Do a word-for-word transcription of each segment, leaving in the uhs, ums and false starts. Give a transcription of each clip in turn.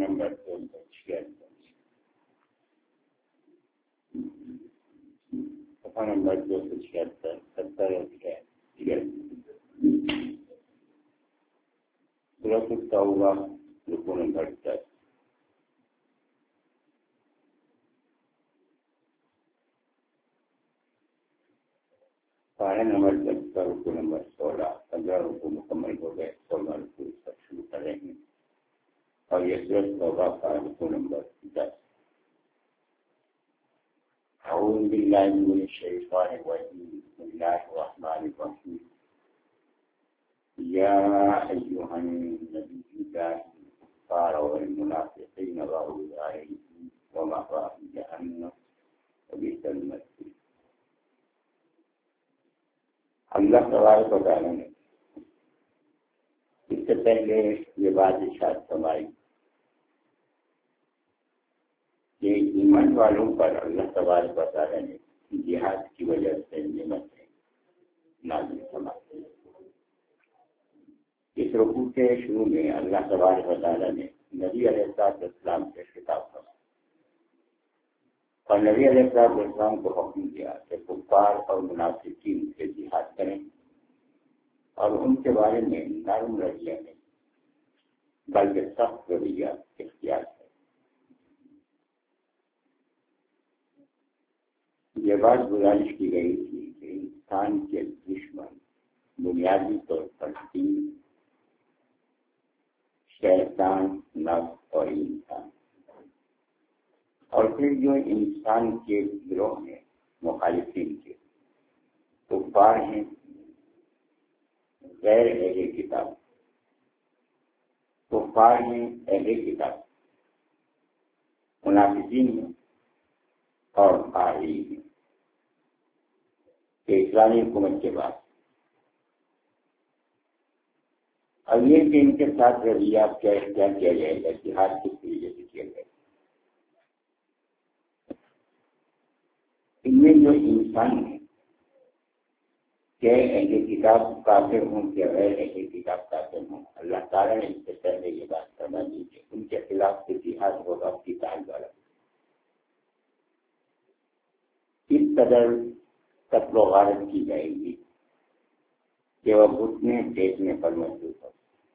Number دو سو چھیاسٹھ صفحہ number دو سو چھہتر ستر اور سورۃ التوبہ رکوع نمبر دس. پارہ نمبر دس کا رکوع نمبر سولہ. پندرہ رکوع مکمل ہو گئے، سولہ رکوع پر شروع کر رہے ہیں اور یہ سورۃ توبہ کا رکوع نمبر دس. اعوذ باللہ من الشیطان الرجیم، بسم اللہ الرحمن الرحیم. یا ایھا النبی جاہد الکفار والمنافقین واغلظ علیہم ومأواہم جہنم وبئس المصیر. اللہ تبارک و تعالیٰ نے اس سے پہلے یہ بات ارشاد فرمائی کہ ایمان والوں پر اللہ تبارک و تعالیٰ نے جہاد کی وجہ سے نعمتیں نازل فرمائی. اس رکوع کے شروع میں اللہ تبارک و تعالیٰ نے نبی علیہ السلام سے خطاب فرمایا اور نبی علیہ السلام کو حکم دیا کہ کفار اور منافقین سے جہاد کریں اور ان کے بارے میں نرم رویہ نہیں بلکہ سخت رویہ اختیار کریں. یہ بات گزارش کی گئی تھی کہ انسان کے دشمن بنیادی طور پر تین: شیطان، نفس اور انسان. اور پھر جو انسان کے گروہ میں مخالفین کے کفار ہیں، غیر اہل کتاب کفار ہیں، اہل کتاب منافقین ہیں اور قائل ہیں کہ اسلامی حکومت کے بعد اب یہ کہ ان کے ساتھ رویہ کیا اختیار کیا جائے گا، جہاد کس طریقے سے کیا جائے گا. ان میں جو انسان ہیں کہ اہل کتاب کافر ہوں کہ غیر اہل کتاب کافر ہوں، اللہ تعالیٰ نے اس سے پہلے یہ بات فرما دی کہ ان کے خلاف سے جہاد ہوگا قتال والا. اس قدر قتل و غارت کی جائے گی کہ وہ گھٹنے ٹیکنے پر مجبور ہو،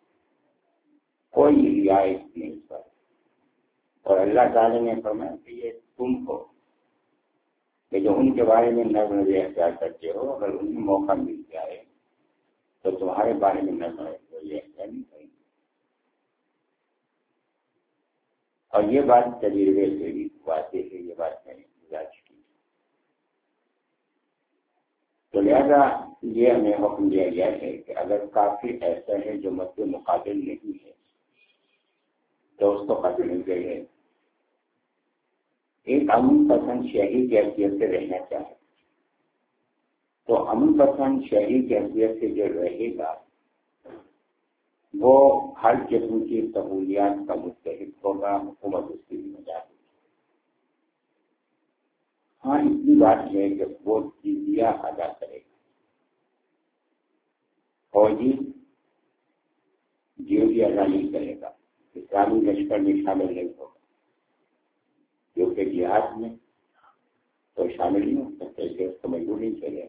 کوئی رعایت نہیں پر. اور اللہ تعالیٰ نے فرمایا کہ یہ تم کو کہ جو ان کے بارے میں نرم رویہ اختیار کرتے ہو، اگر انہیں موقع مل جائے تو تمہارے بارے میں نرم رویہ اختیار نہیں کریں گے. اور یہ بات تجربے سے بھی واضح ہے، یہ بات میں نے گزارش کی. تو لہذا یہ ہمیں حکم دیا گیا ہے کہ اگر کافی ایسا ہے جو مد مقابل نہیں ہے تو اس کو قتل مل گئی ہے. ایک امن پسند شہری کی حیثیت سے رہنا چاہے تو امن پسند شہری کی حیثیت سے جو رہے گا وہ ہر قسم کی سہولیات کا مستحق ہوگا، حکومت اس کی ذمہ دار ہوگی. ہاں اتنی بات ہے کہ وہ جزیہ ادا کرے گا. فوجی جزیہ ادا نہیں کرے گا، اسلامی لشکر میں شامل نہیں ہوگا، کیونکہ جہاد میں تو شامل نہیں ہو سکتے کہ اس کو مجبور نہیں چلے.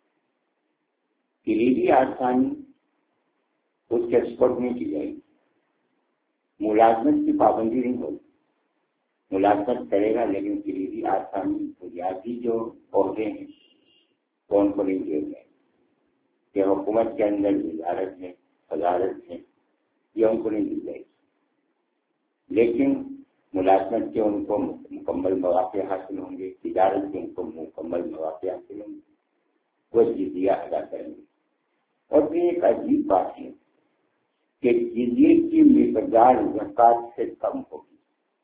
کلیدی آسانی اس کے سپرد نہیں کی جائے گی. ملازمت کی پابندی نہیں ہوگی، ملازمت کرے گا لیکن کلیدی آسانی بنیادی جو عہدے ہیں وہ ان کو نہیں دیے گئے کہ حکومت کے اندر وزارت ہے، وزارت ہے، یہ ان کو نہیں دی جائے گی. لیکن ملازمت کے ان کو مکمل مواقع حاصل ہوں گے، تجارت کے ان کو مکمل مواقع حاصل ہوں گے، وہ جزیہ ادا کریں گے. اور پھر ایک عجیب بات ہے کہ جزیے کی مقدار زکوٰۃ سے کم ہوگی،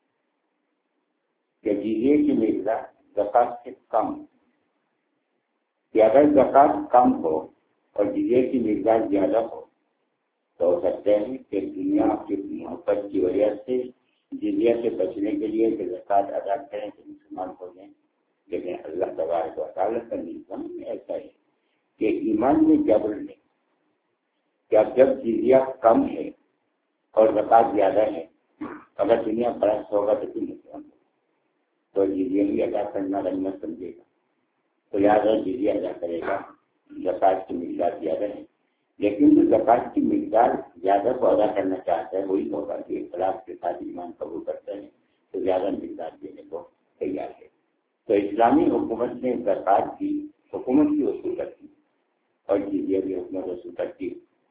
کہ جزیے کی مقدار زکوٰۃ سے کم، کہ اگر زکوٰۃ کم ہو اور جزیے کی مقدار زیادہ ہو تو ہو سکتا ہے کہ دنیا کی محبت کی وجہ سے جزیہ سے بچنے کے لیے کہ زکوٰۃ ادا کریں تو مسلمان ہو جائیں. لیکن اللہ تبارک و تعالیٰ کا نظام ایسا ہے کہ ایمان میں جبر نہیں، کہ اب جب جزیہ کم ہے اور زکوٰۃ زیادہ ہے اگر دنیا پرست ہوگا تو کیوں مسلمان ہوگا؟ تو جزیہ بھی ادا کرنا غنیمت سمجھے گا، تو یاد ہے جزیہ ادا کرے گا، زکوٰۃ کی مقدار زیادہ ہے، لیکن جو زکوٰۃ کی مقدار زیادہ کو ادا کرنا چاہتا ہے وہی ہوگا کہ اخلاص کے ساتھ ایمان قبول کرتا ہے تو زیادہ مقدار دینے کو تیار ہے۔ تو اسلامی حکومت نے زکوٰۃ کی حکومت کی وصول کرتی اور جزیہ بھی حکومت وصول کرتی۔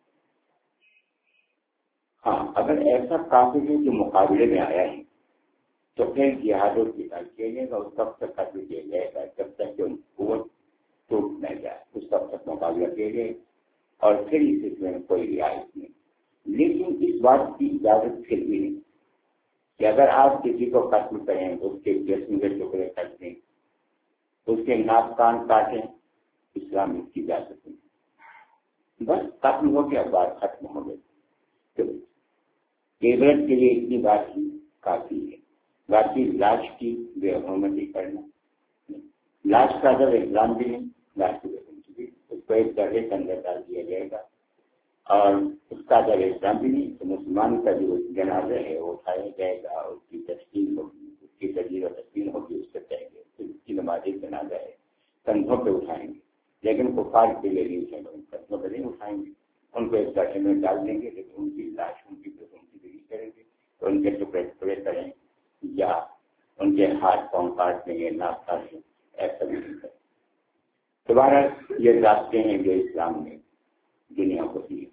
ہاں، اگر ایسا کافر ہے جو مقابلے میں آیا ہے تو پھر جہاد و قتال کیا جائے گا، اس وقت تک قتل کیا جائے گا جب تک کہ قوت ٹوٹ نہ جائے، اس وقت تک مقابلہ کیا جائے اور پھر اس سلسلے میں کوئی رعایت نہیں۔ لیکن اس بات کی اجازت پھر بھی نہیں کہ اگر آپ کسی کو قتل کریں، اس کے جسم کے ٹکڑے کر دیں، اس کے ناک کان کاٹیں، اسلام اس کی اجازت نہیں۔ بس قتل ہو گیا، بات ختم ہو گئی۔ تو عبرت کے لیے اتنی بات ہی کافی ہے، باقی لاش کی بے حرمتی کرنا، لاش کا ادب اسلام بھی نہیں، لاش کی بے حرمتی بھی، اس کو ایک درجے کے اندر ڈال دیا جائے گا اور اس کا ادب اسلام بھی نہیں۔ تو مسلمان کا جو جنازہ ہے وہ اٹھایا جائے گا، اس کی تسلیم ہوگی، اس کی تجزیہ و تسلیم ہوگی، اس سے پہلے پھر اس کی نماز جنازہ ہے کندھوں پہ اٹھائیں گے، لیکن کفار کے لیے نہیں اٹھائیں گے، کندھوں پہ نہیں اٹھائیں گے، ان کو ایک گٹھے میں ڈال دیں گے، لیکن ان کی لاش ان کی بے حرمتی بھی کریں گے، تو ان کے ٹکڑے ٹکڑے کریں یا ان کے ہاتھ پاؤں کاٹ دیں گے، ناک کاٹ دیں، ایسا بھی نہیں کریں۔ دوبارہ یہ راستے ہیں جو اسلام نے دنیا کو دیے۔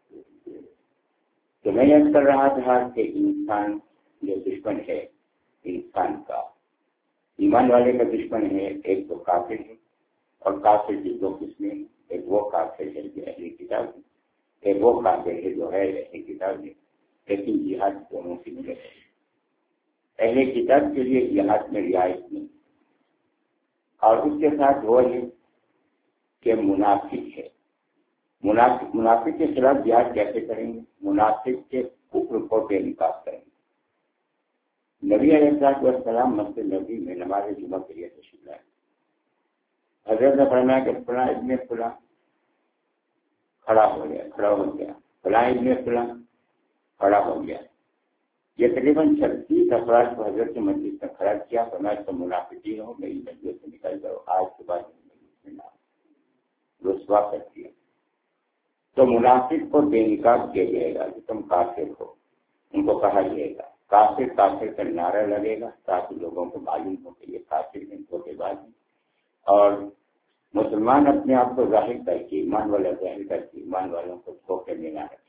تو میں یہ کر رہا تھا کہ انسان جو دشمن ہے انسان کا، ایمان والے کا دشمن ہے، ایک تو کافر ہے، اور کافر کی دو قسمیں، ایک وہ کافر ہے جو اہل کتاب ہے، ایک وہ کافر ہے جو ہے اہل کتاب ہے، لیکن جہاد دونوں سے ملے ہے۔ اہل کتاب کے لیے جہاد میں رعایت نہیں، اور اس کے ساتھ وہ ہے کہ منافق ہے۔ منافق منافق کے خلاف جہاد کیسے کریں گے؟ منافق کے کفر کو بے نقاب کریں گے۔ نبی علیہ السلام مسجد نبی میں نماز جمعہ کے لیے تشریف لائے، حضرت نے فرمایا کہ فلاں ابن فلاں کھڑا ہو گیا کھڑا ہو گیا فلاں ابن فلاں کھڑا ہو گیا۔ یہ تقریباً چھتیس افراد کو حضرت کی مسجد میں کھڑا کیا، فرمایا تم منافقین ہو، میری مسجد سے نکل جاؤ، آج کے بعد مسجد میں نہ رسوا کر دیا۔ تو منافق کو بے نقاب کیا جائے گا کہ تم کافر ہو، ان کو کہا جائے گا کافر کافر کا نعرہ لگے گا تاکہ لوگوں کو معلوم ہو کہ یہ کافر ہیں، دھوکے باز ہیں، اور مسلمان اپنے آپ کو ظاہر کر کے ایمان والا ظاہر کر کے ایمان والوں کو دھوکے میں نہ رکھے۔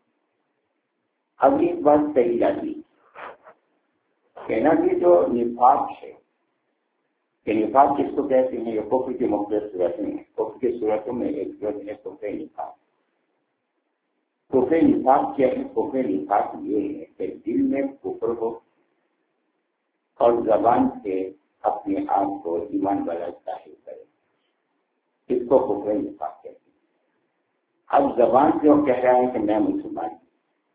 اب ایک بات کہی جاتی کہنا کہ جو نفاق ہے کہ نفاق کس کو کہتے ہیں، یہ کفر کی مختلف صورتیں ہیں، کفر کی صورتوں میں ایک صورت ہے کفر نفاق۔ کفر نفاق کیا ہے؟ کفر نفاق یہ ہے کہ دل میں کفر ہو اور زبان سے اپنے آپ کو ایمان والا ظاہر کرے، اس کو کفر نفاق کہتے ہیں۔ اب زبان سے وہ کہہ رہا ہے کہ میں مسلمان ہوں،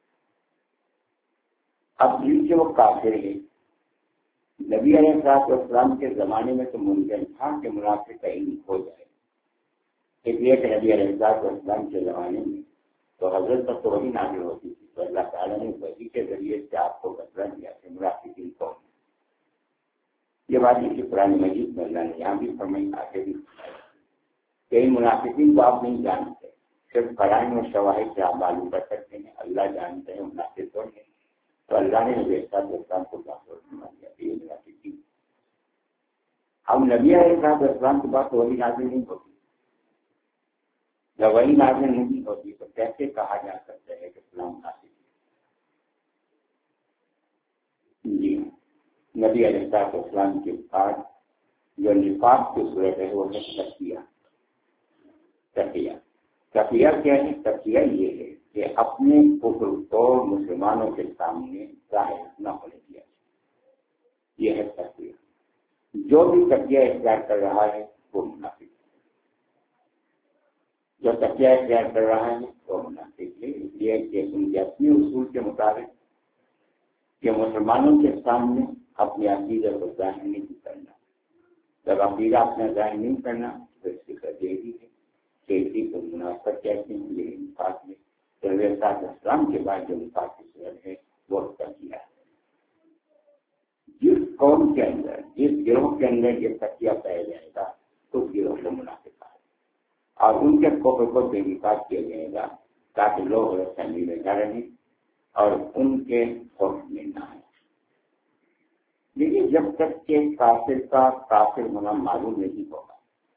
اب دل سے وہ کافر ہے۔ نبی علیہ السلام کے زمانے میں تو ممکن تھا کہ منافق کا علم ہو جائے، اس لیے کہ نبی علیہ السلام کے زمانے میں تو حضرت پر تو وہی نازل ہوتی تھی، تو اللہ تعالیٰ نے وحی کے ذریعے سے آپ کو بتلا دیا کہ منافقین کون ہیں۔ یہ بات اسی قرآن مجید میں اللہ نے یہاں بھی فرمائی، آگے بھی کہ ان منافقین کو آپ نہیں جانتے، صرف قرائن و شواہد سے آپ معلوم کر سکتے ہیں، اللہ جانتے ہیں منافق کون ہیں۔ تو اللہ نے نبی اسلام کو بات فرما دیا کہ یہ منافقین۔ اب نبی علیہ السلام کی بات وہی نازل نہیں ہوتی، جب وہی نازل نہیں ہوتی تو کیسے کہا جا سکتا ہے کہ اسلام منافق ہے؟ جی نبی علیہ السلام کے بعد جو نفاق کی صورت ہے وہ ہے تقیہ۔ تقیہ تقیہ کیا ہے؟ تقیہ یہ ہے کہ اپنے کفر کو مسلمانوں کے سامنے ظاہر نہ ہونے دیا، یہ ہے تقیہ۔ جو بھی تقیہ اختیار کر رہا ہے وہ منافق ہے، جو تقیہ اختیار کر رہا ہے وہ منافق ہے، اس لیے کہ ان کے اپنے اصول کے مطابق کہ مسلمانوں کے سامنے اپنے عقیدہ کو ظاہر نہیں کرنا، جب عقیدہ اپنا ظاہر نہیں کرنا تو اس کی تجدید ہے کہ اسی کو منافق کہتے ہیں۔ یہ نفاق میں اسلام کے بعد جو نفاق کی صورت ہے وہ تقیہ ہے۔ اندر یہ تکیہ پایا جائے گا تو اس گروہ کو منافق ہے، اور ان کے کفر کو بے نقاب کیا جائے گا تاکہ لوگ اسمبلی میں نہ رہیں اور ان کے خوف میں نہ آئے۔ لیکن جب تک کہ کافر کا کافر ہونا معلوم نہیں ہوگا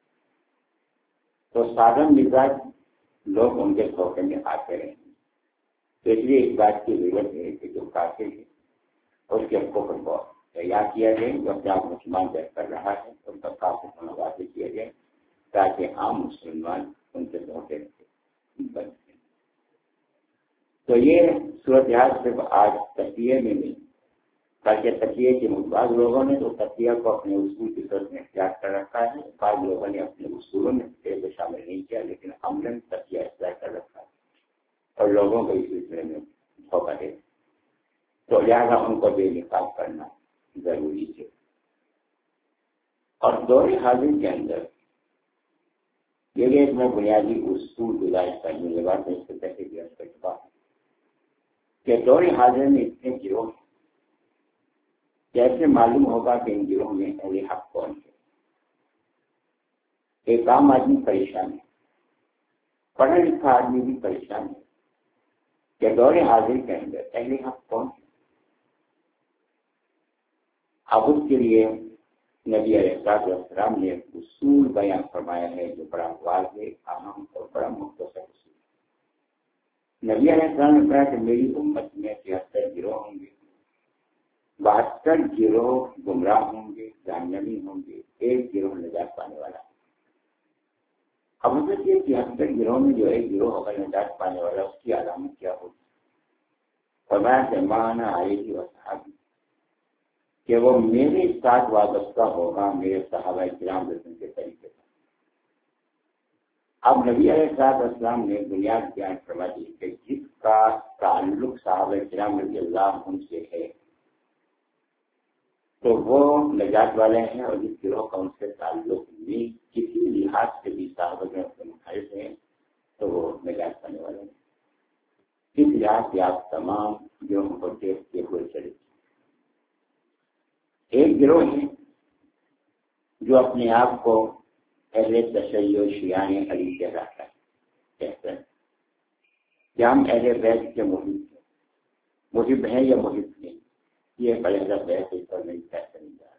تو سادہ مزاج لوگ ان کے دھوکے میں آتے رہیں گے۔ تو اس لیے اس بات کی ضرورت ہے کہ جو کافر ہے اس کے کفر کو تیار کیا جائے، جو اپنے آپ مسلمان طے کر رہا ہے اس کا کافر ہونا واضح کیا جائے تاکہ عام مسلمان ان کے دھوکے سے بچ سکیں۔ تو یہ صورتحال صرف آج تقیے میں نہیں بلکہ تقیے کے بعض لوگوں نے تو تقیہ کو اپنے اصول کی صورت میں اختیار کر رکھا ہے، بعض لوگوں نے اپنے اصولوں میں تقیے کو شامل نہیں کیا لیکن عملاً تقیہ اختیار کر رکھا ہے اور لوگوں کو اس سلسلے میں دھوکہ دے، تو لہٰذا ان کو بے نقاب کرنا ضروری ہے۔ اور دور حاضر کے اندر یہ ایک میں بنیادی اصول گزارش کرنے کے بعد میں اس سے پہلے بھی عرض کر چکا ہوں کہ دور حاضر میں اتنے گروہ کیسے معلوم ہوگا کہ ان گروہ میں اہل حق کون ہے؟ ایک عام آدمی پریشان ہے، پڑھا لکھا آدمی بھی پریشان ہے کہ دور حاضر کے اندر اہل حق کون ہے۔ اب اس کے لیے نبی علیہ السلام نے اصول بیان فرمایا ہے جو بڑا واضح، اہم اور بڑا مختصر اصول۔ نبی علیہ السلام نے کہا کہ میری امت میں تہتر گروہ ہوں گے، بہتر گروہ گمراہ ہوں گے، جہنمی ہوں گے، ایک گروہ نجات پانے والا۔ اب مطلب یہ تہتر گروہ میں جو ایک گروہ ہوگا نجات پانے والا اس کی علامت کیا ہوگی؟ فرمایا کہ مانا آئے گی و صحابی، کہ وہ میرے ساتھ وابستہ ہوگا میرے صحابہ کرام رسول کے طریقے سے۔ اب نبی علیہ الصلوۃ والسلام نے بنیاد بیان فرما دی کہ جس کا تعلق صحابہ کرام رضی اللہ عنہ سے ہے تو وہ نجات والے ہیں، اور جس گروہ کا ان سے تعلق نہیں کسی لحاظ سے بھی صحابہ کرام سے مخالف ہیں تو وہ نجات پانے والے ہیں۔ اس لحاظ سے آپ تمام گروہوں کو دیکھتے ہوئے چلے۔ ایک گروہ ہے جو اپنے آپ کو اہل تشیع شیعہ علی کہہ رہا ہے، کہتا ہے کہ ہم اہل بیت کے محب ہیں، محب ہیں یا محب نہیں، یہ بڑا بحث اس پر نہیں فیصلہ نہیں جا رہا۔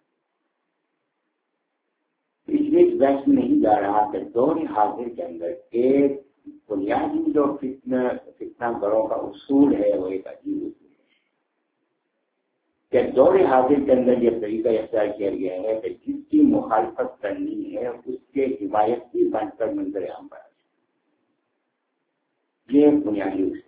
اس لیے اس بحث میں نہیں جا رہا کہ دور حاضر کے اندر ایک بنیادی جو فتنہ فتنہ گروں کا اصول ہے وہ ایک عجیب اصول ہے کہ دور حاضر کے اندر یہ طریقہ اختیار کیا گیا ہے کہ جس کی مخالفت کرنی ہے اس کے حمایتی بن کر منظر عام پر یہ ایک بنیادی اصول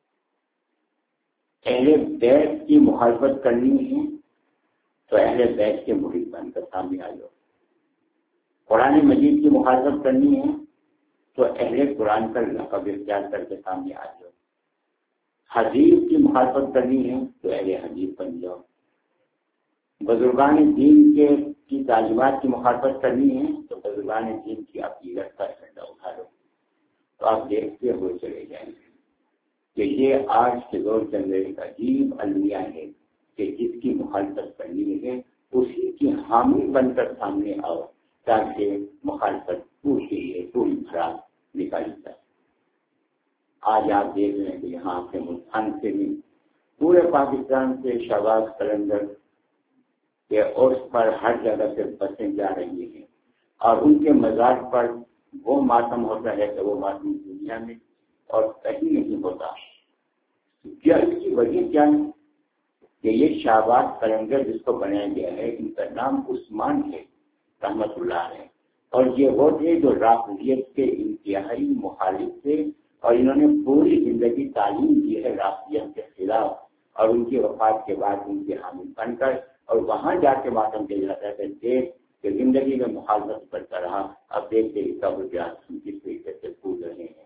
ہے۔ اہل بیت کی مخالفت کرنی ہے تو اہل بیت کے محب بن کر سامنے آ جاؤ، قرآن مجید کی مخالفت کرنی ہے تو اہل قرآن کا لقب اختیار کر کے سامنے آ جاؤ، حدیث کی مخالفت کرنی ہے تو اہل حدیث بن جاؤ، بزرگان دین کے کی تعلیمات کی مخالفت کرنی ہے تو بزرگان دین کی عقیدت کا جھنڈا اٹھا لو۔ تو آپ دیکھتے ہوئے چلے جائیں گے کہ یہ آج کے دور کے اندر ایک عجیب المیہ ہے کہ جس کی مخالفت کرنی ہے اسی کی حامی بن کر سامنے آؤ تاکہ مخالفت پوری ہے پوری بھرا نکالی جائے۔ آج آپ دیکھ رہے ہیں کہ یہاں سے ملتان سے بھی پورے پاکستان سے شہباز قلندر کے عرس پر ہر جگہ سے بسیں جا رہی ہیں اور ان کے مزار پر وہ ماتم ہوتا ہے کہ وہ ماتم دنیا میں اور کہیں نہیں ہوتا۔ کیا اس کی وجہ کیا ہے کہ یہ شہباز قلندر جس کو بنایا گیا ہے ان کا نام عثمان ہے رحمت اللہ ہے، اور یہ وہ تھے جو رافضیت کے انتہائی مخالف تھے اور انہوں نے پوری زندگی تعلیم دی ہے رافضیت کے خلاف، اور ان کی وفات کے بعد ان کے حامی بن کر اور وہاں جا کے ماتم کیا جاتا ہے دیکھ کہ زندگی میں مخالفت کرتا رہا، اب دیکھ کے قبر کے ہم کس طریقے سے کود رہے ہیں۔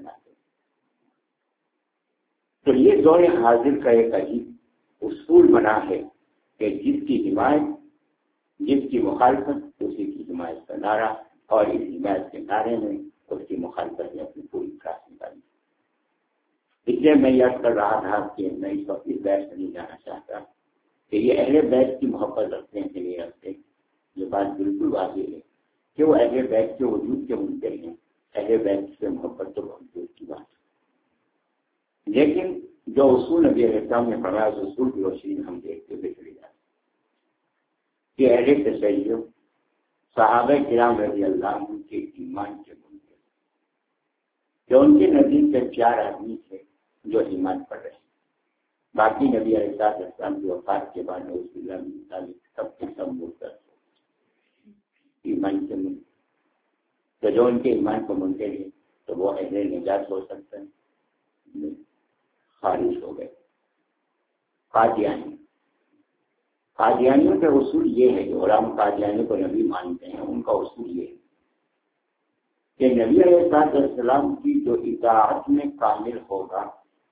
تو یہ دور حاضر کا ایک عجیب اصول بنا ہے کہ جس کی حمایت جس کی مخالفت اسی کی حمایت کا نعرہ، اور اس حمایت کے نعرے میں اس کی مخالفت نے اپنی پوری کلاس نکالی۔ اس لیے میں یاد کر رہا تھا کہ میں اس وقت اس بحث سے نہیں جانا چاہتا کہ یہ اہل بیت کی محبت رکھتے ہیں کہ نہیں رکھتے، یہ بات بالکل واضح ہے کہ وہ اہل بیت کے وجود کے منکر ہیں، اہل بیت سے محبت تو بہت دور کی بات ہے، لیکن جو اصول نبی علیہ السلام نے فرمایا اس اصول کی روشنی ہم دیکھتے ہوئے چلے جاتے ہیں کہ اہل تشیع صحابہ کرام رضی اللہ عنہ کے ایمان کے منکر، کہ ان کے نزدیک سے چار آدمی تھے جو ایمان پڑھ رہے ہیں، باقی نبی علیہ السلام کی وفات کے بعد نعوذ باللہ من ذالک سب کے سب مرتد ایمان کے منکر۔ تو جو ان کے ایمان کو منکر ہیں تو وہ اہل نجات ہو سکتا ہے نہیں، خارج ہو گئے۔ قادیانی قادیانیوں کا اصول یہ ہے کہ علماء قادیانی کو نبی مانتے ہیں، ان کا اصول یہ ہے کہ نبی علیہ السلام کی جو اطاعت میں کامل ہوگا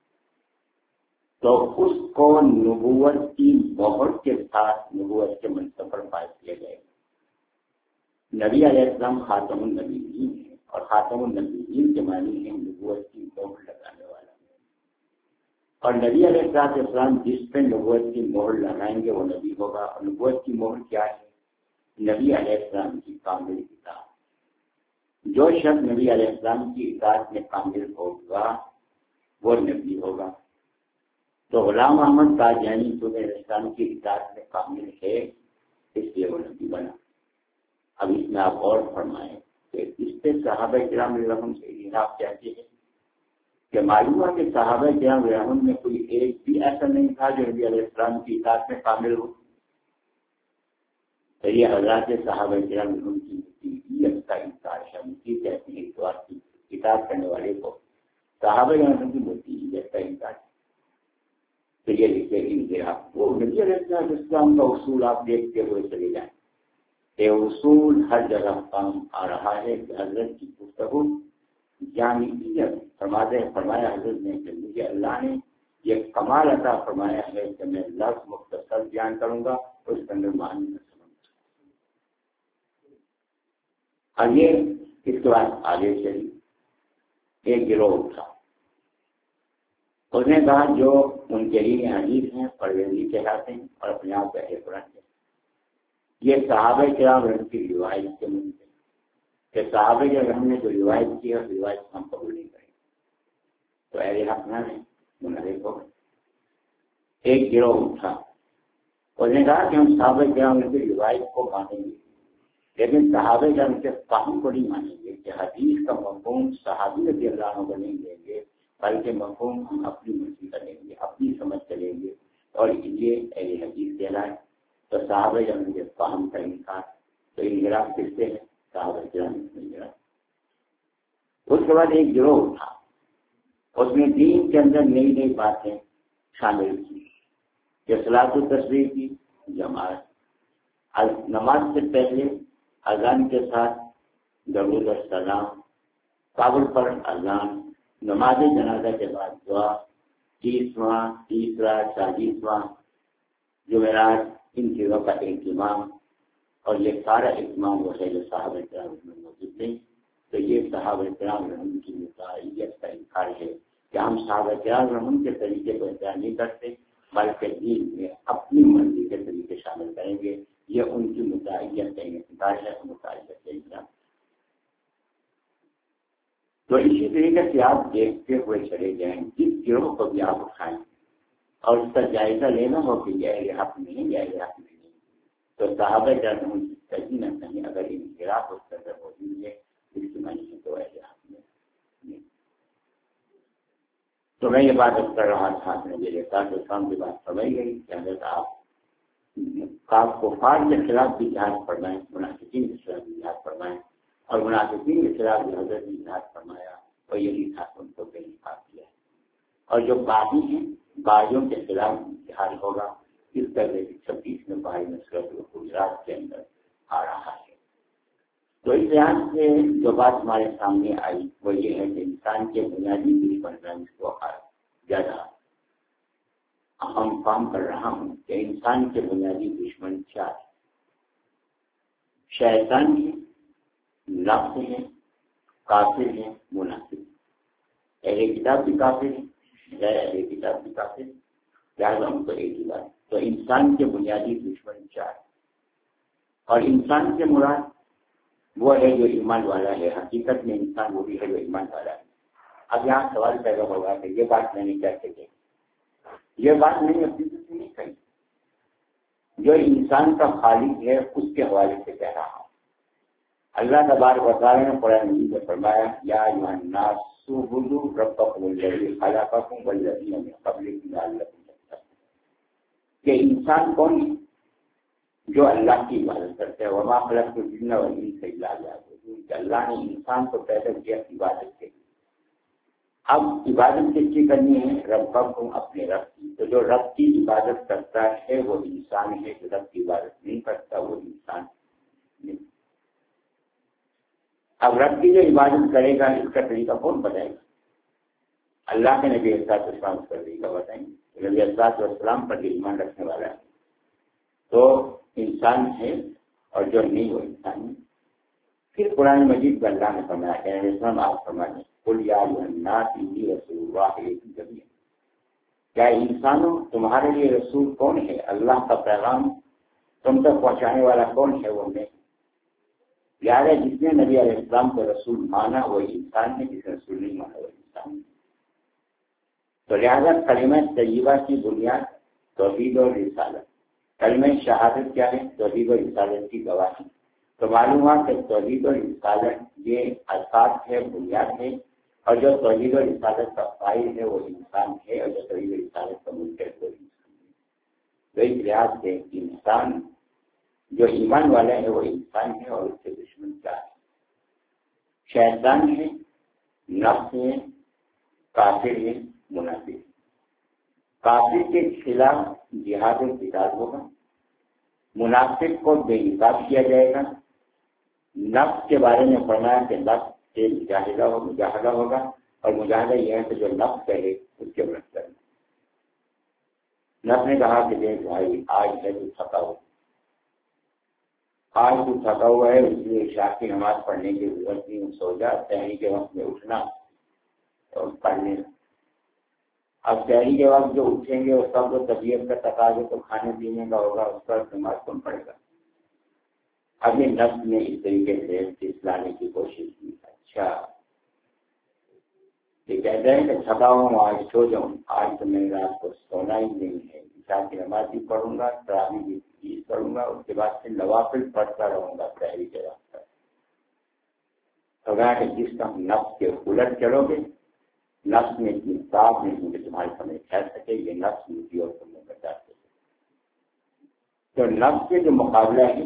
تو اس کو نبوت کی مہر کے ساتھ نبوت کے منصب پر فائز کیا جائے گا۔ نبی علیہ السلام خاتم النبیین ہیں، اور خاتم النبیین کے معنی ہے نبوت کی مہر لگانے والا، اور نبی علیہ السلام جس پہ نبوت کی مہر لگائیں گے وہ نبی ہوگا۔ اور نبوت کی مہر کیا ہے؟ نبی علیہ السلام کی کامل اطاعت۔ جو شخص نبی علیہ السلام کی اطاعت میں کامل ہوگا وہ نبی ہوگا۔ تو غلام احمد قادیانی جو علیہ السلام کی اطاعت میں کامل ہے اس لیے وہ نبی بنا۔ اب اس میں آپ اور فرمائیں کہ اس پہ صحابہ کرام رضی اللہ عنہم سے انصاف کہتے ہیں کہ معلوم ہے کہ صحابہ کرام رضی اللہ عنہم میں کوئی ایک بھی ایسا نہیں تھا جو نبی علیہ السلام کی اطاعت میں کامل ہو۔ تو یہ حضرات صحابہ کرام رضی اللہ عنہم کی مطیعت کا انکار ہے، مطیع کہتے ہیں اطاعت کی اطاعت کرنے والے کو، صحابہ کرام کی مطیعت کا انکار ہے۔ تو یہ لکھے انحراف، وہ نبی علیہ السلام کا اصول آپ دیکھتے ہوئے چلے جائیں، یہ اصول ہر جگہ کام آ رہا ہے کہ حضرت کی گفتگو جامعیت فرماتے فرمایا حضرت نے کہ مجھے اللہ نے یہ کمال عطا فرمایا ہے کہ میں لفظ مختصر بیان کروں گا اور اس کے اندر معنی میں سمجھ۔ اور یہ اس کے بعد آگے چلی ایک گروہ تھا، اس نے کہا جو ان کے لیے حدیث ہیں پرویزی کہلاتے ہیں اور اپنے آپ کا قرآن ہے، یہ صحابہ کرام رضی کی روایت کے منکر کہ صحابہ کرام نے جو روایت کی ہے اس روایت ہم قبول نہیں کریں تو اہل حق نہ ہیں، منافق ہو گئے۔ ایک گروہ اٹھا، اس نے کہا کہ ہم صحابہ کرام کی روایت کو مانیں گے لیکن صحابہ کرام کے فہم کو نہیں مانیں گے، کہ حدیث کا مفہوم صحابی رضی اللہ عنہ کو نہیں دیں گے بلکہ مفہوم ہم اپنی مرضی کا لیں گے، اپنی سمجھ کا لیں گے، اور یہ اہل حدیث کہلائے۔ تو صحابہ کرام کے فہم کا انکار، تو انحراف کس سے ہے؟ صحابہ کرام سے انحراف۔ اس کے بعد ایک گروہ اٹھا، اس نے دین کے اندر نئی نئی باتیں شامل کی کہ صلاۃ التسبیح کی جماعت، نماز سے پہلے اذان کے ساتھ درود السلام، قبر پر اذان، نماز جنازہ کے بعد دعا، تیسواں تیسرا چالیسواں جمعرات، ان چیزوں کا اہتمام، اور یہ سارا اہتمام وہ ہے جو صحابہ کرام میں موجود نہیں۔ تو یہ صحابہ کرام رحم کی مطاعیت کا انکار ہے کہ ہم صحابہ کرام رحم کے طریقے کو اختیار نہیں کرتے بلکہ دین میں اپنی مرضی کے طریقے شامل کریں گے، یہ ان کی مطاعیت کا انکار ہے، مطاعیت کا انکار۔ تو اسی طریقے سے آپ دیکھتے ہوئے چلے جائیں، جس گروہ کو بھی آپ اٹھائیں اور اس کا جائزہ لینا ہو کہ یہ اہل حق نہیں، یہ اہل حق نہیں، تو صحابہ کرام کہیں نہ کہیں اگر انحراف اس طرح موجود ہے اس کی معنی ہے تو اہل حق نہیں۔ تو میں یہ بات اب کر رہا تھا، میرے ساتھ اسلام کی بات سمجھ گئی کہ حضرت آپ کفار کے خلاف بھی جہاد فرمائیں، منافقین کے خلاف بھی جہاد فرمائیں، اور منافقین کے خلاف جو حضرت نے جہاد فرمایا اور یہی تھا ان کو بے نقاب کیا ہے، اور جو باغی ہیں باغیوں کے خلاف جہاد ہوگا، اس طرح چھبیس میں باہر نصرت گجرات کے اندر آ رہا ہے۔ تو اس لحاظ سے جو بات ہمارے سامنے آئی وہ یہ ہے کہ انسان کے بنیادی دشمن کو زیادہ اہم کام کر رہا ہوں کہ انسان کے بنیادی دشمن کیا ہے؟ شیطان ہے، نفس ہے، کافر ہے، منافق۔ اہل کتاب بھی کافر ہے، غیر اہل کتاب بھی کافر ہے، لہٰذا ہم کو ایک ہی بات۔ تو انسان کے بنیادی دشمن چار، اور انسان سے مراد وہ ہے جو ایمان والا ہے، حقیقت میں انسان وہ بھی ہے جو ایمان والا ہے۔ اب یہاں سوال پیدا ہوگا کہ یہ بات میں نے کیسے کہی؟ یہ بات میں نے اپنی سے نہیں کہی، جو انسان کا خالق ہے اس کے حوالے سے کہہ رہا ہوں۔ اللہ تبارک و تعالیٰ نے قرآن مجید میں فرمایا یا ایھا الناس اعبدوا ربکم الذی خلقکم والذین من قبلکم لعلکم تتقون، کہ انسان کون ہے؟ جو اللہ کی عبادت کرتے ہیں۔ وما خلقت الجن والانس الا لیعبدون، کہ اللہ نے انسان کو پیدا کیا عبادت کے لیے۔ اب عبادت کس کی کرنی ہے؟ ربکم، اپنے رب کی۔ تو جو رب کی عبادت کرتا ہے وہ انسان ہے، جو رب کی عبادت نہیں کرتا وہ انسان نہیں۔ اب رب کی جو عبادت کرے گا اس کا طریقہ کون بتائے گا؟ اللہ کے نبی علیہ السلام اس کا طریقہ بتائیں گے۔ نبی علیہ السلام پر ایمان رکھنے والا ہے تو انسان ہے، اور جو نہیں وہ انسان ہے۔ پھر قرآن مجید میں اللہ نے فرمایا کہ نبی اسلام آپ فرمائیں قل یا ایھا الناس انی رسول اللہ الیکم جمیعا، کیا انسانوں تمہارے لیے رسول کون ہے؟ اللہ کا پیغام تم تک پہنچانے والا کون ہے؟ وہ میں۔ لہٰذا جس نے نبی علیہ السلام کو رسول مانا وہ انسان ہے، جس نے رسول نہیں مانا وہ انسان ہے۔ تو لہٰذا کلمہ طیبہ کی بنیاد توحید اور رسالت۔ کلمہ شہادت کیا ہے؟ توحید اور رسالت کی گواہی۔ تو معلوم ہوا کہ توحید اور رسالت یہ اساس ہے، بنیاد ہے، اور جو توحید اور رسالت کا قائل ہے وہ انسان ہے، اور جو توحید اور رسالت کا منکر ہے وہ انسان ہے۔ تو اس لحاظ سے انسان جو ایمان والا ہے وہ انسان ہے، اور اس کے دشمن کیا ہے؟ شیطان ہے، نفس ہے، کافر ہے، منافق ہے۔ کافر کے خلاف جہاد و قتال ہوگا، منافق کو بے نقاب کیا جائے گا۔ نفس کے بارے میں فرمایا کہ نفس سے مجاہدہ ہو مجاہدہ ہوگا، اور مجاہدہ یہ ہے کہ جو نفس کہے اس کے برعکس کرنا۔ نفس نے کہا کہ دیکھ بھائی آج ہے تو تھکا ہو آج تو تھکا ہوا ہے، اس لیے عشاء کی نماز پڑھنے کی ضرورت نہیں، سو جا، سحری کے وقت میں اٹھنا اور پڑھ لینا۔ اب سحری کے وقت جو اٹھیں گے اس کا تو طبیعت کا تقاضا تو کھانے پینے کا ہوگا، اس کا نماز کون پڑے گا؟ اب یہ نفس نے اس طریقے سے چلانے کی کوشش کی۔ اچھا یہ کہتا ہے کہ تھکا ہوں آج سو جاؤں، آج تو میں رات کو سونا ہی نہیں ہے، عشاء کی نماز بھی پڑھوں گا، تراویح بھی عید پڑھوں گا، اس کے بعد پھر نوافل پڑھتا رہوں گا سحری کے وقت۔ تو کہا کہ جس کا نفس کے الٹ چلو گے، نفس میں اتنی صاف نہیں کہ تمہارے سامنے ٹھہر سکے، یہ نفس مٹی اور تمہیں بچا سکے۔ تو نفس کے جو مقابلہ ہے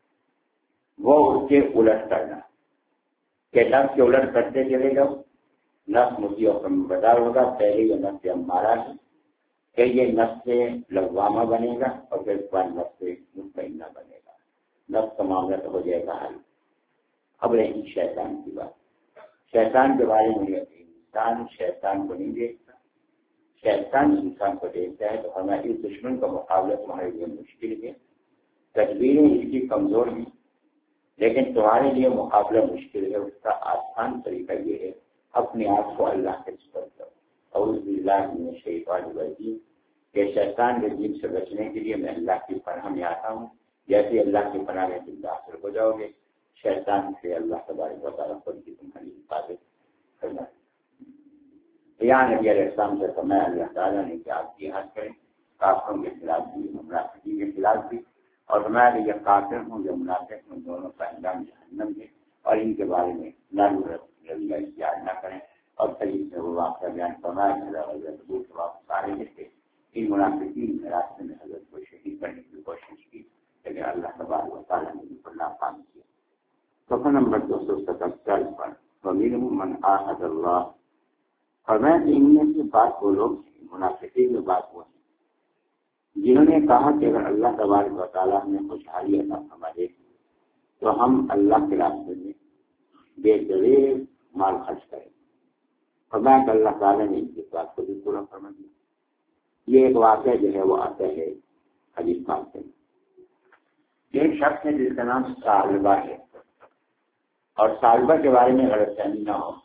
وہ اس کے الٹ کرنا، کہ نفس کے الٹ کرتے چلے جاؤ، نفس مجھے اور تم بدار ہوگا۔ پہلے یہ نفس ہمارا ہے کہ یہ نفس لوامہ بنے گا، اور پھر اس بعد نفس مطمئنہ بنے گا، نفس کا معاملہ تو ہو جائے گا حل۔ اب رہی شیطان کی بات۔ شیطان کے بارے میں یہ انسان شیطان کو نہیں دیکھتا، شیطان انسان کو دیکھتا ہے۔ تو ہمارے اس دشمن کا مقابلہ تمہارے لیے مشکل ہے، تدبیریں اس کی کمزور ہیں، لیکن تمہارے لیے مقابلہ مشکل ہے۔ اس کا آسان طریقہ یہ ہے اپنے آپ کو اللہ کے سپرد کرو۔ اعوذ باللہ من الشیطان الرجیم، کہ شیطان رجیم سے بچنے کے لیے میں اللہ کی پناہ میں آتا ہوں۔ جیسے اللہ کی پناہ میں تم داخل ہو جاؤ گے، شیطان سے اللہ تبارک و تعالیٰ خود کی تمہاری حفاظت کرنا۔ یہاں نبی علیہ السلام سے فرمایا اللہ تعالیٰ نے کہ آپ جہاد کریں، کافروں کے خلاف بھی، منافقین کے خلاف بھی، اور فرمایا کہ یہ کافر ہوں یا منافق ہوں دونوں کا انجام جہنم ہے، اور ان کے بارے میں نہ رویہ اختیار نہ کریں۔ اور قریب سے وہ واقعہ بیان فرمایا کہ حضرت ابو کے واپس آ رہے تھے، ان منافقین نے راستے میں حضرت کو شہید کرنے کی کوشش کی، لیکن اللہ تبارک و تعالیٰ نے ان کو ناکام کیا۔ صفحہ نمبر دو سو ستہتر پر وَمِنْهُم مَّنْ عَاهَدَ اللَّهَ، فرمایا کہ ان میں سے بات وہ لوگ ہیں، منافقین میں بات وہ ہیں جنہوں نے کہا کہ اگر اللہ تبارک و تعالیٰ ہمیں خوشحالی عطا فرما دے تو ہم اللہ کے راستے میں بے دریغ مال خرچ کریں۔ فرمایا کہ اللہ تعالیٰ نے اس بات کو بھی پورا فرما دیا۔ یہ ایک واقعہ جو ہے وہ آتا ہے حدیث پاک میں۔ ایک شخص ہے جس کا نام سالبہ ہے، اور سالبہ کے بارے میں غلط فہمی نہ ہو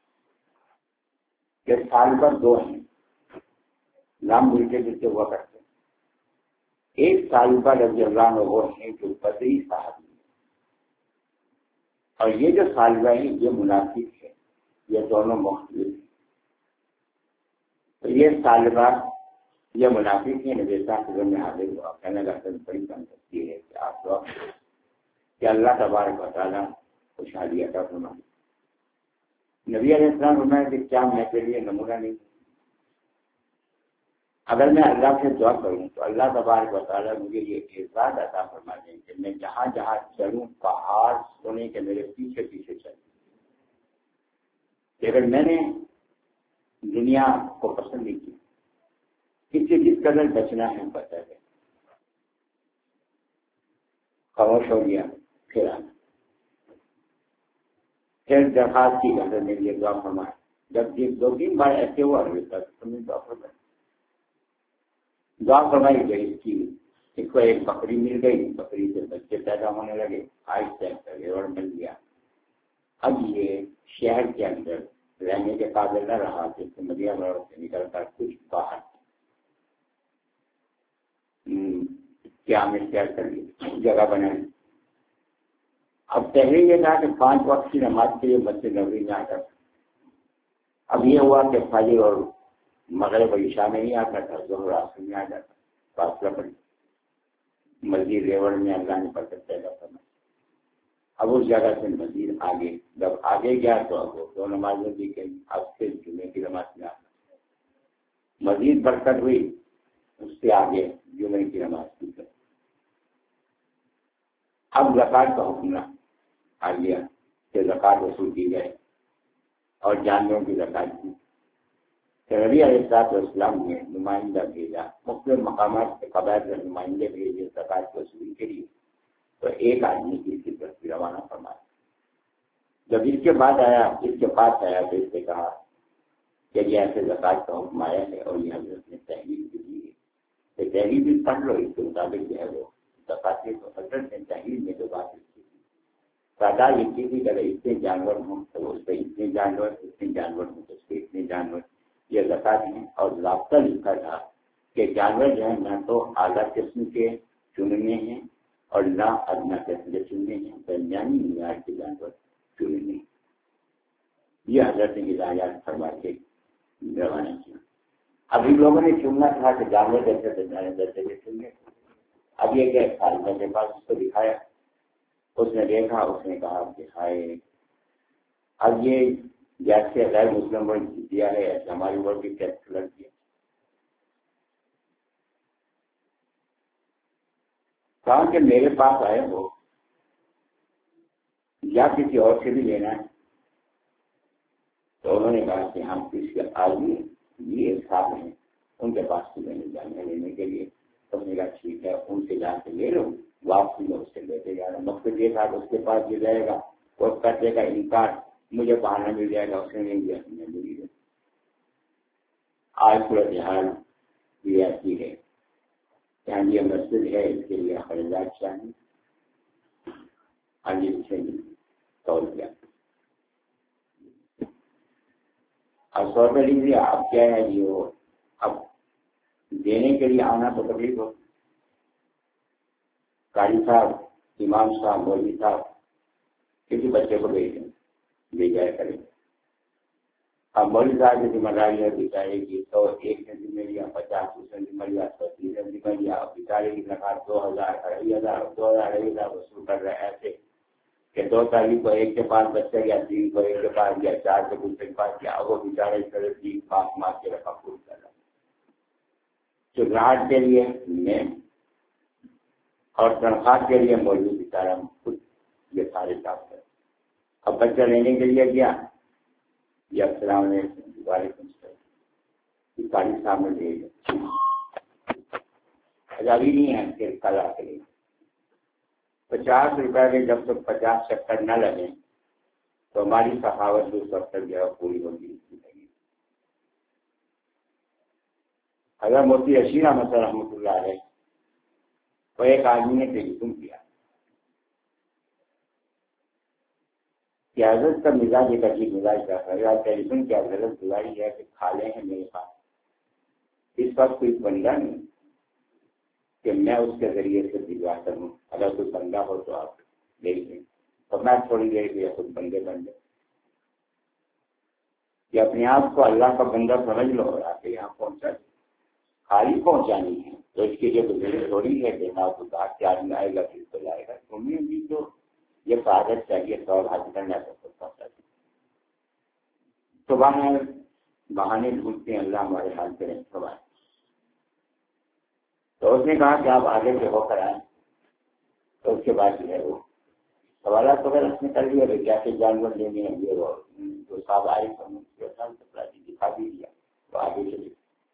کہ سالبہ دو ہیں، نام ملتے جلتے ہوا کرتے ہیں۔ ایک طالبہ رضی اللہ عنہ وہ ہیں جو بدری صاحب ہیں، اور یہ جو طالبہ ہیں یہ منافق ہے، یہ دونوں مختلف ہیں۔ تو یہ طالبہ یہ منافق ہیں، نبی صاحب میں حاضر ہوا، کہنے لگا بڑی کم سکتی ہے کہ آپ دعا کریں کہ اللہ تبارک و تعالیٰ خوشحالی عطا فرمائے۔ نبی علیہ السلام فرمایا کہ کیا میں کے لیے نمونہ نہیں، اگر میں اللہ سے دعا کروں تو اللہ تبارک و تعالیٰ مجھے یہ اعزاز عطا فرما دیں کہ میں جہاں جہاں چلوں پہاڑ سونے کے میرے پیچھے پیچھے چلوں۔ لیکن میں نے دنیا کو پسند نہیں کی، اس سے جس قدر بچنا ہے پتہ ہے، خاموش ہو گیا، پھر آنا، پھر درخواست کی حضرت نے یہ دعا فرمایا۔ جب دو تین بار ایسے ہوا دعا فرمائی دعا فرمائی گئی، اس کی اس کو ایک بکری مل گئی، بکری سے بچے پیدا ہونے لگے، آہستہ آہستہ ریوڑ مل گیا۔ اب یہ شہر کے اندر رہنے کے قابل نہ رہا کہ مدینہ روڈ سے نکل کر کچھ باہر کیا میں شہر کر لی جگہ بنائی۔ اب پہلے یہ تھا کہ پانچ وقت کی نماز کے لیے مسجد نبوی میں آتا تھا، اب یہ ہوا کہ فجر اور مغرب اور عشاء میں نہیں آتا تھا، ظہر عصر میں آ جاتا، فاصلہ پڑ مزید ریوڑ میں اللہ نے برکت پیدا کرنا۔ اب اس جگہ سے مزید آگے جب آگے گیا تو اب وہ دو نمازیں بھی گئی، اب پھر جمعے کی نماز میں آتا، مزید برکت ہوئی، اس سے آگے جمعے کی نماز بھی گئی۔ اب زکوٰۃ کا حکم آ گیا کہ زکوٰۃ وصول کی جائے اور جانوروں کی زکوٰۃ کی۔ نبی علیہ الصلوۃ والسلام نے نمائندہ بھیجا، مختلف مقامات کے قبائل کے نمائندے بھیجے زکوٰۃ وصولی کے لیے، تو ایک آدمی کی اسی طرف روانہ فرمایا۔ جب اس کے بعد آیا اس کے پاس آیا تو اس نے کہا کہ یہ ایسے زکوٰۃ کا حکم آیا ہے اور یہ حضرت نے تحریر بھی دی ہے، کہ تحریر بھی پڑھ لو، اس کے مطابق جو ہے وہ زکوٰۃ کی حضرت نے تحریر میں جو بات کی تعداد یہ کی تھی کہ اگر اتنے جانور ہوں تو اس پہ اتنے جانور، اتنے جانور ہوں تو اس پہ اتنے جانور، یہ زکوٰۃ ہیں۔ اور ضابطہ لکھا تھا کہ جانور جو ہے نہ تو اعلیٰ قسم کے چننے ہیں اور نہ ادنا قسم کے چننے ہیں، درمیانی معیار کے جانور چننے ہیں۔ یہ حضرت نے ہدایات فرما کے روانہ کیا۔ ابھی لوگوں نے چننا تھا کہ جانور جیسے درمیانے درجے کے چننے، اب یہ کہ خالدہ کے پاس اس کو دکھایا، اس نے دیکھا، اس نے کہا کہ ہائے اب یہ جیسے غیر مسلم ورڈ دیا ہے ایسے ہماری ورڈ کی ٹیکس لگ دیا۔ کہا کہ میرے پاس آئے ہو یا کسی اور سے بھی لینا ہے، تو انہوں نے کہا کہ ہم کسی آدمی یہ صاحب ہیں ان کے پاس سے لینے جانے لینے کے لیے، تو نے کہا ٹھیک ہے ان سے جا کے لے لو، واپسی میں اس سے لیتے جانا۔ مقصد یہ تھا کہ اس کے پاس یہ رہے گا، وہ کر دے گا انکار، مجھے بہانہ مل جائے گا، اس نے نہیں دیا، میں ملی ہے۔ آج صورت حال یہ ایسی ہے کہ ہاں یہ مسجد ہے، اس کے لیے اخراجات چاہیے، آگے سے طور کیا اب سو روپئے لیجیے، اب کیا ہے جی وہ اب دینے کے لیے آنا تو تکلیف ہو، قاری صاحب، امام صاحب، مولوی صاحب کسی بچے کو بھیج دیں، لے جایا کریں۔ اب مولوی صاحب کی ذمہ داری ہے بیچارے کی، تو ایک نے ذمہ لیا، پچاس اس نے ذمہ لیا، سو تیس نے ذمہ لیا، اب بیچارے کی تنخواہ دو ہزار اڑائی ہزار دو ہزار اڑائی ہزار وصول کر رہے ہیں ایسے کہ دو تاریخ کو ایک کے پاس بچہ گیا، تین کو ایک کے پاس گیا، چار کو دوسرے کے پاس گیا، وہ بیچارے اس طرح کی پانچ مار کے رقم پوری کر رہا۔ چکراہٹ کے لیے میں اور تنخواہ کے لیے مولوی بیچارہ خود یہ سارے کام کر۔ اب بچہ لینے کے لیے گیا، یہ السلام علیکم، وعلیکم السلام، قاری صاحب نے لے لیا، ابھی نہیں ہے پھر کل آ کے لیے پچاس روپئے کے جب تک پچاس چکر نہ لگے تو ہماری سخاوت اس وقت تک جو ہے پوری ہوگی۔ اگر مفتی رشید احمد رحمۃ اللہ علیہ تو ایک آدمی نے ٹیلیفون کیا کہ حضرت کا مزاج ایک عجیب مزاج کا ہے، ٹیلیفون کیا غلط گزاری ہے کہ کھالے ہیں میرے پاس اس وقت کوئی بندہ نہیں کہ میں اس کے ذریعے سے بھجوا کروں، اگر کوئی بندہ ہو تو آپ دیکھ لیں، تو میں تھوڑی دیر کے خود بندے بن جائیں کہ اپنے آپ کو اللہ کا بندہ سمجھ لو اور آپ کے یہاں پہنچا دیں، خالی پہنچانی ہے تو اس کے لیے گزرے تھوڑی ہے کہ آپ کو بات کیا آدمی آئے گا پھر تو جائے گا، تمہیں بھی تو یہ سعادت چاہیے تو حاصل کرنا تو خود پہنچا دیں۔ تو باہر بہانے ڈھونڈتے ہیں، اللہ ہمارے حال کریں سوال۔ تو اس نے کہا کہ آپ آگے سے ہو کر آئیں، تو اس کے بعد جو ہے وہ سوالات وغیرہ اس نے کر لیا، کیسے جانور لینے ہیں یہ وہ جو صاحب آئے تو دکھا بھی دیا، تو آگے چلے۔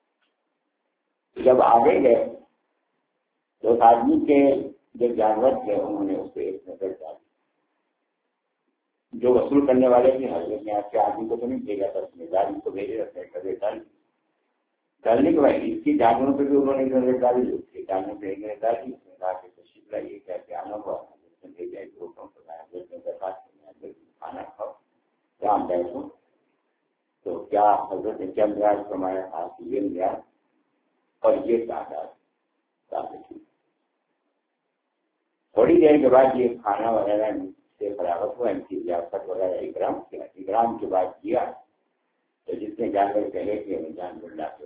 جب آگے گئے تو اس آدمی کے جو جانور تھے انہوں نے اس پہ ایک نظر ڈالی، جو وصول کرنے والے تھے حضرت نے آپ کے آدمی کو تو نہیں بھیجا تھا، اس نے گاڑی کو بھیجے رکھے کبھی ڈال ڈالنے کے بعد اس کی جانوروں پہ بھی انہوں نے نظر ڈالی، اس کے جانوروں پہ نظر ڈالی، اس نے کہا کہ تشریف لائیے کیا کیا آنا ہوا، بھیجا ایک روٹوں کو کھانا کھاؤ کیا بیٹھو، تو کیا حضرت نے چند راج ہمارے ہاتھ یہ لیا اور یہ تعداد تھوڑی دیر کے بعد یہ کھانا وغیرہ سے فراغت ہوا، ان کی ضیافت وغیرہ اکرام کیا، اکرام کے بعد کیا تو جس نے جانور کہے کہ وہ جانور لا کے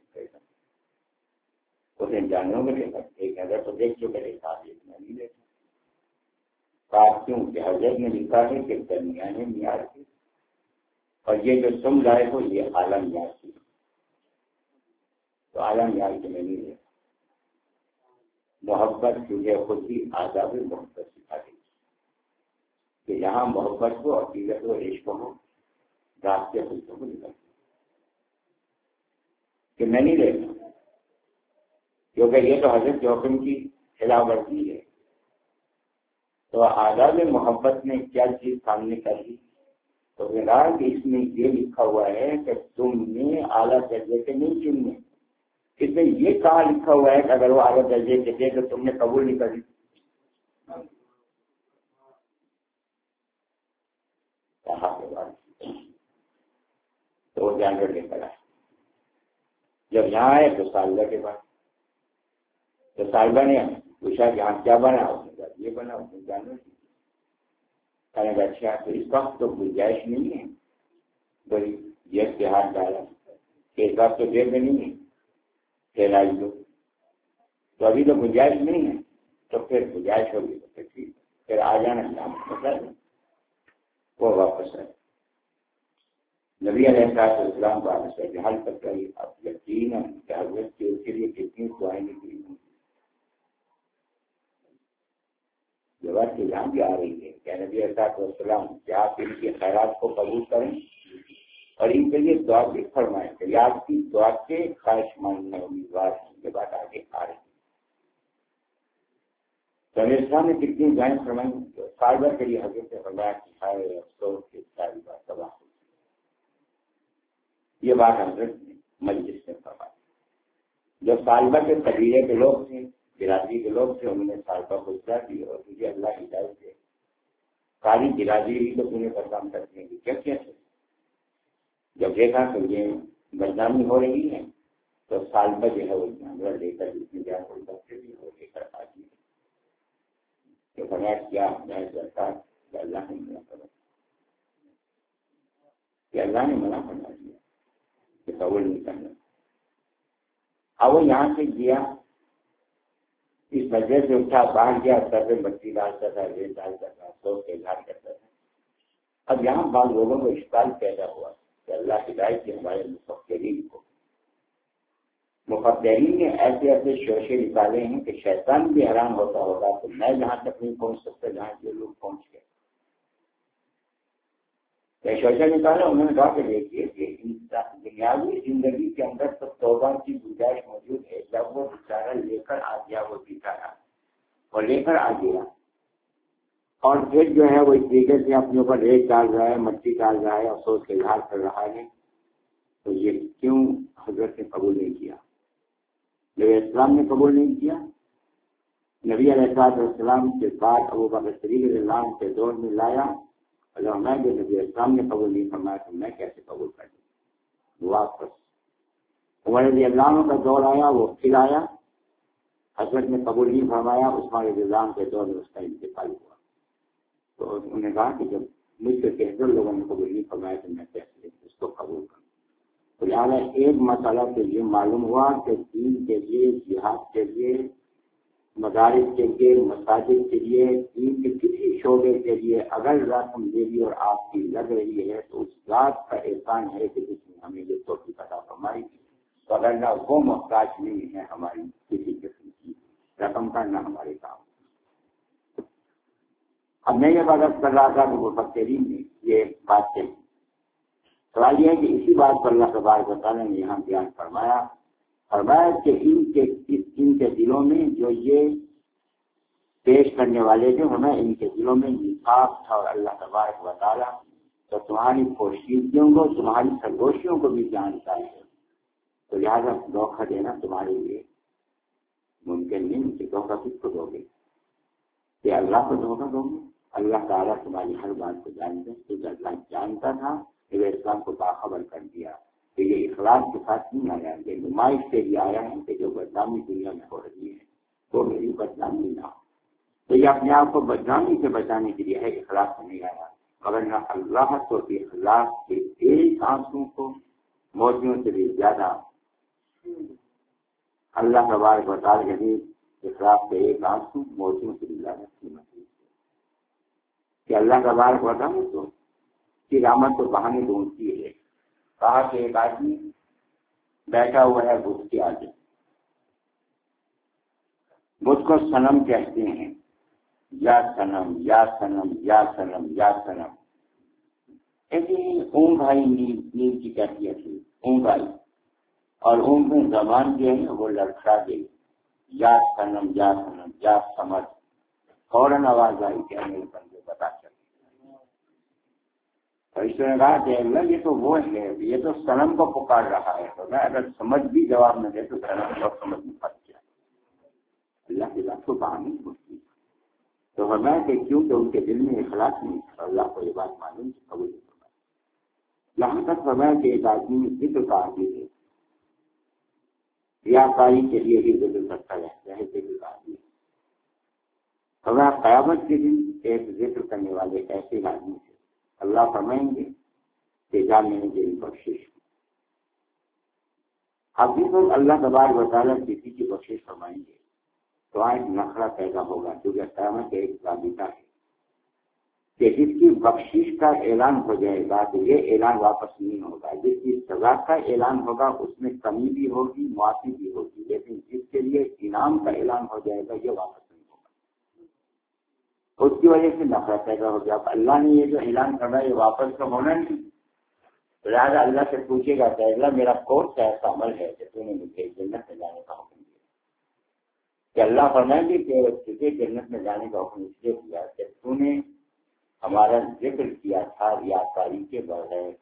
اس نے جانوروں میں دیکھا، ایک نظر تو دیکھ چکے میرے ساتھ اتنا نہیں دیکھا، بات کیوں کہ حضرت نے لکھا ہے کہ درمیان معیار کی، اور یہ جو تم لائے ہو یہ اعلیٰ معیار کی، تو اعلیٰ معیار کے میں نہیں دیکھا۔ محبت تجھے خود ہی آداب محبت سکھا دی کہ یہاں محبت کو، عقیدت و عشق ہو، راستے خود کو نکل کہ میں نہیں دیکھا، کیونکہ یہ تو حضرت کے حکم کی خلاف ورزی ہے۔ تو آداب محبت نے کیا چیز سامنے کر دی، تو کہا کہ اس میں یہ لکھا ہوا ہے کہ تم نے اعلیٰ درجے کے نہیں چننے، اس میں یہ کہاں لکھا ہوا ہے کہ اگر وہ اعلیٰ درجے کے تھے تو تم نے قبول نہیں کری، کہا کے بعد تو وہ جانور لے کر آئے۔ جب یہاں آئے تو سالبہ کے بعد تو سالبہ نے پوچھا کہ ہاں کیا بنا، اس نے کہا یہ بنا، اس نے جانور کہنے کا اچھا تو اس وقت تو گنجائش نہیں ہے، بڑی جیب کے ہاتھ ڈالا کہ اس وقت تو جیب میں نہیں ہے، کہلائی دو، تو ابھی تو گنجائش نہیں ہے، تو پھر گنجائش ہوگی تو پھر ٹھیک، پھر آ جانا نام مسئلہ ہے۔ وہ واپس آئے، نبی علیہ السلام کو آپ سے حل تک کری، اب یقین ہے کہ حضرت کے اس کے لیے کتنی دعائیں نکلی ہوں، جواب کی یہاں بھی آ رہی ہے کہ نبی علیہ السلام کیا آپ ان کی خیرات کو قبول کریں اور ان کے لیے دعا بھی فرمائیں کہ آپ کی دعا کے خواہش مند میں امیدوار ہیں، یہ بات آگے آ رہی ہے۔ تو نبی السلام نے کتنی دعائیں فرمائیں، سالبہ کے لیے حضرت نے فرمایا کہ ہائے افسوس کے ساری بات تباہ ہو، یہ بات حضرت نے مجلس سے فرمائی۔ جو سالبہ کے قبیلے کے لوگ تھے، برادری کے لوگ تھے، انہوں نے سالبہ کو اطلاع دی اور مجھے اللہ ہدایت دے، ساری برادری بھی تو تمہیں بدنام کرتے ہیں کیا کیا تھے۔ جب دیکھا کہ یہ بدنامی ہو رہی ہے تو سالبہ جو ہے وہ جانور لے کر جس میں جان کوئی بچے بھی ہو لے کر آتی ہے، تو فرمایا کیا میں کرتا کہ اللہ نے منع کرا، کہ اللہ نے منع کرنا دیا کہ قبول نہیں کرنا۔ اب وہ یہاں سے گیا، اس وجہ سے اٹھا، باہر گیا، سر پہ مٹی ڈالتا تھا، ریت ڈالتا تھا، سوچ کے اظہار کرتا تھا۔ اب یہاں بعض لوگوں کو اشکال پیدا ہوا کہ اللہ ہدایت کے ہمارے مفکرین کو مفکرین نے ایسے ایسے شوشے نکالے ہیں کہ شیطان بھی حیران ہوتا ہوگا کہ میں جہاں تک نہیں پہنچ سکتا جہاں کے لوگ پہنچ گئے۔ شوشے نکالے، انہوں نے کہا کہ دیکھیے کہ دنیاوی زندگی کے اندر تو توبہ کی گنجائش موجود ہے، جب وہ بیچارہ لے کر آ گیا، وہ بیچارہ اور لے کر آ گیا اور پھر جو ہے وہ اس طریقے سے اپنے اوپر ریت ڈال رہا ہے، مٹی ڈال رہا ہے، افسوس کا اظہار کر رہا ہے، تو یہ کیوں حضرت نے قبول نہیں کیا؟ نبی اسلام نے قبول نہیں کیا؟ نبی علیہ السلام کے بعد ابو بکر صدیق رضی اللہ عنہ کے دور میں لایا، اللہ میں جو نبی اسلام نے قبول نہیں فرمایا تو میں کیسے قبول کر دوں؟ واپس عمر رضی اللہ عنہ کا دور آیا، وہ پھر آیا حضرت نے قبول نہیں فرمایا، عثمان رضی اللہ عنہ کے دور میں اس کا انتقال ہوا۔ تو انہوں نے کہا کہ جب مجھ سے کہتے لوگوں نے قبول نہیں فرمایا تو میں کیسے اس کو قبول کروں۔ تو لہٰذا ایک مسئلہ تو یہ معلوم ہوا کہ دین کے لیے، جہاد کے لیے، مدارس کے لیے، مساجد کے لیے، دین کے کسی شعبے کے لیے اگر رسم دیوی اور آپ کی لگ رہی ہے تو اس ذات کا احسان ہے کہ جس نے ہمیں یہ توفیق عطا فرمائی تھی، تو اگر نہ وہ محتاج نہیں ہے ہماری کسی قسم کی رقم کا، نہ ہمارے کام۔ اب میں یہ بات کر رہا تھا کہ مفسرین نے یہ بات کہی، سوال یہ ہے کہ اسی بات پر اللہ تبارک و تعالیٰ نے یہاں بیان فرمایا فرمایا کہ ان کے ان کے دلوں میں جو یہ پیش کرنے والے جو ہمیں ان کے دلوں میں نفاق تھا، اور اللہ تبارک و تعالیٰ تو تمہاری پوشیدگیوں کو، تمہاری سرگوشیوں کو بھی جانتا ہے، تو لہٰذا دھوکہ دینا تمہارے لیے ممکن نہیں کہ دھوکہ کس کو دو گے؟ کہ اللہ کو دھوکہ دو گے؟ اللہ تعالیٰ تمہاری ہر بات کو جانتے ہیں، تو اللہ جانتا تھا کہ اسلام کو باخبر کر دیا کہ یہ اخلاص کے ساتھ نہیں آیا، یہ نمائش کے لیے آیا ہے کہ جو بدنامی دنیا میں ہو رہی ہے وہ میری بدنامی نہ ہو۔ تو یہ اپنے آپ کو بدنامی سے بچانے کے لیے ہے، اخلاص سے نہیں آیا، مگر نہ اللہ تو اخلاص کے ایک آنسو کو موتیوں سے بھی زیادہ اللہ تبارک و تعالیٰ کے لیے اخلاص کے ایک آنسو موتیوں سے بھی زیادہ قیمت ہے کہ اللہ تبارک و تعالیٰ تو کی رحمت تو بہانے ڈھونڈتی ہے۔ کہا کہ ایک آدمی بیٹھا ہوا ہے بدھ کے آگے، بدھ کو صنم کہتے ہیں، یا صنم یا صنم یا صنم یا صنم، ایسی اونگ آئی نیند نیند کی کیفیت تھی، اونگ آئی اور اونگ میں زبان جو ہے وہ لڑکھڑا گئی، یا صنم یا صنم یا سمجھ، فوراً آواز آئی کہ میرے بندے بتا چل۔ تو اس نے کہا کہ اللہ یہ تو وہ ہے، یہ تو صنم کو پکار رہا ہے، تو میں اگر سمجھ بھی جواب نہ دے تو صنم کو سمجھ میں پھنس گیا۔ اللہ کی بات کو بہانی ہوتی، تو فرمایا کہ کیونکہ ان کے دل میں اخلاص نہیں تھا، اللہ کو یہ بات معلوم تھی، قبول نہیں فرمایا۔ یہاں تک فرمایا کہ ایک آدمی ذکر کا عادی ہے، ریاکاری کے لیے ہی ذکر کرتا رہتا ہے، ذکر کا عادی ہے۔ فرمایا قیامت کے دن ایک ذکر کرنے والے ایسے آدمی سے اللہ فرمائیں گے کہ جا میں نے تیری بخشش۔ اب بھی لوگ اللہ تبارک و تعالیٰ کسی کی بخشش فرمائیں گے تو آج نخرہ پیدا ہوگا، کیونکہ قیامت ایک ضابطہ ہے کہ جس کی بخشش کا اعلان ہو جائے گا تو یہ اعلان واپس نہیں ہوگا، جس کی سزا کا اعلان ہوگا اس میں کمی بھی ہوگی، معافی بھی ہوگی، لیکن جس کے لیے انعام کا اعلان ہو جائے گا یہ واپس نہیں ہوگا، اس کی وجہ سے نفرہ پیدا ہو گیا۔ اب اللہ نے یہ جو اعلان کرنا ہے یہ واپس تو ہونا نہیں، لہٰذا اللہ سے پوچھے گا کہ اللہ میرا کون سا ایسا عمل ہے کہ تو نے مجھے جنت میں جانے کا حکم دیا، کہ اللہ فرمائیں گے کہ تجھے جنت میں جانے کا حکم اس لیے دیا کہ تو نے ہمارا ذکر کیا تھا ریاکاری کے بغیر۔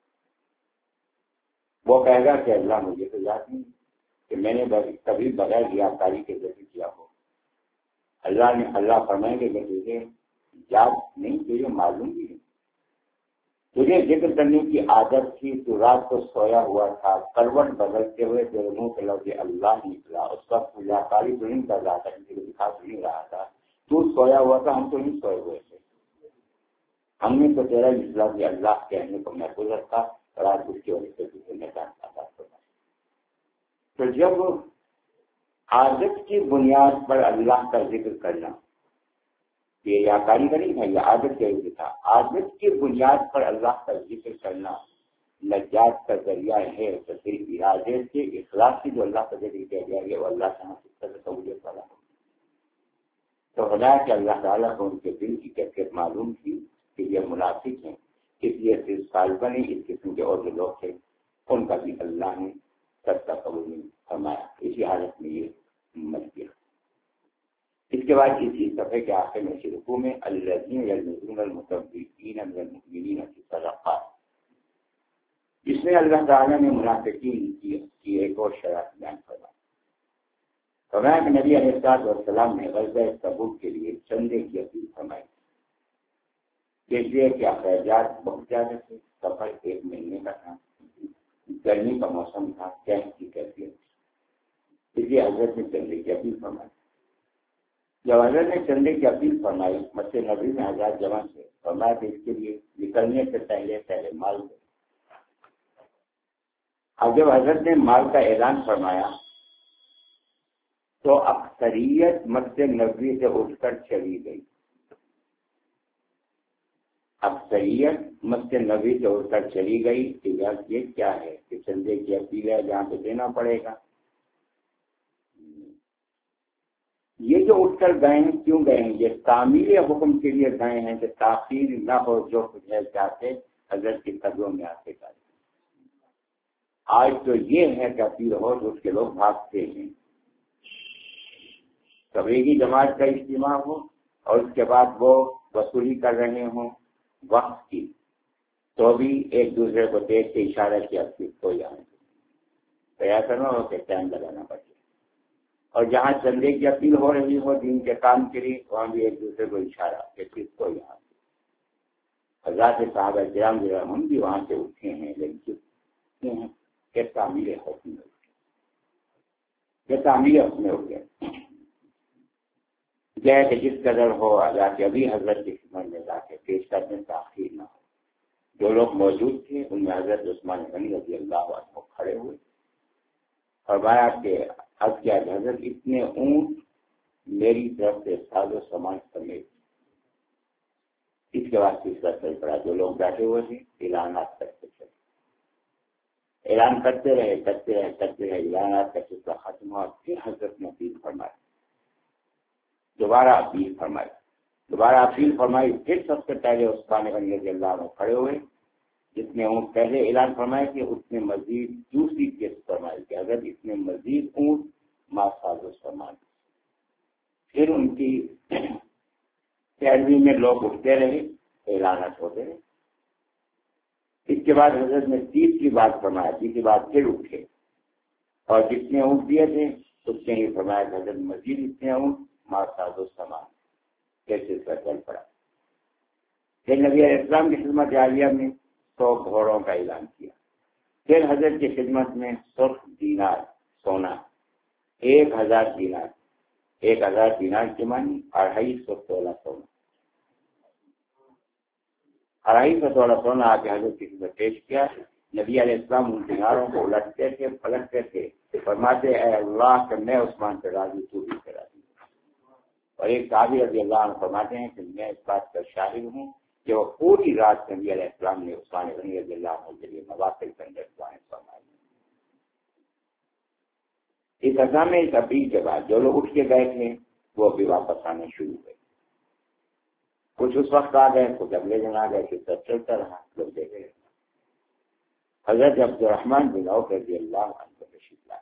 وہ کہے گا کہ اللہ مجھے تو یاد نہیں کہ میں نے کبھی بغیر ریاکاری کے ذکر کیا ہو۔ اللہ نے اللہ فرمائیں گے کہ تجھے یاد نہیں، تجھے معلوم بھی نہیں، تجھے ذکر کرنے کی عادت تھی، تو رات کو سویا ہوا تھا، کروٹ بدلتے ہوئے تیرے منہ کے لفظ اللہ نکلا، اس وقت ریاکاری تو نہیں کر رہا تھا، کسی کو دکھا تو نہیں رہا تھا، تو سویا ہوا تھا، ہم تو نہیں سوئے ہوئے تھے، ہم نے تو تیرا اصلاح بھی اللہ کہنے کو محفوظ رکھا اور آج اس کی وجہ سے تجھے میں جانتا تھا۔ تو جب عادت کی بنیاد پر اللہ کا ذکر کرنا، یہ یا کاریگری ہے یا عادت کا ذکر تھا، عادت کی بنیاد پر اللہ کا ذکر کرنا نجات کا ذریعہ ہے، تو پھر ارادے سے اخلاص سے جو اللہ کا ذکر کیا گیا ہے وہ اللہ سے سہولت والا ہو۔ تو خدا کہ اللہ تعالیٰ کو ان کے دل کی کیفیت معلوم تھی کہ یہ منافق ہیں، اس لیے صرف سالبن اس قسم کے اور جو لوگ تھے ان کا بھی اللہ نے سب قبول نہیں فرمایا، اسی حالت میں یہ مر گیا۔ اس کے بعد اسی صفحے کے آخر میں شروع میں الذین یلمزون المطوعین من المؤمنین فی الصدقات، اس میں اللہ تعالیٰ نے منافقین کی ایک اور شرط بیان فرمائی۔ فرمایا کہ نبی علیہ الصلوۃ والسلام نے غزوہ تبوک کے لیے چندے کی اپیل فرمائی، اس لیے کہ اخراجات بہت زیادہ تھے، سفر ایک مہینے کا تھا، گرمی کا موسم تھا، کیمپ کی کیفیت تھی، اس لیے لیے حضرت نے چندے کی اپیل فرمائی. جب حضرت نے چندے کی اپیل فرمائی مسجد نبوی میں حضرات جمع سے فرمایا کہ اس کے لیے نکلنے سے پہلے پہلے مال دے. اب جب حضرت نے مال کا اعلان فرمایا تو اکثریت مسجد نبوی سے اٹھ کر چلی گئی. اکثریت مسجد نبوی سے اٹھ کر چلی گئی کہ یہ کیا ہے کہ چندے کی اپیل ہے جہاں پہ دینا پڑے گا. یہ جو اٹھ کر گئے ہیں کیوں گئے ہیں؟ یہ تعمیل حکم کے لیے گئے ہیں کہ تاخیر نہ ہو، جو کچھ ہے چاہتے حضرت کے قدموں میں آتے کریں. آج تو یہ ہے کہ اپیل ہو تو اس کے لوگ بھاگتے ہیں. تبلیغی جماعت کا اجتماع ہو اور اس کے بعد وہ وصولی کر رہے ہوں وقت کی تو بھی ایک دوسرے کو دیکھ کے اشارہ کیا ہو جائے تو ایسا نہ ہو کہ ٹائم لگانا پڑے. اور جہاں چندے کی اپیل ہو رہی ہو دین کے کام کے لیے وہاں بھی ایک دوسرے کو اشارہ کہ کس کو یہاں سے حضرات صحابہ کرام جو ہم بھی وہاں سے اٹھے ہیں لیکن کیوں ہیں کہ تعمیر حکم میں اٹھے یہ تعمیر حکم میں ہو گیا. جائے کہ جس قدر ہو اللہ کے ابھی حضرت کی خدمت میں جا کے پیش کرنے تاخیر نہ ہو. جو لوگ موجود تھے ان میں حضرت عثمان غنی رضی اللہ عنہ کھڑے ہوئے فرمایا کہ اب کیا حضرت اتنے اونٹ میری طرف سے ساز و سامان سمیت. اس کے بعد تیسرا چل پڑا. جو لوگ بیٹھے ہوئے تھے اعلانات کرتے چلے اعلان کرتے رہے کرتے رہے کرتے رہے اعلانات کا سلسلہ ختم ہوا. پھر حضرت نے اپیل فرمائی دوبارہ اپیل فرمائی دوبارہ اپیل فرمائی پھر سب سے پہلے عثمان غنی رضی اللہ عنہ کھڑے ہوئے. جس نے اونٹ پہلے اعلان فرمایا کہ اس نے مزید دوسری چیز فرمائی کہ اگر اس نے مزید اونٹ ماساز و سامان. پھر ان کی پیروی میں لوگ اٹھتے رہے اعلانات ہوتے رہے. اس کے بعد حضرت نے تیسری بات فرمایا. تیسری بات پھر اٹھے اور جتنے اونٹ دیے تھے اس نے یہ فرمایا کہ حضرت مزید اتنے اونٹ ماساز و سامان. کیسے اس کا چل پڑا. پھر نبی علیہ السلام کی خدمت عالیہ میں سو گھوڑوں کا اعلان کیا. پھر حضرت کی خدمت میں سرخ دینار سونا ایک ہزار دینار ایک ہزار دینار کی مانی اڑھائی سو سولہ سونا اڑھائی سو سولہ سونا آ کے حضرت کی خدمت پیش کیا. نبی علیہ السلام ان دیناروں کو الٹتے تھے پلٹتے تھے فرماتے اے اللہ کہ میں عثمان سے راضی تو بھی سے راضی. اور ایک صحابی رضی اللہ عنہ فرماتے ہیں کہ میں اس بات کا شاہد ہوں کہ وہ پوری رات نبی علیہ السلام نے عثمان غنی رضی اللہ عنہ کے لیے نوافل کے اندر دعائیں فرمائی. اس اذان میں اس اپیل کے بعد جو لوگ اٹھ کے گئے تھے وہ بھی واپس آنے شروع ہوئے. کچھ اس وقت آ گئے کچھ اگلے دن آ گئے کہ سب چلتا رہا لوگ دیکھے. حضرت عبد الرحمن بن عوف رضی اللہ عنہ کو تشریف لائے.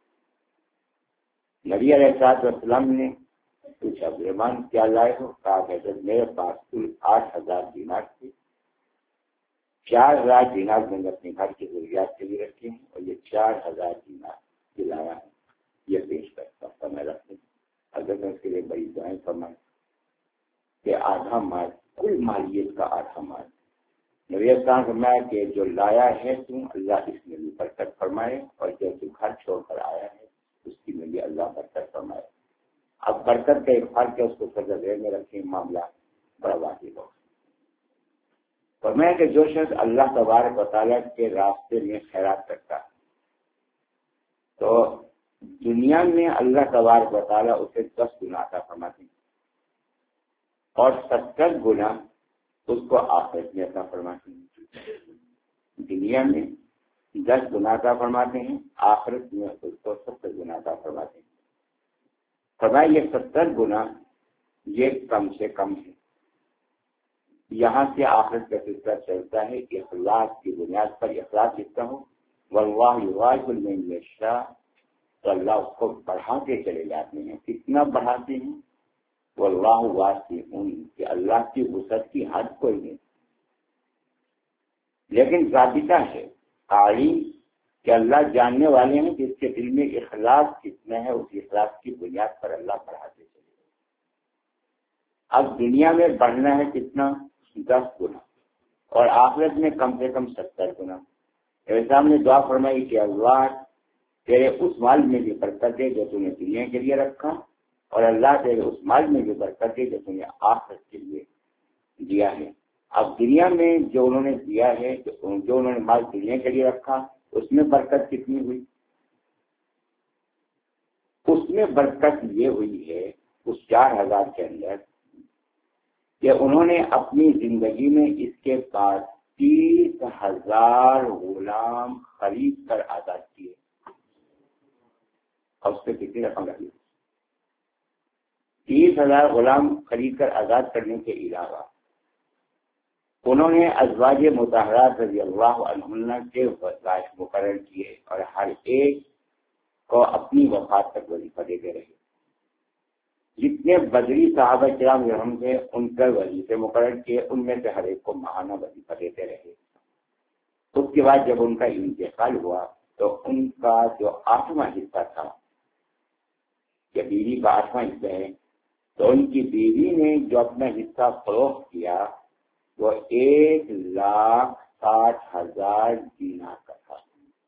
نبی علیہ الصلوۃ والسلام نے پوچھا عبد الرحمن کیا لائے ہو؟ کہا کہ حضرت میرے پاس کل آٹھ ہزار دینار تھے. چار ہزار دینار میں نے اپنے گھر کی ضروریات کے لیے رکھے ہیں اور یہ چار ہزار دینار دلایا ہے یہ پیش کرتا ہوں میں رکھنے. حضرت نے اس کے لیے بڑی دعائیں فرمائی کہ آدھا مال کل مالیت کا آدھا مال. نبی اسلام فرمایا کہ جو لایا ہے تم اللہ اس میں بھی برکت فرمائے اور جو تم گھر چھوڑ کر آیا ہے اس کی میں بھی اللہ برکت فرمائے. اب برکت کا ایک فرق ہے اس کو سزا دیر میں رکھیں معاملہ بڑا واضح ہو. فرمایا کہ جو شخص اللہ تبارک و تعالیٰ کے راستے میں خیرات کرتا ہے تو دنیا میں اللہ تبارک و تعالیٰ اسے دس گنا عطا فرماتے ہیں اور ستر گنا اس کو آخرت میں عطا فرماتے ہیں. دنیا میں دس گنا عطا فرماتے ہیں آخرت میں اس کو ستر گنا عطا فرماتے ہیں. فرمایا یہ ستر گنا یہ کم سے کم ہے. یہاں سے آخرت کا سلسلہ چلتا ہے اخلاص کی بنیاد پر. اخلاص جتنا ہو واللہ یضاعف لمن یشاء تو اللہ اس کو بڑھاتے چلے جاتے ہیں. کتنا بڑھاتے ہیں؟ واللہ واسع کہ اللہ کی وسعت کی حد کوئی نہیں. لیکن ضابطہ ہے تعلیم کہ اللہ جاننے والے ہیں کہ اس کے دل میں اخلاص کتنا ہے. اس اخلاص کی بنیاد پر اللہ بڑھاتے چلے. اب دنیا میں بڑھنا ہے کتنا؟ دس گنا اور آخرت میں کم سے کم ستر گنا. اسلام نے دعا فرمائی کہ اللہ تیرے اس مال میں بھی برکت دے جو تم نے دنیا کے لیے رکھا، اور اللہ تیرے اس مال میں بھی برکت دے جو تم نے آخرت کے لیے دیا ہے۔ اب دنیا میں جو انہوں نے دیا ہے، جو انہوں نے مال دنیا کے لیے رکھا، اس میں برکت کتنی ہوئی؟ اس میں برکت یہ ہوئی ہے اس چار ہزار کے اندر کہ انہوں نے اپنی زندگی میں اس کے بعد تیس ہزار غلام خرید کر آزاد کیے، اور اس پہ کتنی رقم لگی؟ تیس ہزار غلام خرید کر آزاد کرنے کے علاوہ انہوں نے ازواج مطہرات رضی اللہ عنہن کے وظائف مقرر کیے، اور ہر ایک کو اپنی وفات تک وظیفہ دیتے رہے۔ جتنے بدری صحابہ کرام رحم تھے ان کا وظیفے مقرر کیے، ان میں سے ہر ایک کو ماہانہ وظیفہ دیتے رہے۔ اس کے بعد جب ان کا انتقال ہوا تو ان کا جو آٹھواں حصہ تھا، کہ بیوی کا آٹھواں حصہ ہے، تو ان کی بیوی نے جو اپنا حصہ فروخت کیا وہ ایک لاکھ ساٹھ ہزار دینار کا تھا۔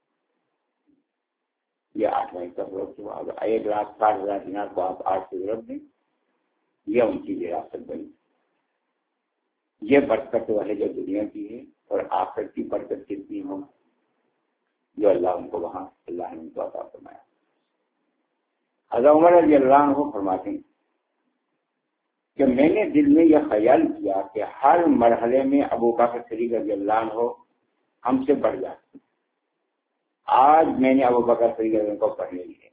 یہ آٹھواں حصہ فروخت ہوا، ایک لاکھ ساٹھ ہزار دینار کو آپ آٹھ سے ضرورت دیں، یہ ان کی وراثت بنی۔ یہ برکت والے جو دنیا کی ہے، اور آخرت کی برکت کتنی ہو جو اللہ ان کو وہاں اللہ نے ان کو عطا فرمایا۔ حضرت عمر رضی اللہ عنہ فرماتے ہیں کہ میں نے دل میں یہ خیال کیا کہ ہر مرحلے میں ابو بکر صدیق رضی اللہ عنہ ہم سے بڑھ جاتے۔ آج میں نے ابو بکر صدیق رضی اللہ عنہ کو پڑھنے لیے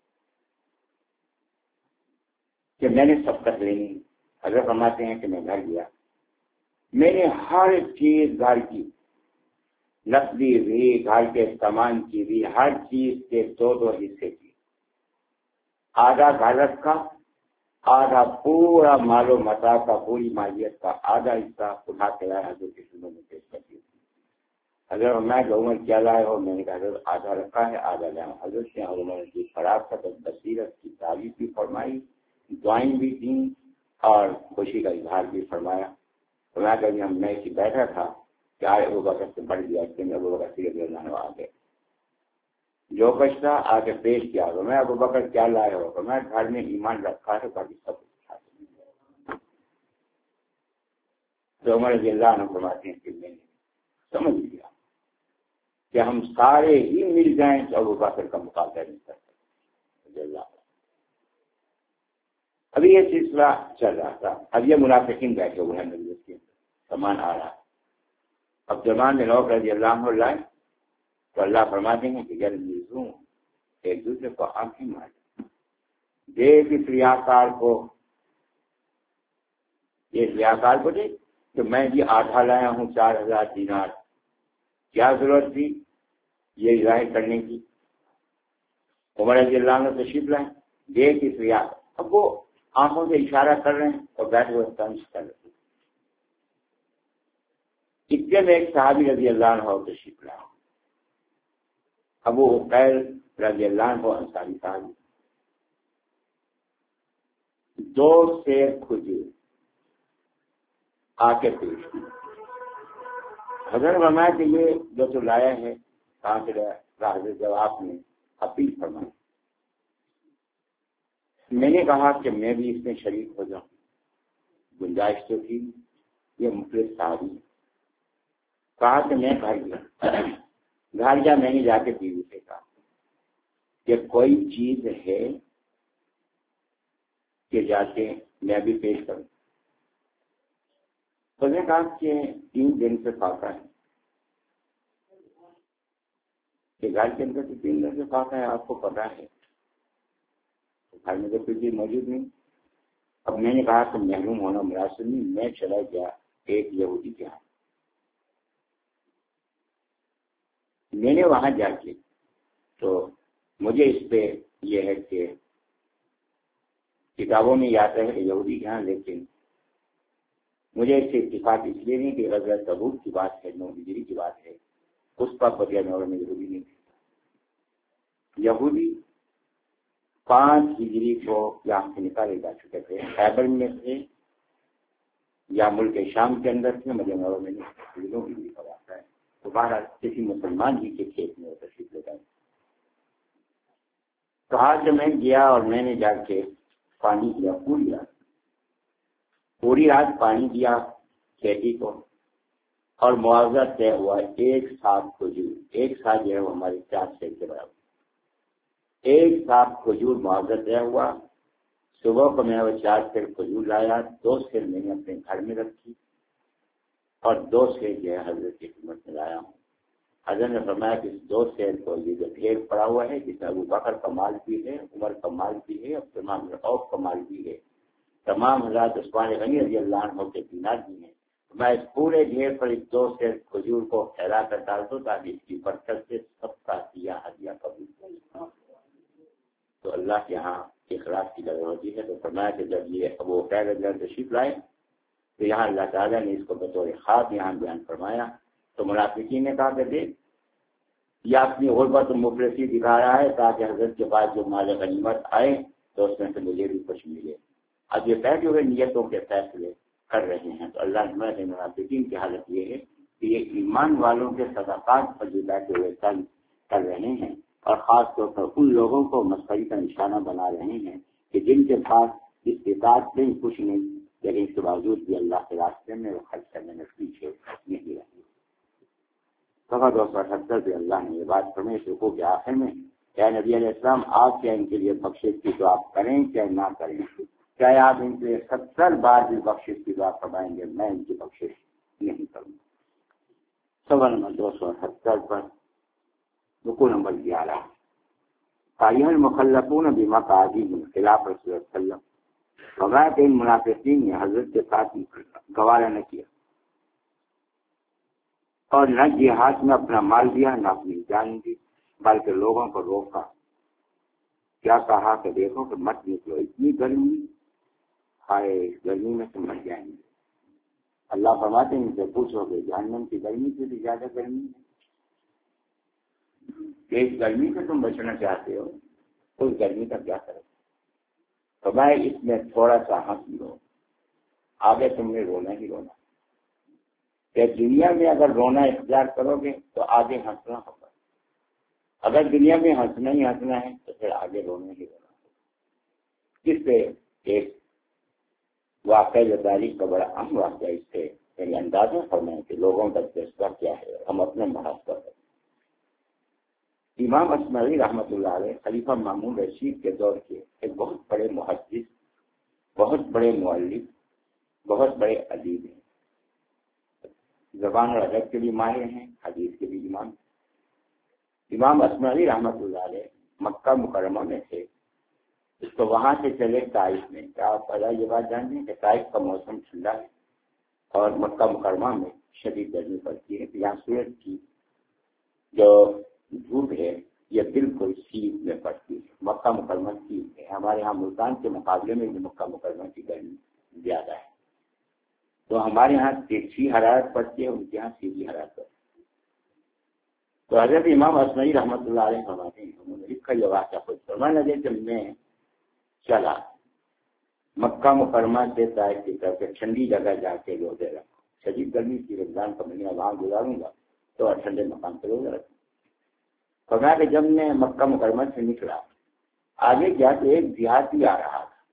کہ میں نے سبقت لینی۔ حضرت فرماتے ہیں کہ میں گھر گیا، میں نے ہر چیز گھر کی لفظی بھی، گھر کے سامان کی بھی، ہر چیز کے دو دو حصے کی، آدھا گھر رکھا، آدھا پورا مال و متاع کا، پوری مالیت کا آدھا حصہ اٹھا کے لایا، حضرت کے سنوں میں پیش کر دیا۔ حضرت میں گھومر کیا لائے ہو؟ میں نے کہا حضرت آدھا رکھا ہے، آدھا لایا۔ حضرت نے علماء کی خراب کا بصیرت کی تعریف بھی فرمائی، دعائیں بھی دیں، اور خوشی کا اظہار بھی فرمایا۔ فرمایا کہ ہم میں اسی بیٹھا تھا کہ آئے ابو بکر سے بڑھ گیا کہ ابو بکر سے رضی اللہ عنہ آ گئے، جو کچھ تھا آ کے پیش کیا۔ تو میں ابو بکر کیا لائے ہو؟ تو میں گھر میں ایمان رکھا ہے، باقی سب کچھ۔ تو عمر رضی اللہ عنہ فرماتے ہیں کہ میں نے سمجھ لیا کہ ہم سارے ہی مل جائیں تو ابو بکر کا مقابلہ نہیں کر سکتے۔ ابھی یہ سلسلہ چل رہا تھا، اب یہ منافقین بیٹھے ہوئے ہیں مجلس کے، سامان آ رہا۔ اب زمان میں لوگ رضی اللہ عنہ لائے تو اللہ فرماتے ہیں کہ یلمیزون، ایک دوسرے کو آنکھیں مارے، دیکھ اس ریاکار کو، یہ ریاکار کو دیکھ کہ میں بھی آدھا لایا ہوں چار ہزار دینار، کیا ضرورت تھی یہ ظاہر کرنے کی؟ عمر رضی اللہ عنہ تشریف لائیں، دیکھ اس ریاکار، اب وہ آنکھوں سے اشارہ کر رہے ہیں اور بیٹھے ہوئے طنز کر رہے ہیں۔ اتنے میں ایک صحابی رضی اللہ عنہ تشریف لائے، ابو عقیل رضی اللہ عنہ انصاری صحابی، دو سے کھجور آ کے پیش کی۔ حضرت فرمایا کہ یہ جو تو لایا ہے کہاں سے لایا؟ حضرت جواب میں اپیل فرمائی۔ میں نے کہا کہ میں بھی اس میں شریک ہو جاؤں، گنجائش تو تھی، یہ مخلص صحابی۔ کہا کہ میں گھر گیا، گھر گیا میں نے جا کے بیوی سے کہا کہ کوئی چیز ہے کہ جا کے میں بھی پیش کروں؟ تو نے کہا کہ تین دن سے فاقہ ہے، کہ گھر کے اندر تین دن سے فاقہ ہے، آپ کو پتا ہے، گھر میں تو کوئی چیز موجود نہیں۔ اب میں نے کہا کہ محروم ہونا مناسب نہیں، میں چلا گیا ایک یہودی کے ہاں، میں نے وہاں جا کے تو مجھے اس پہ یہ ہے کہ کتابوں میں یاد ہے یہودی کے ہاں، لیکن مجھے اس سے اتفاق اس لیے نہیں کہ غزوہ تبوک کی بات ہے، نو ہجری کی بات ہے، اس پر بدیا نور میں یہودی نہیں تھا۔ یہودی پانچ ہجری کو یہاں سے نکالے جا چکے تھے، خیبر میں تھے یا ملک شام کے اندر تھے، مجھے نور میں نہیں ہجری کا واقعہ ہے۔ تو بہرحال کسی مسلمان ہی کے کھیت میں تشریف لے جائیں۔ کہا کہ میں گیا اور میں نے جا کے پانی دیا پوری رات پوری رات پانی دیا کھیتی کو، اور معاوضہ طے ہوا ایک ساتھ کھجور، ایک ساتھ جو ہے وہ ہمارے چار سے کے برابر، ایک ساتھ کھجور معاوضہ طے ہوا۔ صبح کو میں وہ چار سیر کھجور لایا، دو سیر میں نے اپنے گھر میں رکھی اور دو سیر جو ہے حضرت کی خدمت میں لایا ہوں۔ حضرت نے فرمایا کہ اس دو سیر کو یہ جو ڈھیر پڑا ہوا ہے، جس میں ابو بکر کا مال بھی ہے، عمر کا مال بھی ہے، اور تمام عوف کا مال بھی ہے، تمام حضرات عثمان غنی رضی اللہ عنہ کے دینار بھی ہیں، میں اس پورے ڈھیر پر اس دو سیر کھجور کو پھیلا کر ڈال دوں تاکہ اس کی برکت سے سب کا دیا ہدیہ قبول کرے۔ تو اللہ کے یہاں اخلاص کی قدر ہوتی ہے۔ تو فرمایا کہ جب یہ ابو بکر رضی اللہ عنہ تشریف لائے تو یہاں اللہ تعالیٰ نے اس کو بطور خواب یہاں بیان فرمایا، تو منافقین نے کہا کہ دیکھ یہ اپنی غربت و مفلسی دکھا رہا ہے تاکہ حضرت کے بعد جو مال غنیمت آئے تو اس میں سے مجھے بھی کچھ ملے۔ اب یہ بیٹھے ہوئے نیتوں کے فیصلے کر رہے ہیں، تو اللہ نے منافقین کی حالت یہ ہے کہ یہ ایمان والوں کے صدقات پر جو بیٹھے ہوئے کل کر رہے ہیں، اور خاص طور پر ان لوگوں کو مسخری کا نشانہ بنا رہے ہیں کہ جن کے پاس استطاعت نہیں کچھ نہیں، لیکن اس کے باوجود بھی اللہ کے راستے میں وہ خرچ کرنے میں پیچھے نہیں رہے۔ صفحہ دو سو اٹھہتر پہ اللہ نے یہ بات فرمائی رکوع کے آخر میں، کیا نبی علیہ السلام آپ کیا ان کے لیے بخشش کی دعا کریں کیا نہ کریں؟ کیا آپ ان کے ستر بار بھی بخشش کی دعا فرمائیں گے؟ میں ان کی بخشش نہیں کروں گا۔ صفحہ نمبر دو سو اٹھہتر پر رکوع نمبر گیارہ، قائم المخلفون بمقاعدہم خلاف رسول اللہ صلی اللہ علیہ وسلم، فرمایا کہ ان منافقین نے حضرت کے ساتھ گوارہ نہ کیا اور نہ جہاد میں اپنا مال دیا، نہ اپنی جان دی، بلکہ لوگوں کو روکا۔ کیا کہا کہ دیکھو کہ مت نکلو، اتنی گرمی، ہائے گرمی میں سے مر جائیں گے۔ اللہ فرماتے ہیں ان سے پوچھو کہ جہنم کی گرمی سے بھی زیادہ گرمی ہے، کہ اس گرمی سے تم بچنا چاہتے ہو، اس گرمی کا کیا کرو؟ تو میں اس میں تھوڑا سا ہنس لو، آگے تم نے رونا ہی رونا، کہ دنیا میں اگر رونا اختیار کرو گے تو آگے ہنسنا ہوگا، اگر دنیا میں ہنسنا ہی ہنسنا ہے تو پھر آگے رونا ہی رونا ہوگا۔ اس سے ایک واقعہ جو تاریخ کا بڑا اہم واقعہ، اس سے یعنی اندازہ فرمائیں کہ لوگوں کا جذبہ کیا ہے، ہم اپنے محاسبہ کریں۔ امام اسمعیلی رحمۃ اللہ علیہ خلیفہ مامون رشید کے دور کے ایک بہت بڑے محدث، بہت بڑے مؤلف، بہت بڑے ادیب ہیں، زبان اور ادب کے بھی ماہر ہیں، حدیث کے بھی امام۔ امام اسمعیلی رحمۃ اللہ علیہ مکہ مکرمہ میں تھے، تو وہاں سے چلے طائف میں۔ کیا آپ پہلا یہ بات جانتے ہیں کہ طائف کا موسم ٹھنڈا ہے اور مکہ مکرمہ میں شدید گرمی پڑتی ہے، یہاں سورج کی جو دھوپ ہے یہ بالکل سیدھ میں پڑتی ہے، مکہ مکرمہ سیدھ ہے، ہمارے یہاں ملتان کے مقابلے میں بھی مکہ مکرمہ کی گرمی زیادہ ہے، تو ہمارے یہاں تیرچھی حرارت پڑتی ہے، ان کے یہاں سیدھی حرارت پڑتی ہے۔ تو حضرت امام اسمعیلی رحمۃ اللہ علیہ فرماتے ہیں، انہوں نے لکھا یہ واقعہ خود فرمانے لگے کہ میں چلا مکہ مکرمہ سے طائف کی طرف ٹھنڈی جگہ جا کے روزے رکھوں، شدید گرمی کی رمضان کا مہینہ وہاں گزاروں گا تو ٹھنڈے مقام پہ روزے رکھوں۔ فرمایا کہ جب میں مکہ مکرمہ سے نکلا آگے کیا کہ ایک دیہاتی آ رہا تھا،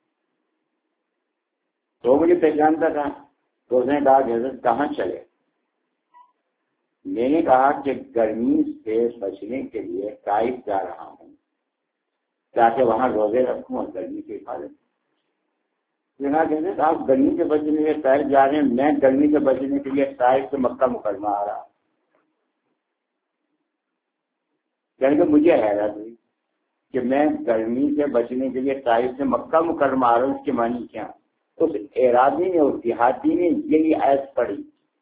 تو مجھے پہچانتا تھا، تو اس نے کہا کہ حضرت کہاں چلے؟ میں نے کہا کہ گرمی سے بچنے کے لیے طائف جا رہا ہوں تاکہ وہاں روزے رکھوں اور گرمی کی حفاظت۔ جناب حضرت آپ گرمی سے بچنے کے لیے طائف جا رہے ہیں، میں گرمی سے بچنے کے لیے طائف سے مکہ مکرمہ آ رہا، یعنی کہ مجھے حیرت ہوئی کہ میں گرمی سے بچنے کے لیے طائف سے مکہ مکرمہ آ رہا ہوں، اس کے معنی کیا؟ اس اعرابی نے، اس دیہاتی نے یہی آیت پڑھی،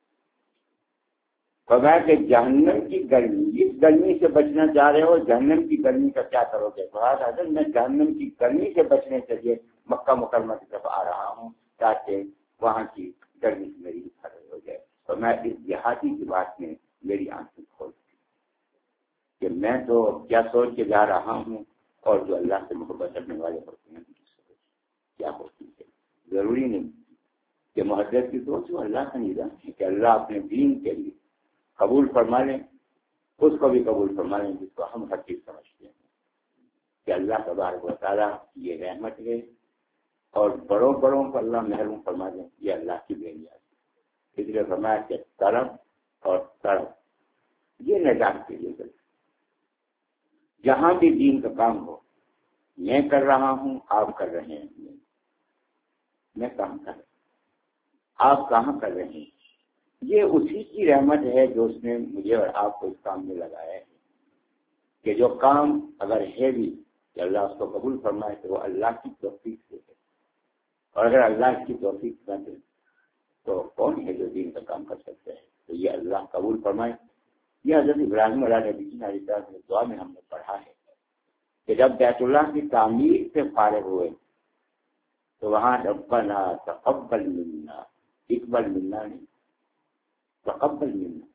فرمایا کہ جہنم کی گرمی، اس گرمی سے بچنا چاہ رہے ہو، جہنم کی گرمی کا کیا کرو گے؟ حضرت میں جہنم کی گرمی سے بچنے کے لیے مکہ مکرمہ کی طرف آ رہا ہوں تاکہ وہاں کی گرمی سے میری حفاظت ہو جائے۔ تو میں اس دیہاتی کی بات میں میری آنکھیں کھول کہ میں تو کیا سوچ کے جا رہا ہوں، اور جو اللہ سے محبت رکھنے والے ہوتے ہیں ان کی سوچ کیا ہوتی ہے۔ ضروری نہیں کہ محبت کی سوچ ہو، اللہ کا نظام ہے کہ اللہ اپنے دین کے لیے قبول فرما لیں، اس کو بھی قبول فرما لیں جس کو ہم حقیق سمجھتے ہیں کہ اللہ تبارک و تعالیٰ کی یہ رحمت ہے، اور بڑوں بڑوں کو اللہ محروم فرما دیں، یہ اللہ کی بے نیازی۔ اس لیے فرمایا کہ طلب اور تڑپ یہ نجات کے لیے ضروری۔ جہاں بھی دین کا کام ہو، میں کر رہا ہوں، آپ کر رہے ہیں، میں کہاں کر رہا ہوں، آپ کہاں کر رہے ہیں، یہ اسی کی رحمت ہے جو اس نے مجھے اور آپ کو اس کام میں لگایا ہے، کہ جو کام اگر ہے بھی کہ اللہ اس کو قبول فرمائے تو وہ اللہ کی توفیق سے ہے، اور اگر اللہ کی توفیق نہ دے تو کون ہے جو دین کا کام کر سکتے ہیں؟ تو یہ اللہ قبول فرمائے۔ یہ حضرت ابراہیم علیہ نبی علیہ السلام دعا میں ہم نے پڑھا ہے کہ جب بیت اللہ کی تعمیر سے فارغ ہوئے تو وہاں ربنا تقبل منا، اقبل منا نہیں، تقبل منا،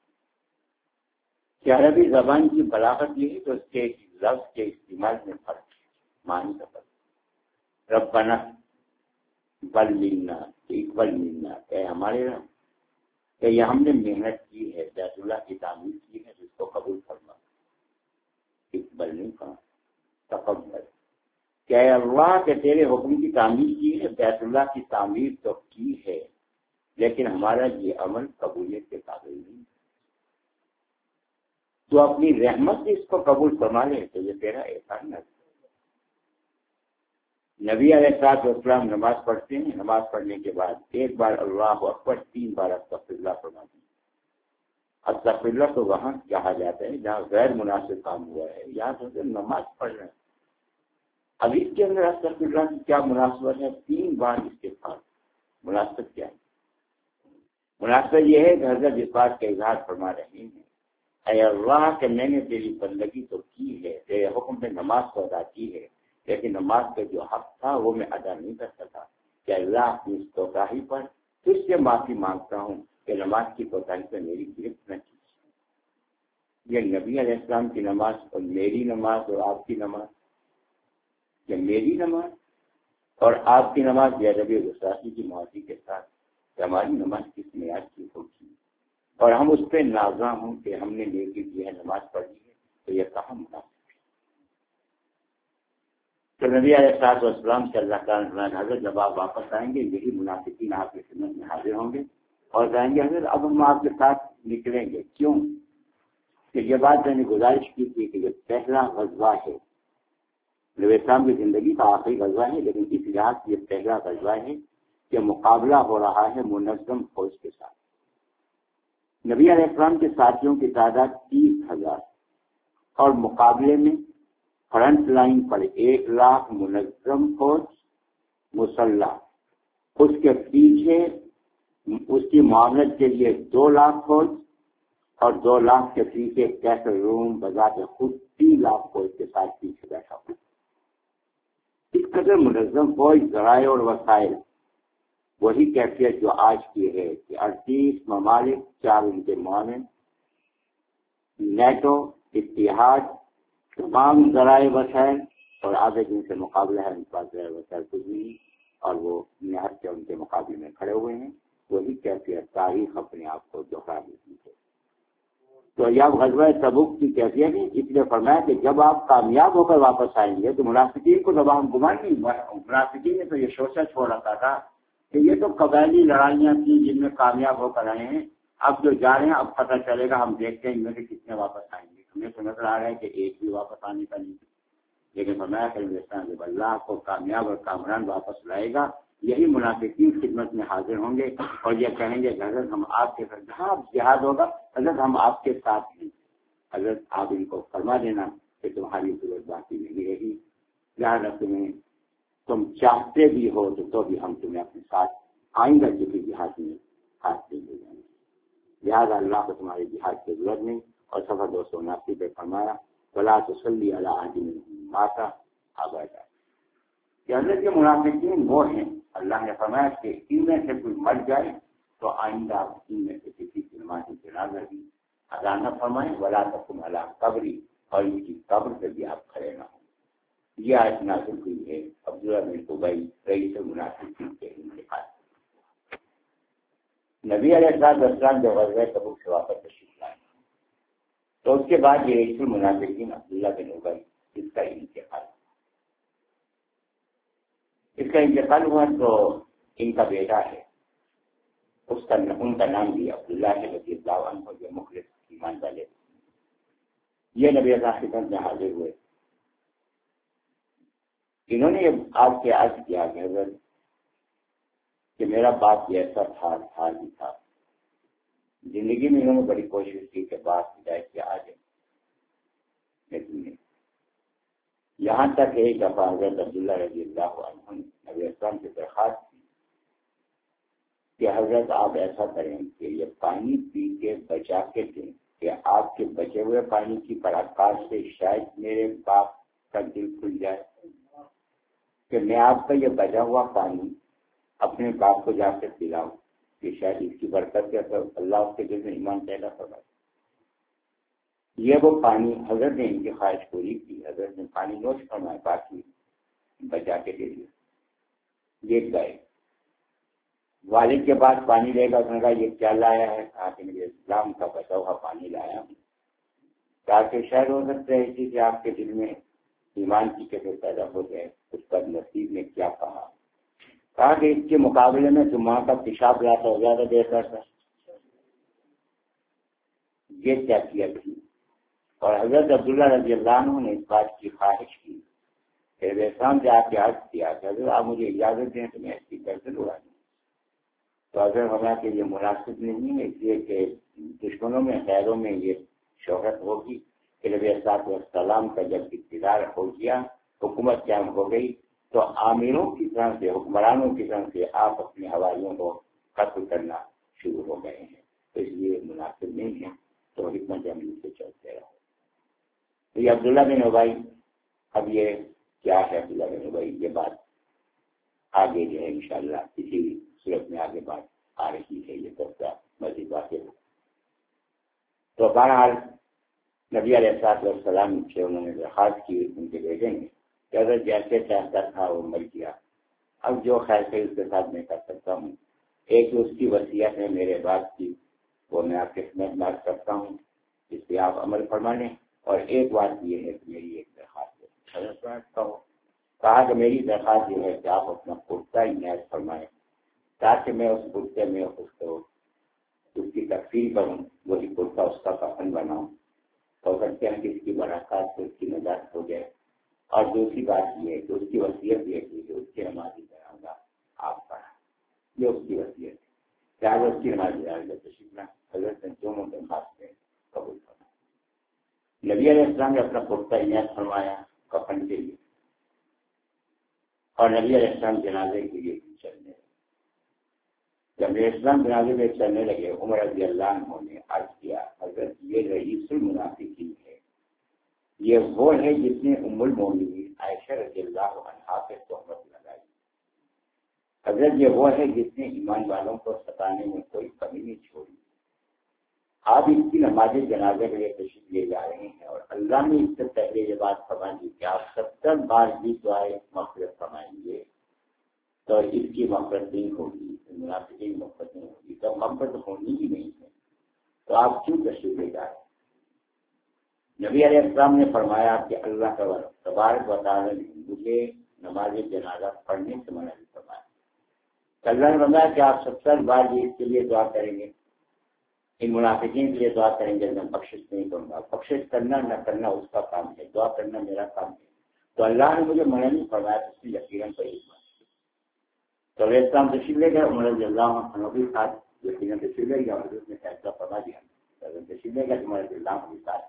کہ عربی زبان کی بلاغت یہ ہے تو اس کے لفظ کے استعمال میں فرق ہے، معنی کا فرق۔ ربنا بل منا، اقبل منا، کہ ہمارے رب کہ یہ ہم نے محنت کی ہے، بیت اللہ کی تعمیر کی ہے، جس کو قبول فرما، اقبال نہیں کہا، تقبل، کہ اے اللہ کہ تیرے حکم کی تعمیر کی ہے، بیت اللہ کی تعمیر تو کی ہے لیکن ہمارا یہ عمل قبولیت کے قابل نہیں، تو اپنی رحمت سے اس کو قبول فرما لے تو یہ تیرا احسان ہے۔ نبی علیہ الصلوۃ والسلام نماز پڑھتے ہیں، نماز پڑھنے کے بعد ایک بار اللہ اکبر، تین بار استغفر اللہ فرماتے ہیں۔ استغفر اللہ تو وہاں کہا جاتا ہے جہاں غیر مناسب کام ہوا ہے، یہاں تو نماز پڑھ رہے ہیں، اب اس کے اندر استغفر اللہ کی کیا مناسبت ہے؟ تین بار اس کے ساتھ مناسبت کیا ہے؟ مناسبت یہ ہے کہ حضرت اس بات کا اظہار فرما رہے ہیں، اے اللہ کہ میں نے تیری بندگی تو کی ہے، تیرے حکم میں نماز کو ادا کی ہے، لیکن نماز کا جو حق تھا وہ میں ادا نہیں کر سکا، کہ اللہ اپنی اس کوتاہی پر تجھ سے معافی مانگتا ہوں کہ نماز کی کوتاہی سے میری گرفت نہ کی۔ یہ نبی علیہ السلام کی نماز اور میری نماز اور آپ کی نماز، کہ میری نماز اور آپ کی نماز یہ ادب گستاخی کی معافی کے ساتھ کہ ہماری نماز کس معیار کی ہوگی، اور ہم اس پہ نازاں ہوں کہ ہم نے نیکی کی ہے، نماز پڑھی ہے، تو یہ کہاں مناسب ہے؟ تو نبی علیہ الصلوۃ والسلام سے اللہ تعالیٰ نے حضرت جب آپ واپس آئیں گے یہی منافقین آپ کی خدمت میں حاضر ہوں گے اور کہیں گے حضرت اب ہم آپ کے ساتھ نکلیں گے، کیوں کہ یہ بات میں نے گزارش کی تھی کہ یہ پہلا غزوہ ہے، نبی اسلام کی زندگی کا آخری غزوہ ہے، لیکن اس لحاظ سے یہ پہلا غزوہ ہے کہ مقابلہ ہو رہا ہے منظم فوج کے ساتھ۔ نبی علیہ السلام کے ساتھیوں کی تعداد تیس ہزار اور مقابلے میں فرنٹ لائن پر ایک لاکھ منظم فوج مسلح، اس کے پیچھے اس کی معاونت کے لیے دو لاکھ فوج، اور دو لاکھ کے پیچھے کیسر روم بذات خود تین لاکھ فوج کے ساتھ پیچھے بیٹھا ہوا۔ اس قدر منظم فوج، ذرائع اور وسائل، وہی کیفیت جو آج کی ہے کہ اڑتیس ممالک، چار ان کے معاون، نیٹو، اتحاد، تمام ذرائع وسائل، اور آگے جن سے مقابلہ ہے ان کے پاس ذرائع وسائل کچھ نہیں، اور وہ نہایت کے ان کے مقابلے میں کھڑے ہوئے ہیں، وہی کیفیت تاریخ اپنے آپ کو دوہرا دیتی ہے۔ تو یہ غزوہ تبوک کی کیفیت ہے، اس لیے فرمایا کہ جب آپ کامیاب ہو کر واپس آئیں گے تو منافقین کو دبا ہم گمان نہیں، منافقین نے تو یہ شوشہ چھوڑ رکھا تھا کہ یہ تو قبائلی لڑائیاں تھیں جن میں کامیاب ہو کر آئے ہیں، اب جو جا رہے ہیں اب پتہ چلے گا، ہم دیکھتے ہیں ان میں سے کتنے واپس آئیں گے، ہمیں تو نظر آ رہا ہے کہ ایک بھی واپس آنے کا نہیں، لیکن فرمایا کہ جب اللہ کو کامیاب اور کامران واپس لائے گا یہی منافقین خدمت میں حاضر ہوں گے اور یہ کہیں گے کہ حضرت ہم آپ کے ساتھ، جہاں جہاد ہوگا حضرت ہم آپ کے ساتھ ہیں، حضرت آپ ان کو فرما دینا کہ تمہاری ضرورت باقی نہیں رہی، لہٰذا تمہیں تم چاہتے بھی ہو تو تو بھی ہم تمہیں اپنے ساتھ آئیں گا کسی جہاد میں ہاتھ دے جائیں گے، لہٰذا اللہ کو تمہاری جہاد کی ضرورت نہیں۔ اور سفر دو سو اناسی پہ فرمایا ولا تصلی علی احد منهم مات ابدا، کہ حضرت کے منافقین وہ ہیں، اللہ نے فرمایا کہ ان میں سے کوئی مر جائے تو آئندہ ان میں سے کسی کی نماز جنازہ بھی ادا نہ فرمائیں، ولا تقم علی قبری، اور ان کی قبر پہ بھی آپ کھڑے نہ ہوں۔ یہ آیت نازل ہوئی ہے عبداللہ بن ابی رئیس المنافقین کے انتقال۔ نبی علیہ الصلوۃ والسلام جب غزوہ تبوک سے واپس تشریف لائے تو اس کے بعد یہ رئیس المنافقین عبداللہ بن ابی اس کا انتقال۔ اس کا انتقال ہوا تو ان کا بیٹا ہے، اس کا ان کا نام بھی عبداللہ ہے رضی اللہ عنہ، جو مخلص ایمان والے. یہ نبی اللہ کی خدمت میں حاضر ہوئے. انہوں نے آپ کے عرض کیا کہ حضرت کہ میرا باپ جیسا تھا تھا ہی تھا. زندگی میں انہوں نے بڑی کوشش کی کہ باپ ہدایت کے آ جائے، لیکن نہیں. یہاں تک ایک دفعہ حضرت عبداللہ رضی اللہ عنہ نے نبی اسلام سے درخواست کی کہ حضرت آپ ایسا کریں کہ یہ پانی پی کے بچا کے دیں کہ آپ کے بچے ہوئے پانی کی پراکاش سے شاید میرے باپ کا دل کھل جائے، کہ میں آپ کا یہ بچا ہوا پانی اپنے باپ کو جا کے پلاؤں کہ شاید اس کی برکت کے اثر اللہ اس کے دل میں ایمان پیدا فرمائے. یہ وہ پانی حضرت نے ان کی خواہش پوری کی. حضرت نے پانی نوش فرمایا، باقی بچا کے دے دیا. یہ گئے والد کے پاس پانی لے گا، اس نے کہا یہ کیا لایا ہے؟ کہا کہ میرے اسلام کا بچا ہوا پانی لایا ہوں. کہا کہ شاید ہو سکتا ہے اسی سے آپ کے دل میں ایمان کی کیفیت پیدا ہو جائے. اس پر نصیب نے کیا کہا؟ کہا کہ اس کے مقابلے میں تو ماں کا پیشاب لاتا زیادہ بہتر تھا. یہ کیفیت تھی. اور حضرت عبداللہ رضی اللہ عنہ نے اس بات کی خواہش کی کہ اسلام سے آپ کے عرض کیا کہ حضرت آپ مجھے اجازت دیں تو میں اس کی گردن اڑا دوں. تو حضرت فرمایا کہ یہ مناسب نہیں ہے، اس لیے کہ دشمنوں میں غیروں میں یہ شہرت ہوگی کہ نبی صلی السلام کا جب اقتدار ہو گیا، حکومت قائم ہو گئی، تو عامروں کی طرف سے حکمرانوں کی طرف سے آپ اپنے حوالیوں کو قتل کرنا شروع ہو گئے ہیں، تو اس لیے مناسب نہیں ہے. تو حکمت عملی سے چلتے رہو. تو یہ عبداللہ بن ابی، اب یہ کیا ہے عبداللہ بن ابی، یہ بات آگے جو ہے انشاءاللہ اسی صورت میں آگے بات آ رہی ہے. یہ سب مزید واقع ہو. تو بہرحال نبی علیہ الصلوۃ والسلام سے انہوں نے درخواست کی ان کے بیٹے نے کہ اگر جیسے چاہتا تھا وہ مر گیا، اب جو خیر سے اس کے ساتھ میں کر سکتا ہوں، ایک اس کی وصیت ہے میرے باپ کی، وہ میں آپ کے خدمت میں عرض کرتا ہوں، اس پہ آپ عمل فرما لیں. اور ایک بات یہ ہے کہ میری ایک درخواست ہے. کہا کہ میری درخواست یہ ہے کہ آپ اپنا کرتا عنایت فرمائیں تاکہ میں اس کرتے میں اس کو اس کی تکفیر کروں، وہی کرتا اس کا کفن بناؤں. تو کرتے ہیں کہ اس کی برکات سے اس کی نجات ہو جائے. اور دوسری بات یہ ہے کہ اس کی وصیت یہ تھی کہ اس کی نمازی جنازہ آپ پڑھا. یہ اس کی وصیت ہے. چاہے اس کی نمازی جنازہ تشریف حضرت نے دونوں کے خاص میں قبول کرنا. نبی علیہ السلام نے اپنا پختہ عنایت فرمایا کفن کے لیے، اور نبی علیہ السلام جنازے کے لیے چلنے لگے. جب نبی السلام جنازے میں چلنے لگے، عمر رضی اللہ عنہ نے عرض کیا حضرت یہ رئیس المنافقین ہے، یہ وہ ہے جس نے ام المومنین عائشہ رضی اللہ عنہا پہ تہمت لگائی. حضرت یہ وہ ہے جس نے ایمان والوں کو ستانے میں کوئی کمی نہیں چھوڑی. آپ اس کی نماز جنازے کے لیے تشریف لے جا رہے ہیں، اور اللہ نے اس سے پہلے یہ بات فرما دی کہ آپ ستر بار بھی دعائیں مغفرت فرمائیں گے تو اس کی مغفرت نہیں ہوگی، منافقین مغفرت نہیں ہوگی. تو مغفرت ہونی ہی نہیں ہے، تو آپ کیوں تشریف لے جا رہے ہیں؟ نبی علیہ السلام نے فرمایا کہ اللہ تبارک و تعالیٰ نے مجھے نماز جنازہ پڑھنے سے منع نہیں فرمایا. اللہ نے فرمایا کہ آپ ستر بار بھی اس کے لیے دعا کریں گے، ان منافقین کے لیے دعا کریں گے، میں بخشش نہیں کروں گا. بخشش کرنا نہ کرنا اس کا کام ہے، دعا کرنا میرا کام ہے. تو اللہ نے مجھے منع نہیں فرمایا، اس کی یقیناً صحیح بات. تو علیہ السلام تشریف لے گئے، عمر رضی اللہ عنہ کے ساتھ یقیناً تشریف لے گیا، اور اس نے فیصلہ فرما دیا تشریف لے گیا عمر رضی اللہ عنہ کے ساتھ.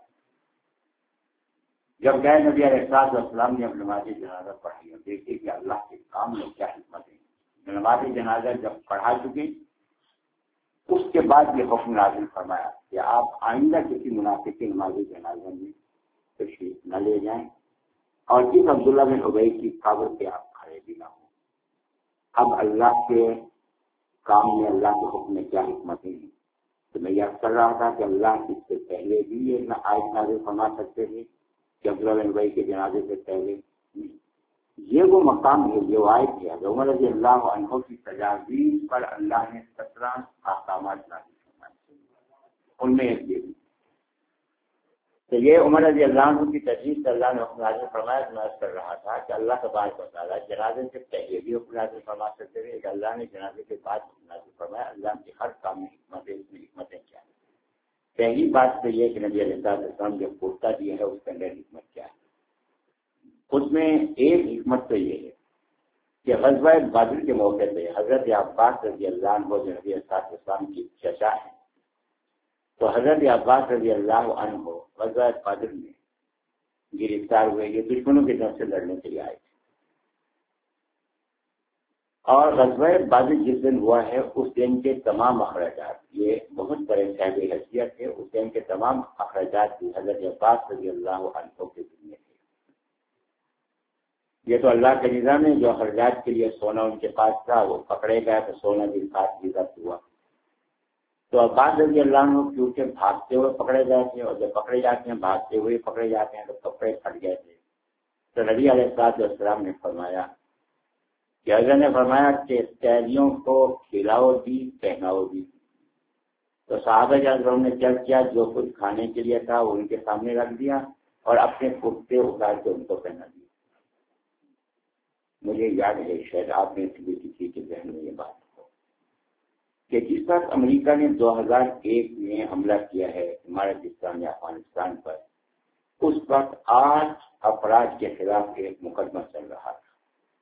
جب گئے نبی علیہ السلام نے اب نماز جنازہ پڑھائی، اور دیکھیے کہ اللہ کے کام میں کیا حکمت ہے. نماز جنازہ جب پڑھا چکی، اس کے بعد یہ حکم نازل فرمایا کہ آپ آئندہ کسی منافق کی نماز جنازہ میں تشریف نہ لے جائیں، اور اس عبداللہ بن ابی کی قبر پہ آپ کھڑے بھی نہ ہوں. اب اللہ کے کام میں اللہ کے حکم میں کیا حکمتیں ہیں. تو میں یاد کر رہا تھا کہ اللہ اس سے پہلے بھی یہ آیت نازل فرما سکتے تھے کہ عبداللہ بن ابی کے جنازے سے پہلے نہیں. یہ وہ مقام ہے، یہ آیت ہے. عمر رضی اللہ عنہ کی تجاویز پر اللہ نے سترہ احکامات نازل فرمائے. ان میں ایک یہ بھی تو یہ عمر رضی اللہ عنہ کی تجویز سے اللہ نے حکم نازل فرمایا. میں عرض کر رہا تھا کہ اللہ تبارک و تعالیٰ جنازے سے پہلے بھی حکم نازل فرما سکتے تھے. اللہ نے جنازے کے بعد حکم نازل فرمایا. اللہ کی ہر کام میں حکمتیں اس میں حکمتیں کیا ہیں. پہلی بات تو یہ کہ نبی علیہ السلام جو کرتا دیا ہے اس کے اندر حکمت کیا ہے. اس میں ایک حکمت تو یہ ہے کہ غزوہ بدر کے موقع پہ حضرت عباس رضی اللہ عنہ جو نبی علیہ السلام کی چچا ہے، تو حضرت عباس رضی اللہ عنہ غزوہ بدر میں گرفتار ہوئے. یہ دشمنوں کی طرف سے لڑنے کے لیے آئے تھے. اور غزوہ بدر جس دن ہوا ہے اس دن کے تمام اخراجات، یہ بہت بڑے صاحب حیثیت تھے، اس دن کے تمام اخراجات بھی حضرت عباس رضی اللہ عنہ کے ذمہ تھے. یہ تو اللہ کے نظام ہے. جو اخراجات کے لیے سونا ان کے پاس تھا وہ پکڑے گئے تو سونا بھی ساتھ بھی ضبط ہوا. تو عباس رضی اللہ عنہ کیونکہ بھاگتے ہوئے پکڑے گئے تھے، اور جب پکڑے جاتے ہیں بھاگتے ہوئے پکڑے جاتے ہیں تو کپڑے پھٹ گئے تھے. تو نبی علیہ السلام نے فرمایا کہ حضرت نے فرمایا کہ قیدیوں کو کھلاؤ بھی پہناؤ بھی. تو صحابہ کرام نے کیا کیا، جو کچھ کھانے کے لیے تھا وہ ان کے سامنے رکھ دیا اور اپنے کرتے اتار کے ان کو پہنا دیا. مجھے یاد ہے شاید آپ نے بھی کسی کے ذہن میں یہ بات ہو کہ جس وقت امریکہ نے دو ہزار ایک میں حملہ کیا ہے عمارت اسلام یا افغانستان پر، اس وقت آٹھ افراد کے خلاف ایک مقدمہ چل رہا تھا.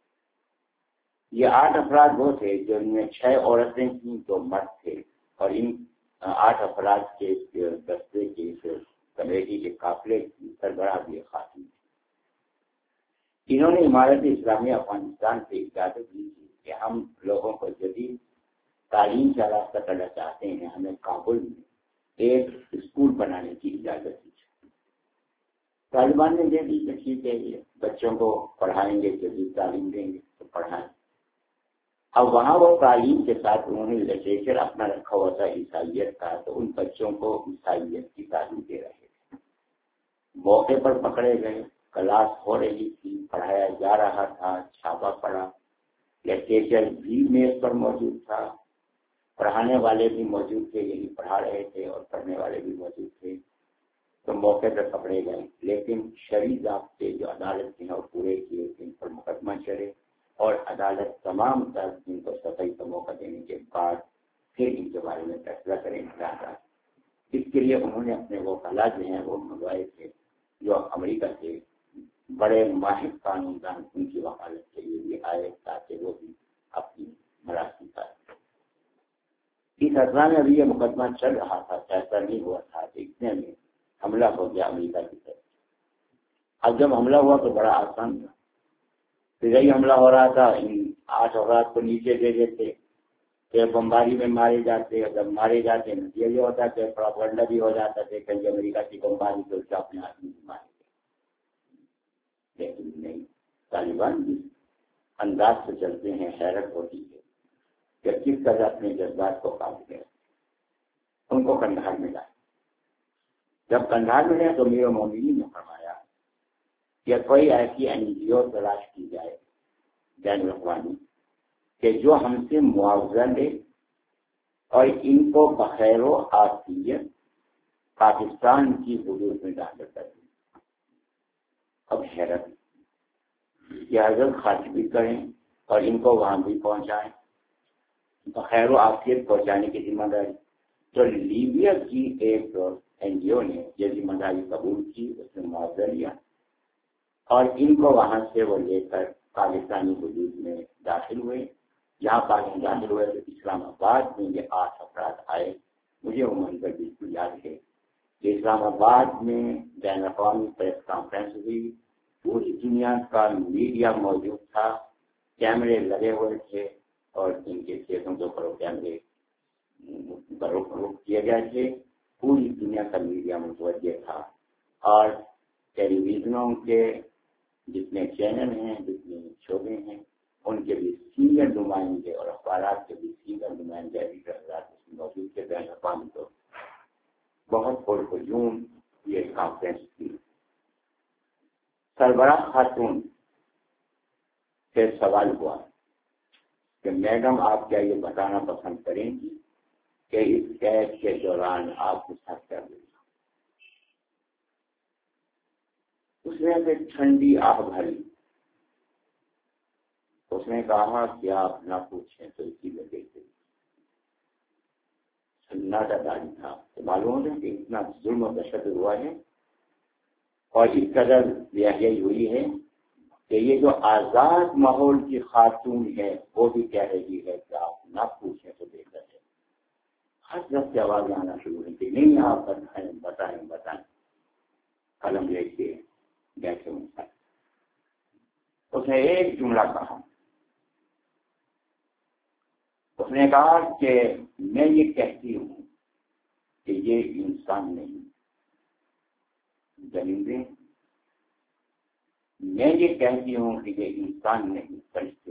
یہ آٹھ افراد وہ تھے جو ان میں چھ عورتیں تھیں، دو مرد تھے، اور ان آٹھ افراد کے دستے کی کمیٹی کے قافلے کی سربراہ بھی خاتون تھی. انہوں نے عمارت اسلامی افغانستان سے اجازت دی تھی کہ ہم لوگوں کو جدید تعلیم کا راستہ کرنا چاہتے ہیں، ہمیں کابل میں ایک اسکول بنانے کی اجازت دی. طالبان نے دے دی کہ ٹھیک ہے یہ بچوں کو پڑھائیں گے، جدید تعلیم دیں گے تو پڑھائیں. اب وہاں وہ تعلیم کے ساتھ انہوں نے لٹریچر اپنا رکھا ہوا تھا عیسائیت کا، تو ان بچوں کو عیسائیت کی تعلیم دے رہے تھے. موقع پر پکڑے گئے، کلاس ہو رہی تھی، پڑھایا جا رہا تھا، چھاپا پڑا، لٹریچر بھی میز پر موجود تھا، پڑھانے والے بھی موجود تھے، یہی پڑھا رہے تھے اور پڑھنے والے بھی موجود تھے. تو موقع پر پکڑے گئے، لیکن شرعی ضابطے جو عدالت نے وہ پورے کیے، ان پر مقدمہ چڑھے اور عدالت تمام تر ان کو صفائی کا موقع دینے کے بعد پھر ان کے بارے میں فیصلہ کریں گے. اس کے لیے انہوں نے اپنے وہ خلا جو ہیں وہ منگوائے تھے جو امریکہ کے بڑے ماہر قانون دان ان کی وکالت کے لیے بھی آئے تاکہ وہ بھی اپنی مراسی کریں. اس اثنا میں ابھی یہ مقدمہ چل رہا تھا، فیصلہ نہیں ہوا تھا کہ اتنے میں حملہ ہو گیا امریکہ کی طرف. اب جب حملہ ہوا تو بڑا آسان تھا. فضائی حملہ ہو رہا تھا، ان آٹھ افراد کو نیچے دے دیتے، پھر بمباری میں مارے جاتے، اور جب مارے جاتے نتیجہ یہ ہوتا کہ پروپیگنڈا بھی ہو جاتا تھا کہ امریکہ کی بمباری تو اس اپنے آدمی بھی مارے گئے. لیکن نہیں، طالبان بھی انداز سے چلتے ہیں. حیرت ہوتی ہے کہ کس طرح اپنے جذبات کو قابو کریں. ان کو کندھار میں لائے. جب کندھار میں گئے تو امیر المومنین نے فرمایا کہ کوئی ایسی این جی او تلاش کی جائے بین الاقوامی کہ جو ہم سے معاوضہ لے اور ان کو بخیر و عافیت پاکستان کی حدود میں داخل کر دیں. اب حیرت یہ حضرت خرچ بھی کریں اور ان کو وہاں بھی پہنچائیں، بخیر و عافیت پہنچانے کی ذمہ داری. تو لیبیا کی ایک این جی او نے یہ ذمہ داری قبول کی، اس نے معاوضہ لیا اور ان کو وہاں سے وہ لے کر پاکستانی حدود میں داخل ہوئے. یہاں پاکستان داخل ہوئے تو اسلام آباد میں یہ آٹھ افراد آئے. مجھے وہ منظر بالکل یاد ہے کہ اسلام آباد میں بین الاقوامی پریس کانفرنس ہوئی، پوری دنیا کا میڈیا موجود تھا، کیمرے لگے ہوئے تھے اور ان کے کیسوں کے اوپر کیمرے روک کیے گئے تھے. پوری دنیا کا میڈیا متوجہ تھا اور ٹیلی ویژنوں کے جتنے چینل ہیں، جتنے شعبے ہیں، ان کے بھی سینئر نمائندے اور اخبارات کے بھی سینئر نمائندے ایڈیٹر موجود تھے. بین الاقوامی تو بہت پرہجوم یہ کانفرنس تھی. سربراہ خاتون سے سوال ہوا کہ میڈم آپ کیا یہ بتانا پسند کریں گی کہ اس قید کے دوران آپ کے ساتھ کیا ہوئی؟ اس نے پھر ٹھنڈی آہ بھری. اس نے کہا کہ آپ نہ پوچھیں تو اسی میں دیکھتے سناٹا جاری تھا. تو معلوم ہے کہ اتنا ظلم و تشدد ہوا ہے اور اس قدر بیاہی ہوئی ہے کہ یہ جو آزاد ماحول کی خاتون ہے وہ بھی کہہ رہی ہے کہ آپ نہ پوچھیں تو بہتر ہے. ہر طرف سے آوازیں آنا شروع ہوئی کہ نہیں آپ بتائیں بتائیں بتائیں. قلم لے کے بیٹھے ان کا اس نے ایک جملہ کہا. اس نے کہا کہ میں یہ کہتی ہوں کہ یہ انسان نہیں جنیندے. میں یہ کہتی ہوں کہ یہ انسان نہیں فرشتے.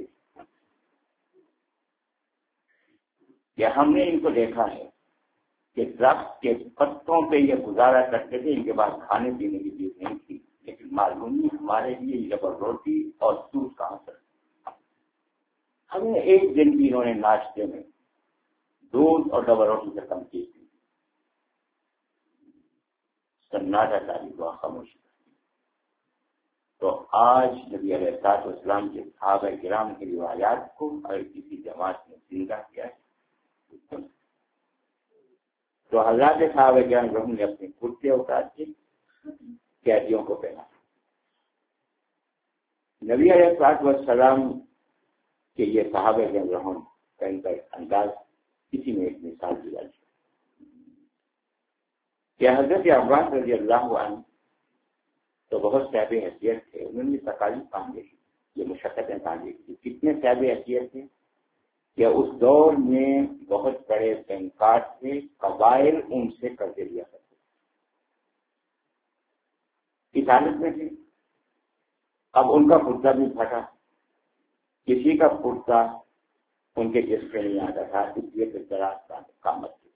کہ ہم نے ان کو دیکھا ہے کہ درخت کے پتوں پہ یہ گزارا کرتے تھے. ان کے پاس کھانے پینے کی چیز نہیں تھی لیکن معلوم نہیں ہمارے لیے جبر روٹی اور دودھ کہاں سے. ہمیں ایک دن بھی انہوں نے ناشتے میں دودھ اور ڈبل روٹی سے کم کی تھی. سناٹا جاری ہوا، خاموشی. تو آج نبی علیہ الصلوۃ والسلام کے صحابہ کرام کی روایات کو اگر کسی جماعت نے زندہ کیا ہے تو حضرات صحابہ کرام نے اپنے کرتے اتار کے قیدیوں کو پہنا. نبی علیہ الصلوۃ والسلام کہ یہ صحابہ کرام کا ان کا انداز کسی میں ایک مثال دیا ہے کہ حضرت عباس رضی اللہ عنہ تو بہت صاحب حیثیت تھے. انہوں نے تکالیف کام دیکھی، یہ مشقتیں کام دیکھی. کتنے صاحب حیثیت تھے کہ اس دور میں بہت بڑے بینکار تھے، قبائل ان سے قرضے لیا کرتے اس حالت میں تھے. اب ان کا کرتا بھی پھٹا، کسی کا کرتا ان کے جسم پہ نہیں آتا تھا، اس لیے پھر دراز کا کامت تھی.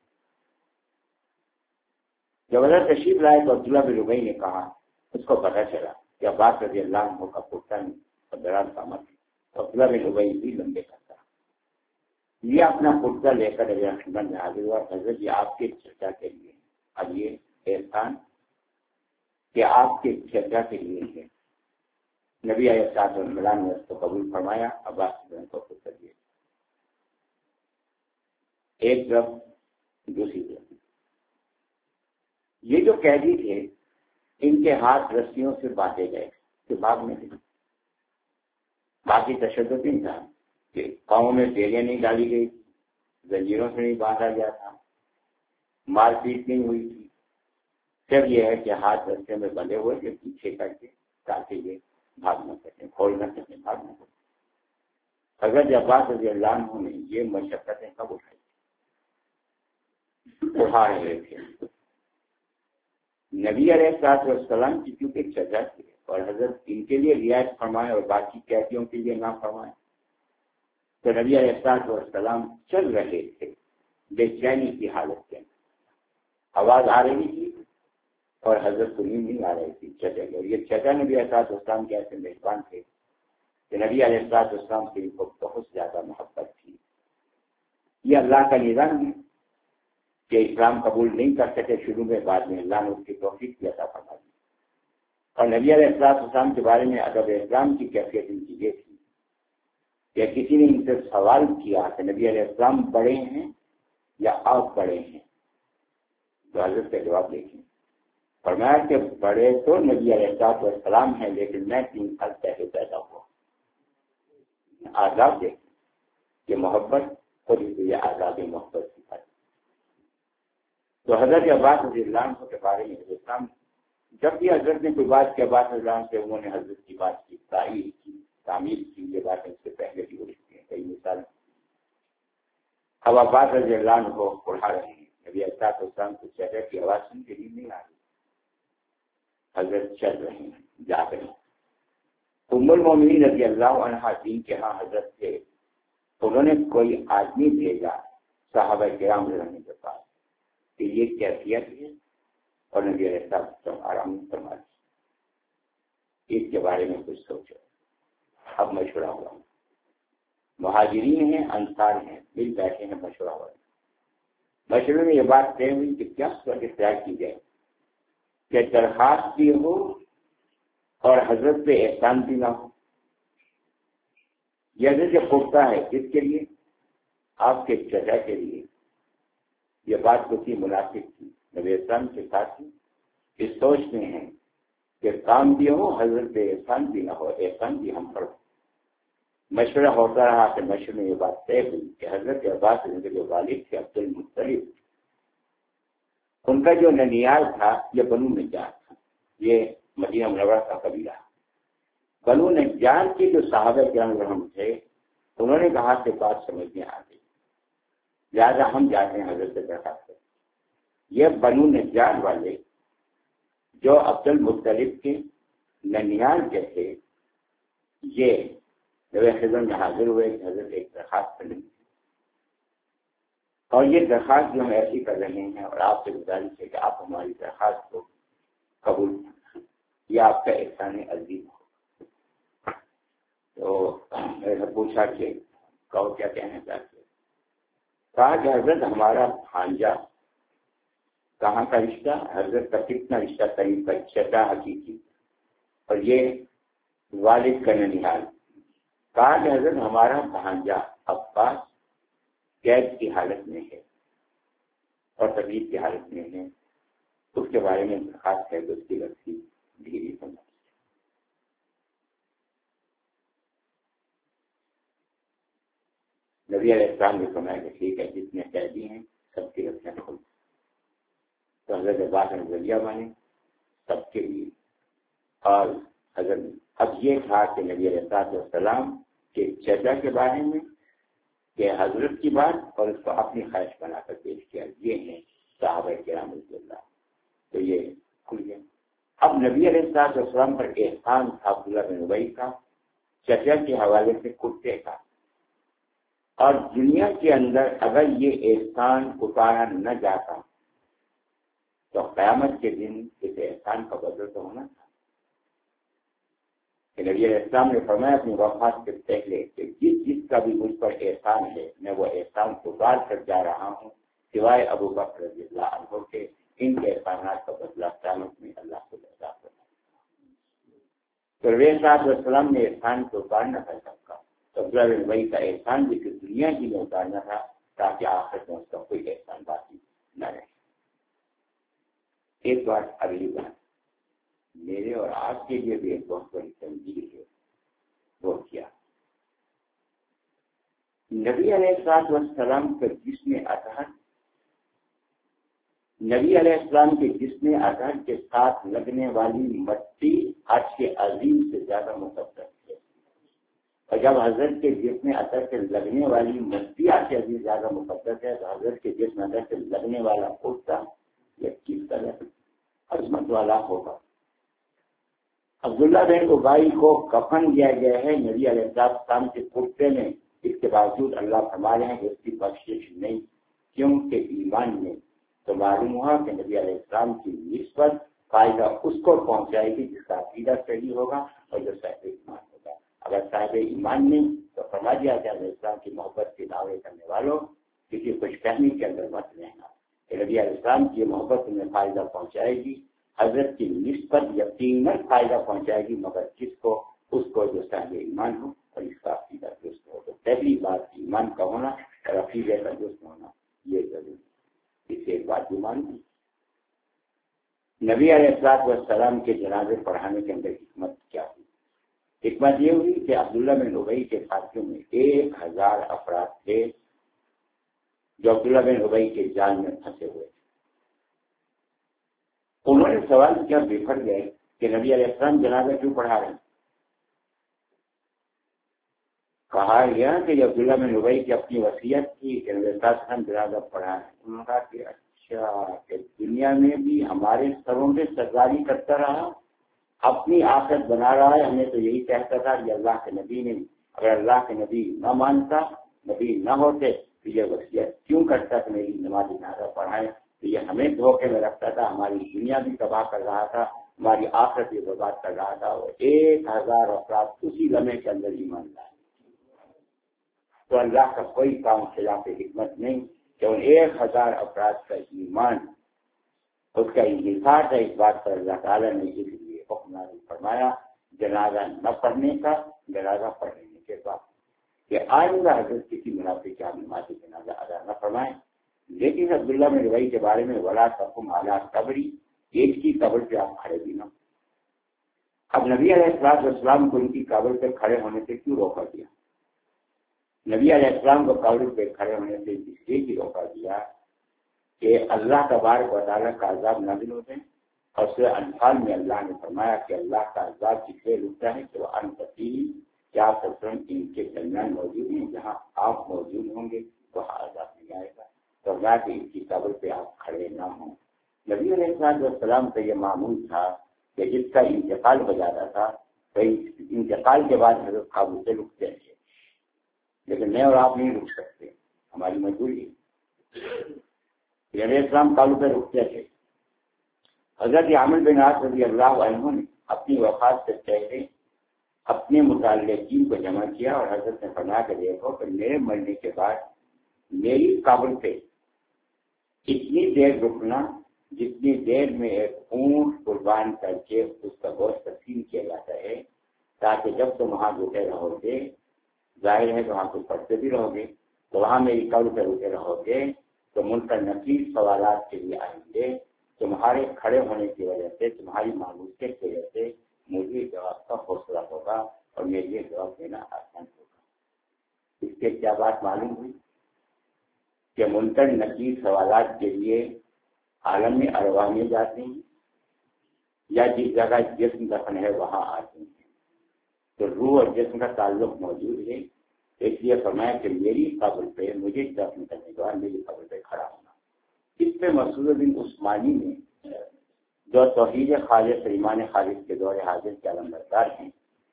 جب حضرت تشریف لائے تو عبداللہ بن ربیع نے کہا، اس کو پتہ چلا کہ عباس رضی اللہ عنہ کا کرتا نہیں اور دراز کامت ہے. تو عبداللہ بن ربیع بھی لمبے کرتا یہ اپنا کرتا لے کر ابھی خدمت میں حاضر ہوا. حضرت یہ آپ کے چرچا کے لیے. اب یہ احسان کہ آپ کے چرچا کے لیے ہے. نبی علیہ الصلوۃ والسلام نے اس کو قبول فرمایا. عباس کو کرتا دیا. ایک طرف دوسری طرف یہ جو قیدی تھے ان کے ہاتھ رسیوں سے باندھے گئے کہ بھاگ میں تھے. باقی تشدد نہیں تھا کہ پاؤں میں بیلیں نہیں ڈالی گئی، زنجیروں سے نہیں باندھا گیا تھا، مار پیٹ نہیں ہوئی تھی. صرف یہ ہے کہ ہاتھ رستے میں بندھے ہوئے کہ پیچھے کر کے تاکہ یہ بھاگ نہ سکیں، کھول نہ سکیں، بھاگ نہ سکیں. حضرت عباس رضی اللہ عنہ نے یہ مشقتیں کب اٹھائی؟ اٹھا رہے تھے. نبی علیہ الصلوۃ والسلام کی کیونکہ سزا تھی اور حضرت ان کے لیے رعایت فرمائے اور باقی قیدیوں کے لیے نہ فرمائے تو نبی علیہ الصلوۃ والسلام چل رہے تھے بے چینی کی حالت کے. آواز آ رہی تھی اور حضرت کو نیند نہیں آ رہی تھی. چچا اور یہ چچا نبی علیہ الصلوۃ والسلام کے ایسے میزبان تھے کہ نبی علیہ الصلوۃ والسلام سے ان کو بہت زیادہ محبت تھی. یہ اللہ کا نظام ہے کہ اسلام قبول نہیں کر سکے شروع میں، بعد میں اللہ نے اس کی توفیق کی عطا فرما دی. اور نبی علیہ الصلوۃ والسلام کے بارے میں ادب اسلام کی کیفیت ان کی یہ تھی کہ کسی نے ان سے سوال کیا کہ نبی علیہ السلام بڑے ہیں یا آپ بڑے ہیں تو حضرت کا جواب دیکھیں. فرمایا کہ بڑے تو نبی علیہ الصلوۃ والسلام ہیں لیکن میں تین سال پہلے پیدا ہوا. آزاد دیکھیں کہ محبت خود ہی آزاد محبت کی بات. تو حضرت عباس رضی اللہ عنہ کے بارے میں اسلام جب بھی حضرت نے کوئی بات کی عباس رضی اللہ عنہ سے انہوں نے حضرت کی بات کی، تعریف کی، تعمیر کی. یہ بات اس سے پہلے بھی ہو چکی ہے کئی مثال. اب عباس رضی اللہ عنہ کو پڑھا رہے ہیں. نبی الصلوۃ والسلام کو چہرے کی آواز سن کے نیند نہیں آ رہی. حضرت چل رہے ہیں، جا رہے ہیں. ام المومنین رضی اللہ عنہا جن کے ہاں حضرت تھے انہوں نے کوئی آدمی بھیجا صحابہ کرام رہنے کے پاس کہ یہ کیفیت ہے اور نبی علیہ السلام آرام فرما اس کے بارے میں کچھ سوچو. اب مشورہ ہوا. مہاجرین ہیں، انصار ہیں، مل بیٹھے ہیں، مشورہ ہوا. مشورے میں یہ بات طے ہوئی کہ کیا صورت اختیار کی جائے کہ درخواست بھی ہو اور حضرت پہ احسان بھی نہ ہو. یہ حضرت جو پختہ ہے جس کے لیے آپ کے چچا کے لیے یہ بات کو تھی مناسب تھی. نبی اسلام کے ساتھ اس سوچ میں ہیں کہ کام بھی ہو حضرت پہ احسان بھی نہ ہو, احسان بھی ہم پر ہو. مشورہ ہوتا رہا کہ مشورے میں یہ بات طے ہوئی کہ حضرت عباس ان کے جو والد تھے عبد المطلب, ان کا جو ننیال تھا یہ بنو نجار تھا. یہ مدینہ منورہ کا قبیلہ. بنو نجار کے جو صحابہ کرام رحم تھے انہوں نے کہا کہ بات سمجھ میں آ گئی, لہٰذا ہم جاتے ہیں حضرت سے درخواست کریں. یہ بنو نجار والے جو عبد المطلب کے ننیال کے تھے یہ خدمت میں حاضر ہوئے کہ حضرت ایک درخواست کریں گے, اور یہ درخواست جو ہم ایسی کر رہے ہیں اور آپ سے گزارش ہے کہ آپ ہماری درخواست کو قبول کریں, یہ آپ کا احسان عظیم ہو. تو میں نے پوچھا کہ کہو کیا کہنا چاہتے ہیں. کہا کہ حضرت ہمارا بھانجا, کہاں کا رشتہ, حضرت کا کتنا رشتہ قریب کا چچا حقیقی, اور یہ والد کا ننیال. کہا کہ حضرت ہمارا بھانجا عباس قید کی حالت میں ہے اور تکلیف کی حالت میں ہے, اس کے بارے میں درخواست ہے کہ اس کی رسی دھیری سمجھ. نبی علیہ السلام نے فرمایا کہ ٹھیک ہے جتنے قیدی ہیں سب کی رسیاں کھول. تو حضرت عباس نے ذریعہ مانے سب کے لیے. اور حضرت اب یہ تھا کہ نبی علیہ السلام کے چچا کے بارے میں کہ حضرت کی بات اور اس کو اپنی خواہش بنا کر پیش کیا. یہ ہے صحابہ کرام رضی اللہ. تو یہ کھل گیا. اب نبی علیہ السلام پر احسان تھا عبداللہ بن ابی کا چچا کے حوالے سے کتے کا, اور دنیا کے اندر اگر یہ احسان اتارا نہ جاتا تو قیامت کے دن اس احسان کا بدل تو ہونا تھا. کہ نبی علیہ السلام نے فرمایا اپنی وفات سے پہلے کہ جس جس کا بھی مجھ پر احسان ہے میں وہ احسان اتار کر جا رہا ہوں سوائے ابو بکر رضی اللہ عنہ کے. ان کے احسانات کا بدلہ قیامت میں اللہ کو ادا کرنا. تو نبی علیہ السلام نے احسان کو اتارنا تھا سب کا, تو عبداللہ بن ابی کا احسان بھی دنیا ہی میں اتارنا تھا تاکہ آخرت میں اس کا کوئی احسان باقی نہ رہے. ایک بات اگلی بات میرے اور آپ کے لیے بھی ایک بہت بڑی تنظیم ہے. وہ کیا نبی علیہ السلام کا جسم اطہر, نبی علیہ السلام کے جسم اطہر کے ساتھ لگنے والی مٹی عرش کے عظیم سے زیادہ مقدس ہے. اور جب حضرت کے جسم اطہر سے لگنے والی مٹی عرش کے عظیم زیادہ مقدس ہے تو حضرت کے جسم اطہر سے لگنے والا کتا یہ کس طرح عظمت والا ہوگا. عبداللہ بن ابی کو کفن دیا گیا ہے نبی علیہ السلام کے کتے میں, اس کے باوجود اللہ فرما رہے ہیں کہ اس کی بخشش نہیں, کیونکہ ایمان میں تو معلوم ہوا کہ نبی علیہ السلام کی نسبت فائدہ اس کو پہنچائے گی جس کا عقیدہ صحیح ہوگا اور جو صاحب ایمان ہوگا. اگر صاحب ایمان نہیں تو فرما دیا کہ علیہ السلام کی محبت کے دعوے کرنے والوں کسی خوش فہمی کے اندر مت رہنا. نبی علیہ السلام کی محبت انہیں فائدہ پہنچائے گی, حضرت کی نسبت یقیناً فائدہ پہنچائے گی, مگر کس کو, اس کو جو صاحب ایمان ہو اور اس کا عقیدہ درست ہو. تو پہلی بات ایمان کا ہونا اور عقیدے کا درست ہونا یہ ضروری. اس سے ایک بات بھی مانتی نبی علیہ السلام کے جنازے پڑھانے کے اندر حکمت کیا ہوئی. حکمت یہ ہوئی کہ عبداللہ بن ابی کے ساتھیوں میں ایک ہزار افراد تھے جو عبداللہ بن ابی کے جال میں پھنسے ہوئے تھے. انہوں نے سوال کیا, بکھر گئے کہ نبی علیہ السلام جنازہ کیوں پڑھا رہے ہیں. کہا گیا کہ عبداللہ بن ابی کی اپنی وصیت تھی کہ نبی علیہ السلام جنازہ پڑھا رہے ہیں. انہوں نے کہا کہ اچھا کہ دنیا میں بھی ہمارے سروں میں سرداری کرتا رہا, اپنی آخرت بنا رہا ہے. ہمیں تو یہی کہتا تھا کہ اللہ کے نبی نے, اگر اللہ کے نبی نہ مانتا, نبی نہ ہوتے تو یہ وصیت کیوں کرتا کہ میری نماز جنازہ پڑھائے. تو یہ ہمیں دھوکے میں رکھتا تھا, ہماری دنیا بھی تباہ کر رہا تھا, ہماری آخرت بھی برباد کر رہا تھا. اور ایک ہزار افراد اسی لمحے کے اندر ہی مان لائے. تو اللہ کا کوئی کام خلاف حکمت نہیں کہ ان ایک ہزار افراد کا ایمان اس کا انحصار ہے. اس بات پر اللہ تعالیٰ نے اس لیے حکم نازل فرمایا جنازہ نہ پڑھنے کا، جنازہ پڑھ لینے کے بعد کہ آئندہ حضرت کسی منافق کے نماز جنازہ ادا نہ فرمائیں۔ لیکن عبداللہ میں روی کے بارے میں ولا تقم علی قبری، ایک کی قبر پہ آپ کھڑے بھی نہ۔ اب نبی علیہ السلام والسلام کو ان کی قبر پہ کھڑے ہونے سے کیوں روکا گیا؟ نبی علیہ السلام کو قبر پہ کھڑے ہونے سے اس لیے ہی روکا گیا کہ اللہ تبارک و تعالیٰ کا عذاب نازل ہوتے ہیں، اور سورہ انفال میں اللہ نے فرمایا کہ اللہ کا عذاب کس لیے رکتا ہے کہ وہ انفصیل کیا سسرم ان کے درمیان موجود ہیں، جہاں آپ موجود ہوں گے وہاں عذاب نہیں آئے گا، تو اللہ کہ ان کی قبر پہ آپ کھڑے نہ ہوں۔ نبی علیہ السلام کا یہ معمول تھا کہ جس کا انتقال ہو جاتا تھا تو انتقال کے بعد حضرت قابو سے رکتے تھے، لیکن میں اور آپ نہیں رک سکتے، ہماری مجبوری ہے۔ علیہ السلام قابو پہ رکتے تھے۔ حضرت عامر بن عاص رضی اللہ عنہ نے اپنی وفات سے پہلے اپنے متعلقین کو جمع کیا اور حضرت نے فرمایا کہ دیکھو کہ میرے مرنے کے بعد میری قبر پہ اتنی دیر رکنا جتنی دیر میں ایک اونٹ قربان کر کے اس کا گوشت تقسیم کیا جاتا ہے، تاکہ جب تم وہاں رکے رہو گے، ظاہر ہے کہ وہاں تم پڑھتے بھی رہو گے، تو وہاں میری قبر پہ رکے رہو گے تو منکر نکیر سوالات کے لیے آئیں گے، تمہارے کھڑے ہونے کی وجہ سے، تمہاری معلومیت کی وجہ سے مجھے جواب کا حوصلہ ہوگا اور میرے لیے جواب دینا آسان ہوگا۔ اس کے کیا بات معلوم ہوئی کہ منکر نکیر سوالات کے لیے عالم میں ارواح میں جاتے ہیں یا جس جگہ جسم دفن ہے وہاں آتے ہیں، تو روح اور جسم کا تعلق موجود ہے، اس لیے فرمایا کہ میری قبر پہ مجھے دفن کرنے کے بعد میری قبر پہ کھڑا ہونا۔ اس پہ مسعود بن عثمانی نے جو توحید خالص ایمان خالص کے دور حاضر کے علمبردار ہیں،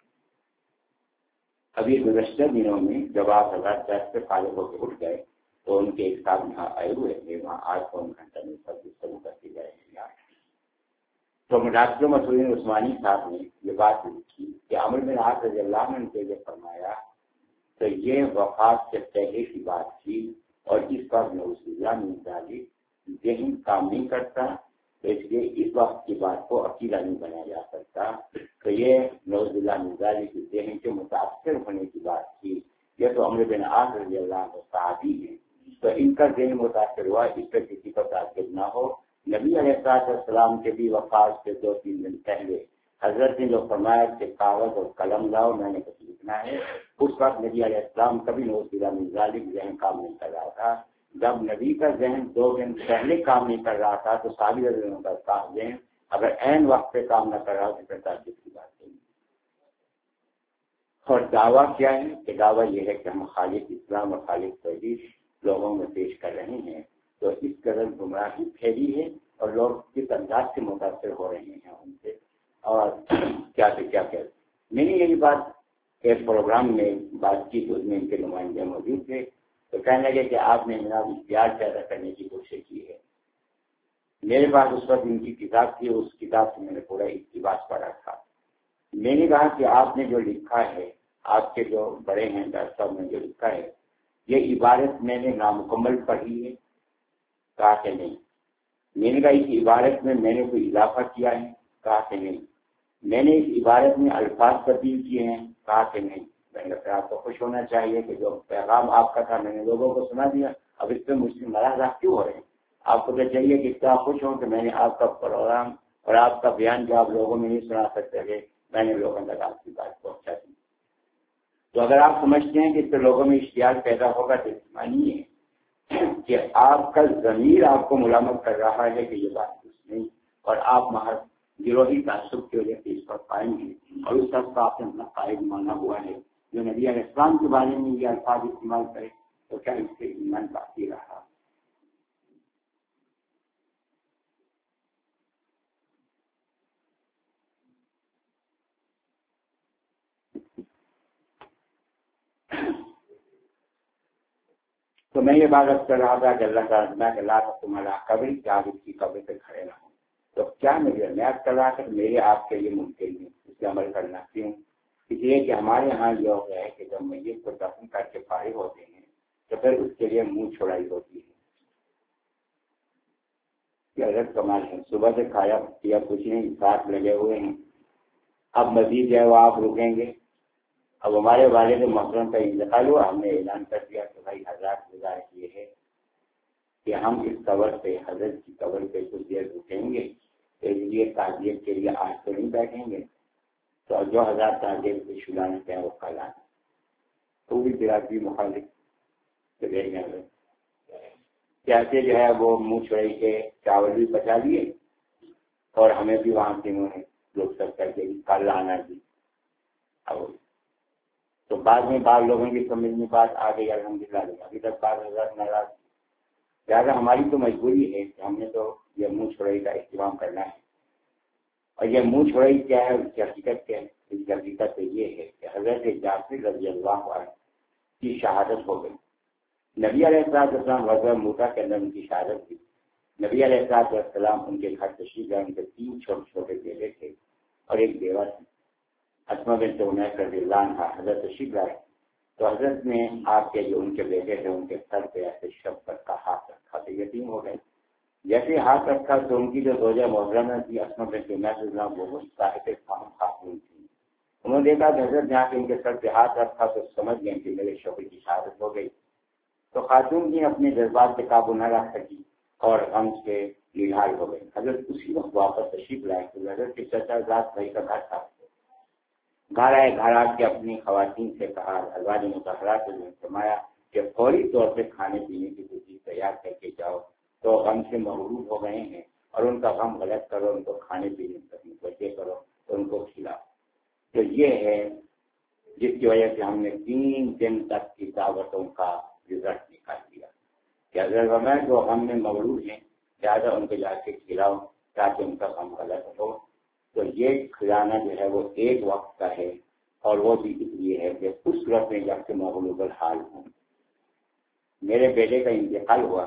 ابھی گزشتہ دنوں میں جب آپ حضرات دس سے فارغ ہو کے اٹھ گئے تو ان کے ایک صاحب یہاں آئے ہوئے تھے، وہاں آج پون گھنٹہ میں سب گفتگو کرتے گئے ہیں یار۔ تو ڈاکٹر مسعود بن عثمانی صاحب نے یہ بات لکھی کہ عامر بن عاص رضی اللہ عنہ نے یہ فرمایا تو یہ وفات سے پہلے کی بات تھی، اور اس وقت نعوذ باللہ من ذالک ذہن کام نہیں کرتا، تو اس لیے اس وقت کی بات کو عقیدہ نہیں بنایا جا سکتا، تو یہ نعوذ باللہ من ذالک ذہن کے متاثر ہونے کی بات تھی۔ یہ تو عمرو بن عاص رضی اللہ عنہ صحابی ہیں، تو ان کا ذہن متاثر ہوا، اس پر کسی کو تعجب نہ ہو۔ نبی علیہ السلام کے بھی وفات سے دو تین دن پہلے حضرت نے جو فرمایا کہ کاغذ اور قلم لاؤ میں نے کچھ لکھنا ہے، اس وقت نبی علیہ السلام کبھی نعوذ باللہ من ذالک ذہن کام نہیں کر رہا تھا۔ جب نبی کا ذہن دو دن پہلے کام نہیں کر رہا تھا تو صحابی رضی اللہ عنہ کا ذہن اگر عین وقت پہ کام نہ کر رہا تو پھر تعجب کی بات نہیں۔ اور دعویٰ کیا ہے کہ دعویٰ یہ ہے کہ ہم خالق اسلام اور خالق توحید لوگوں میں پیش کر رہے ہیں، تو اس قدر گمراہی پھیلی ہے اور لوگ کس انداز سے متاثر ہو رہے ہیں ان سے، اور کیا سے کیا کہتے۔ میں نے یہی بات ایک پروگرام میں بات کی تو اس میں ان کے نمائندے موجود تھے، تو کہنے لگے کہ آپ نے جناب اختیار پیدا کرنے کی کوشش کی ہے۔ میرے پاس اس وقت ان کی کتاب تھی، اس کتاب سے میں نے پورا اقتباس پڑھا تھا۔ میں نے کہا کہ آپ نے جو لکھا ہے، آپ کے جو بڑے ہیں ڈاکٹر صاحب نے جو لکھا ہے، یہ عبارت میں نے نامکمل پڑھی ہے؟ کہا کہ نہیں۔ میں نے کہا اس عبارت میں میں نے کوئی اضافہ کیا ہے؟ کہا کہ نہیں۔ میں نے اس عبارت میں الفاظ تبدیل کیے ہیں؟ کہا کہ نہیں۔ میں نے کہا آپ کو خوش ہونا چاہیے کہ جو پیغام آپ کا تھا میں نے لوگوں کو سنا دیا، اب اس پہ مجھ سے ناراض آپ کیوں ہو رہے ہیں؟ آپ کو تو چاہیے کہ اتنا خوش ہوں کہ میں نے آپ کا پروگرام اور آپ کا بیان جو آپ لوگوں میں نہیں سنا سکتے تھے میں نے لوگوں تک آپ کی بات پہنچا دی۔ تو اگر آپ سمجھتے ہیں کہ اس سے لوگوں میں اشتیاق پیدا ہوگا تو مانی ہے کہ آپ کا ضمیر آپ کو ملامت کر رہا ہے کہ یہ بات کچھ نہیں، اور آپ محض گروہی تعصب کی وجہ سے اس پر قائم ہیں، اور اس شخص کا آپ نے اپنا قائد مانا ہوا ہے جو نبی علیہ السلام کے بارے میں یہ الفاظ استعمال کرے، تو کیا اس سے ایمان باقی رہا؟ تو میں یہ بات کر رہا تھا کہ اللہ تعالیٰ کہ اللہ تمہارا قبر کہ آپ اس کی قبر پہ کھڑے رہو، تو کیا میرے میں کر رہا تھا کہ میرے آپ کے لیے ممکن نہیں اس پہ عمل کرنا کیوں؟ اس لیے کہ ہمارے یہاں یہ ہو گیا ہے کہ جب میت کو دفن کر کے فارغ ہوتے ہیں تو پھر اس کے لیے منہ چھوڑائی ہوتی ہے۔ یہ الگ کمال ہے، صبح سے کھایا پیا کچھ نہیں، ساتھ لگے ہوئے ہیں، اب مزید جو ہے وہ آپ رکیں گے. اب ہمارے والد محترم کا انتقال ہوا, ہم نے اعلان کر دیا کہ بھائی حضرات گزارش یہ ہے کہ ہم اس قبر پہ, حضرت کی قبر پہ کچھ دیر رکیں گے, اس لیے تعزیت کے لیے آج تو نہیں بیٹھیں گے, تو جو حضرات تعزیت پہ شلانے پہ ہیں وہ کل آئیں. تو بھی برادری مخالف کیسے جو ہے وہ منہ چھوڑی کے چاول بھی بچا لیے اور ہمیں بھی وہاں سے انہوں نے لوگ سب کر کے کل آنا دی. اب تو بعد میں بعض لوگوں کی سمجھ میں بات آ گئی الحمدللہ, ابھی تک بعض حضرات ناراض. لہٰذا ہماری تو مجبوری ہے کہ ہم نے تو یہ منہ چھوڑائی کا اہتمام کرنا ہے. اور یہ منہ چھوڑائی کیا ہے, اس کی حقیقت کیا ہے؟ اس کی حقیقت تو یہ ہے کہ حضرت جعفر رضی اللہ عنہ کی شہادت ہو گئی. نبی علیہ السلام غزوہ موتا کے اندر ان کی شہادت تھی. نبی علیہ السلام ان کے گھر تشریف لائے, ان کے تین چھوٹے چھوٹے بیٹے تھے اور ایک بیوہ تھی, اسماء بنت عمیس رضی اللہ عنہا. حضرت تشریف لائے تو حضرت نے آپ کے جو ان کے بیٹے تھے ان کے سر پہ ایسے شفقت کا ہاتھ رکھا تو یتیم ہو گئے. جیسے ہاتھ رکھا تو ان کی جو زوجہ محترمہ تھی اسماء بنت عمیس رضی اللہ عنہا, وہ صاحب فہم خاتون تھی. انہوں نے دیکھا کہ حضرت جہاں کے ان کے سر پہ ہاتھ رکھا تو سمجھ گئے کہ میرے شوہر کی شہادت ہو گئی. تو خاتون کی اپنے جذبات پہ قابو نہ رکھ سکی اور غم سے نڈھال ہو گئی. حضرت اسی وقت واپس تشریف لائے کہ حضرت کے چچا زاد بھائی کا گھر تھا. گھر آئے, گھر آ کے اپنی خواتین سے کہا, ازواج مطہرات نے فرمایا کہ فوری طور پہ کھانے پینے کی کوئی چیز تیار کر کے جاؤ, تو غم سے مغلوب ہو گئے ہیں اور ان کا غم غلط کرو, ان کو کھانے پینے کی بچے کرو, ان کو کھلاؤ. تو یہ ہے جس کی وجہ سے ہم نے تین دن تک کی دعوتوں کا رزلٹ نکال دیا کہ اگر وہ جو غم میں مغلوب ہیں زیادہ ان کو جا کے کھلاؤ تاکہ ان کا غم غلط ہو. تو یہ کھلانا جو ہے وہ ایک وقت کا ہے, اور وہ بھی اس لیے ہے کہ اس وقت میں جب سے مغلوب الحال ہوں. میرے بیٹے کا انتقال ہوا,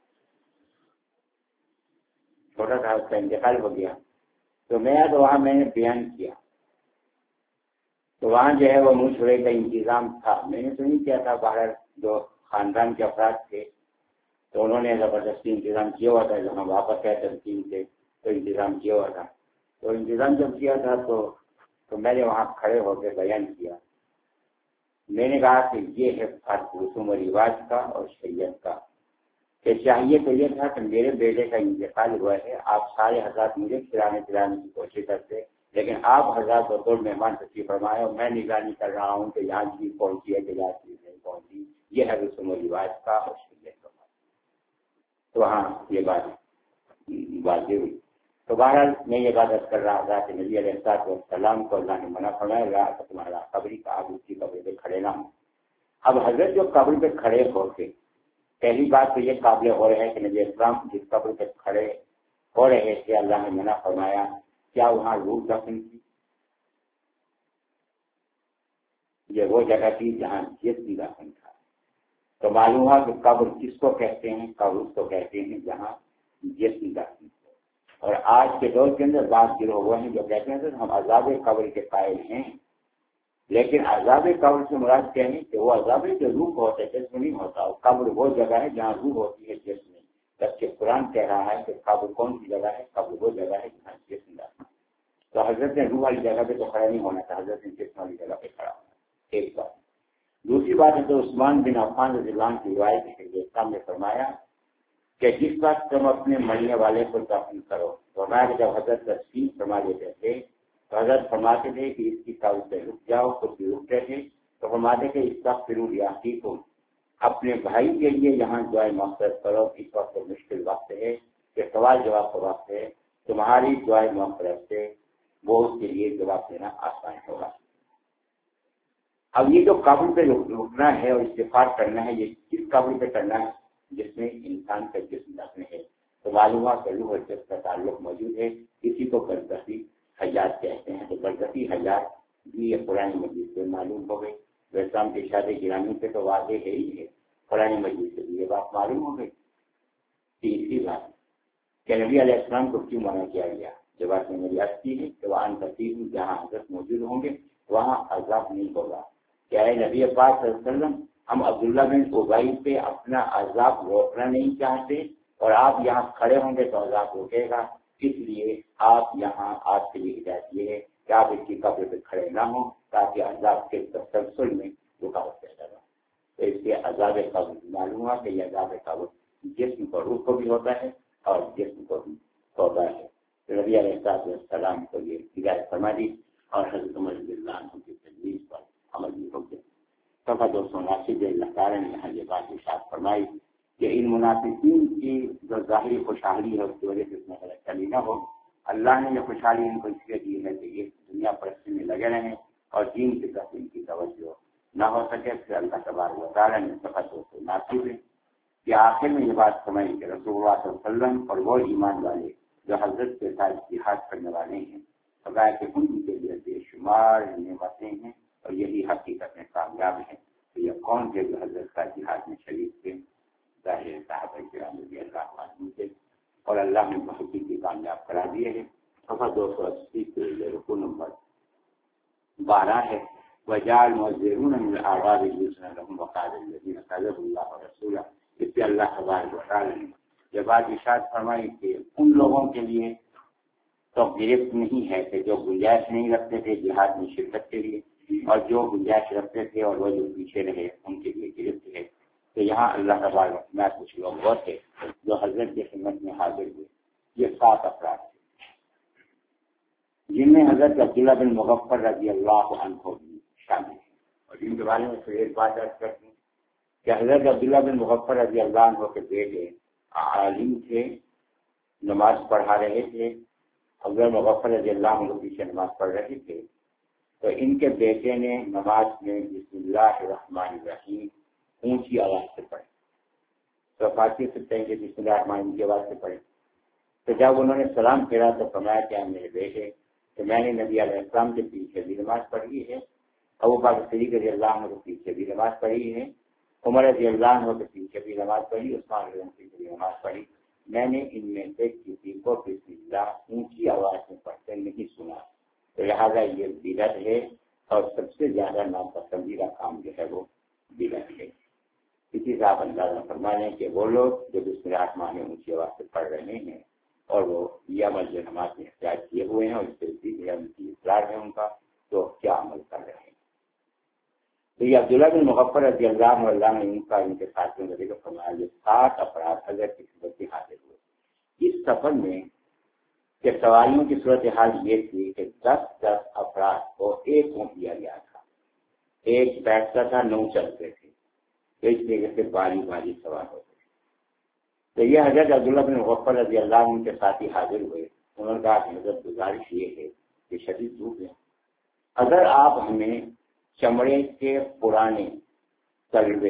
چھوٹا تھا, اس کا انتقال ہو گیا, تو میں تو وہاں میں نے بیان کیا, تو وہاں جو ہے وہ منہ چھوڑے کا انتظام تھا. میں نے تو نہیں کیا تھا, باہر جو خاندان کے افراد تھے تو انہوں نے زبردستی انتظام کیا ہوا تھا. جب ہم واپس آئے تنظیم سے تو انتظام کیا ہوا تھا. تو انتظام جب کیا تھا تو تو میں نے وہاں کھڑے ہو کے بیان کیا. میں نے کہا کہ یہ ہے فرق رسوم و رواج کا اور شریعت کا, کہ چاہیے تو یہ تھا کہ میرے بیٹے کا انتقال ہوا ہے, آپ سارے حضرات مجھے کھلانے پلانے کی کوشش کرتے, لیکن آپ حضرات بطور مہمان تشریف فرمائے اور میں نگرانی کر رہا ہوں کہ یہاں چیز پہنچی ہے کہ یہاں چیز نہیں پہنچی. یہ ہے رسوم و رواج کا اور شریعت کا. تو ہاں یہ بات واضح ہوئی. تو بہرحال میں یہ بات کر رہا تھا کہ نبی علیہ السلام کو اللہ نے منع فرمایا کہ تمہارا قبری کا آپ اس کی قبر پہ کھڑے نہ ہوں. اب حضرت جو قبر پہ کھڑے ہو کے, پہلی بات تو یہ قابل ہو رہے ہیں کہ نبی اسلام جس قبر پہ کھڑے ہو رہے تھے اللہ نے منع فرمایا, کیا وہاں روح دفن تھی؟ یہ وہ جگہ تھی جہاں جسم دفن تھا. تو معلوم ہوا کہ قبر کس کو کہتے ہیں, قبر اس کو کہتے ہیں جہاں جسم دفن ہو. اور آج کے دور کے اندر بعض گروہ وہ ہیں جو کہتے ہیں کہ ہم عذاب قبر کے قائل ہیں, لیکن عذاب قبر سے مراد کیا ہے کہ وہ عذاب جو روح ہوتا ہے جسم نہیں ہوتا. قبر وہ جگہ ہے جہاں روح ہوتی ہے جسم نہیں, جبکہ قرآن کہہ رہا ہے کہ قبر کون سی جگہ ہے, قبر وہ جگہ ہے جہاں جسم دفن. تو حضرت نے روح والی جگہ پہ تو کھڑا نہیں ہونا تھا, حضرت نے جسم والی جگہ پہ کھڑا ہونا. ایک بات. دوسری بات ہے تو عثمان بن عفان رضی اللہ عنہ کی روایت ہے کہ اسلام نے فرمایا کہ جس وقت تم اپنے مرنے والے کو دفن کرو, فرمایا کہ جب حضرت تشریف فرما لیتے تھے تو حضرت فرماتے تھے کہ اس کی قبر سے رک جاؤ, خود بھی رکتے تھے تو فرماتے کہ اس وقت پھر ریاسی کو اپنے بھائی کے لیے یہاں دعائیں مغفرت کرو, اس وقت مشکل وقت ہے کہ سوال جواب کا وقت ہے, تمہاری دعائیں مغفرت سے وہ اس کے لیے جواب دینا آسان ہوگا. اب یہ جو قبر پہ رکنا ہے اور استغفار کرنا ہے, یہ کس قبر پہ کرنا ہے جس میں انسان کا جسم دفن ہے. تو معلوم ہوا کہ روح اور جسم کا تعلق موجود ہے. اسی کو برزخی حیات کہتے ہیں. تو برزخی حیات بھی یہ قرآن مجید سے معلوم ہو گئی. اسلام کے ارشاد گرامی پہ تو واضح ہے ہی ہے, قرآن مجید سے بھی یہ بات معلوم ہو گئی. تیسری بات کہ نبی علیہ السلام کو کیوں منع کیا گیا, جو بات میں نے یاد کی ہے کہ وہاں تفصیل جہاں حضرت موجود ہوں گے وہاں عذاب نہیں ہوگا. کیا ہے نبی پاک صلی اللہ علیہ وسلم ہم عبداللہ بن ابی پہ اپنا عذاب روکنا نہیں چاہتے, اور آپ یہاں کھڑے ہوں گے تو عذاب روکے گا. اس لیے آپ یہاں آپ کے لیے ہدایت یہ ہے کہ آپ اس کی قبر پہ کھڑے نہ ہوں تاکہ عذاب کے تسلسل میں رکاوٹ پیدا ہو۔ تو اس لیے عذاب قبر معلوم ہوا کہ یہ عذاب قبر جسم کو روح کو بھی ہوتا ہے اور جسم کو بھی ہوتا ہے۔ تو نبی علیہ السلام کو یہ ہدایت فرما دی اور حضرت عمر رضی اللہ عنہ کی تجویز پر عمل بھی ہو گیا۔ صفحہ دو سو اناسی میں اللہ تعالیٰ نے یہاں یہ بات ارشاد فرمائی کہ ان منافقین کی جو ظاہری خوشحالی ہے اس کی وجہ سے اس میں غلط چلی نہ ہو۔ اللہ نے یہ خوشحالی ان کو اس لیے دی ہے کہ یہ دنیا پرستی میں لگے رہیں اور دین کی طرف ان کی توجہ نہ ہو سکے۔ پھر اللہ تبارک و تعالیٰ نے صفحہ دو سو اناسی میں کہ آخر میں یہ بات سمجھی کہ رسول اللہ صلی اللہ علیہ وسلم اور وہ ایمان والے جو حضرت کے ساتھ جہاد کرنے والے ہیں خدا کے ان کے لیے بے شمار نعمتیں ہیں اور یہی حقیقت میں کامیاب ہیں۔ تو یہ کون تھے جو حضرت کا جہاد میں شریک تھے؟ ظاہر صحابہ کرام رضی اللہ عنہم تھے اور اللہ نے حقیقی کامیاب کرا دیے ہیں۔ صفحہ دو سو اسی کے رکوع نمبر بارہ ہے وجعل مؤذرون من الاعراب يؤذون لهم وقال الذين كذبوا الله ورسوله۔ اس سے اللہ تبارک و تعالی نے یہ بات ارشاد فرمائی کہ ان لوگوں کے لیے تو گرفت نہیں ہے کہ جو گنجائش نہیں رکھتے تھے جہاد میں شرکت کے لیے اور جو گنجائش رکھتے تھے اور وہ جو پیچھے رہے ان کے لیے گرفت ہے۔ تو یہاں اللہ تبارک میں کچھ لوگ وہ تھے جو حضرت کی خدمت میں حاضر ہوئے۔ یہ سات افراد تھے جن میں حضرت عبداللہ بن مغفر رضی اللہ عنہ بھی شامل ہیں، اور جن کے بارے میں پھر ایک بات عرض کرتی ہوں کہ حضرت عبداللہ بن مغفر رضی اللہ عنہ کے بیٹے عالم تھے، نماز پڑھا رہے تھے۔ حضرت مغفر رضی اللہ عنہ پیچھے نماز پڑھ رہے تھے تو ان کے بیٹے نے نماز میں بسم اللہ الرحمن الرحیم اونچی آواز سے پڑھی۔ تو فاتحہ سے پہلے بسم اللہ الرحمن الرحیم کی آواز سے پڑھی۔ تو جب انہوں نے سلام پھیرا تو فرمایا کہ میرے بیٹے کہ میں نے نبی علیہ السلام کے پیچھے بھی نماز پڑھی ہے، ابو بکر صدیق رضی اللہ عنہ کے پیچھے بھی نماز پڑھی ہے، عمر رضی اللہ عنہ کے پیچھے بھی نماز پڑھی، عثمان رضی اللہ عنہ کے پیچھے بھی نماز پڑھی۔ میں نے ان میں سے کسی کو بسم اللہ اونچی آواز میں پڑھتے نہیں سنا، تو لہٰذا یہ بدعت ہے اور سب سے زیادہ ناپسندیدہ کام جو ہے وہ بدعت ہے۔ اسی صاحب اندازہ فرما لیں کہ وہ لوگ جو بسم اللہ الرحمن الرحیم اونچی آواز سے پڑھ رہے ہیں اور وہ یہ عمل جو نماز میں اختیار کیے ہوئے ہیں اور اس سے سیدھے ان کی اصرار ہے ان کا، تو کیا عمل کر رہے ہیں۔ تو یہ عبداللہ بن مغفر رضی اللہ عنہ اللہ نے ان کا ان کے ساتھیوں کا ذکر فرمایا۔ یہ سات افراد حضرت کی خدمت میں حاضر ہوئے۔ اس سفر میں کہ سواریوں کی صورتحال یہ تھی کہ دس دس افراد کو ایک اونٹ دیا گیا تھا، ایک بیٹھتا تھا، نو چلتے تھے، تو اس طریقے سے باری باری سوار ہوتے تھے۔ تو یہ حضرت عبداللہ بن مغفر رضی اللہ عنہ کے ساتھی حاضر ہوئے۔ انہوں نے کہا کہ حضرت گزارش یہ ہے کہ شدید دھوپ ہے، اگر آپ ہمیں چمڑے کے پرانے تلوے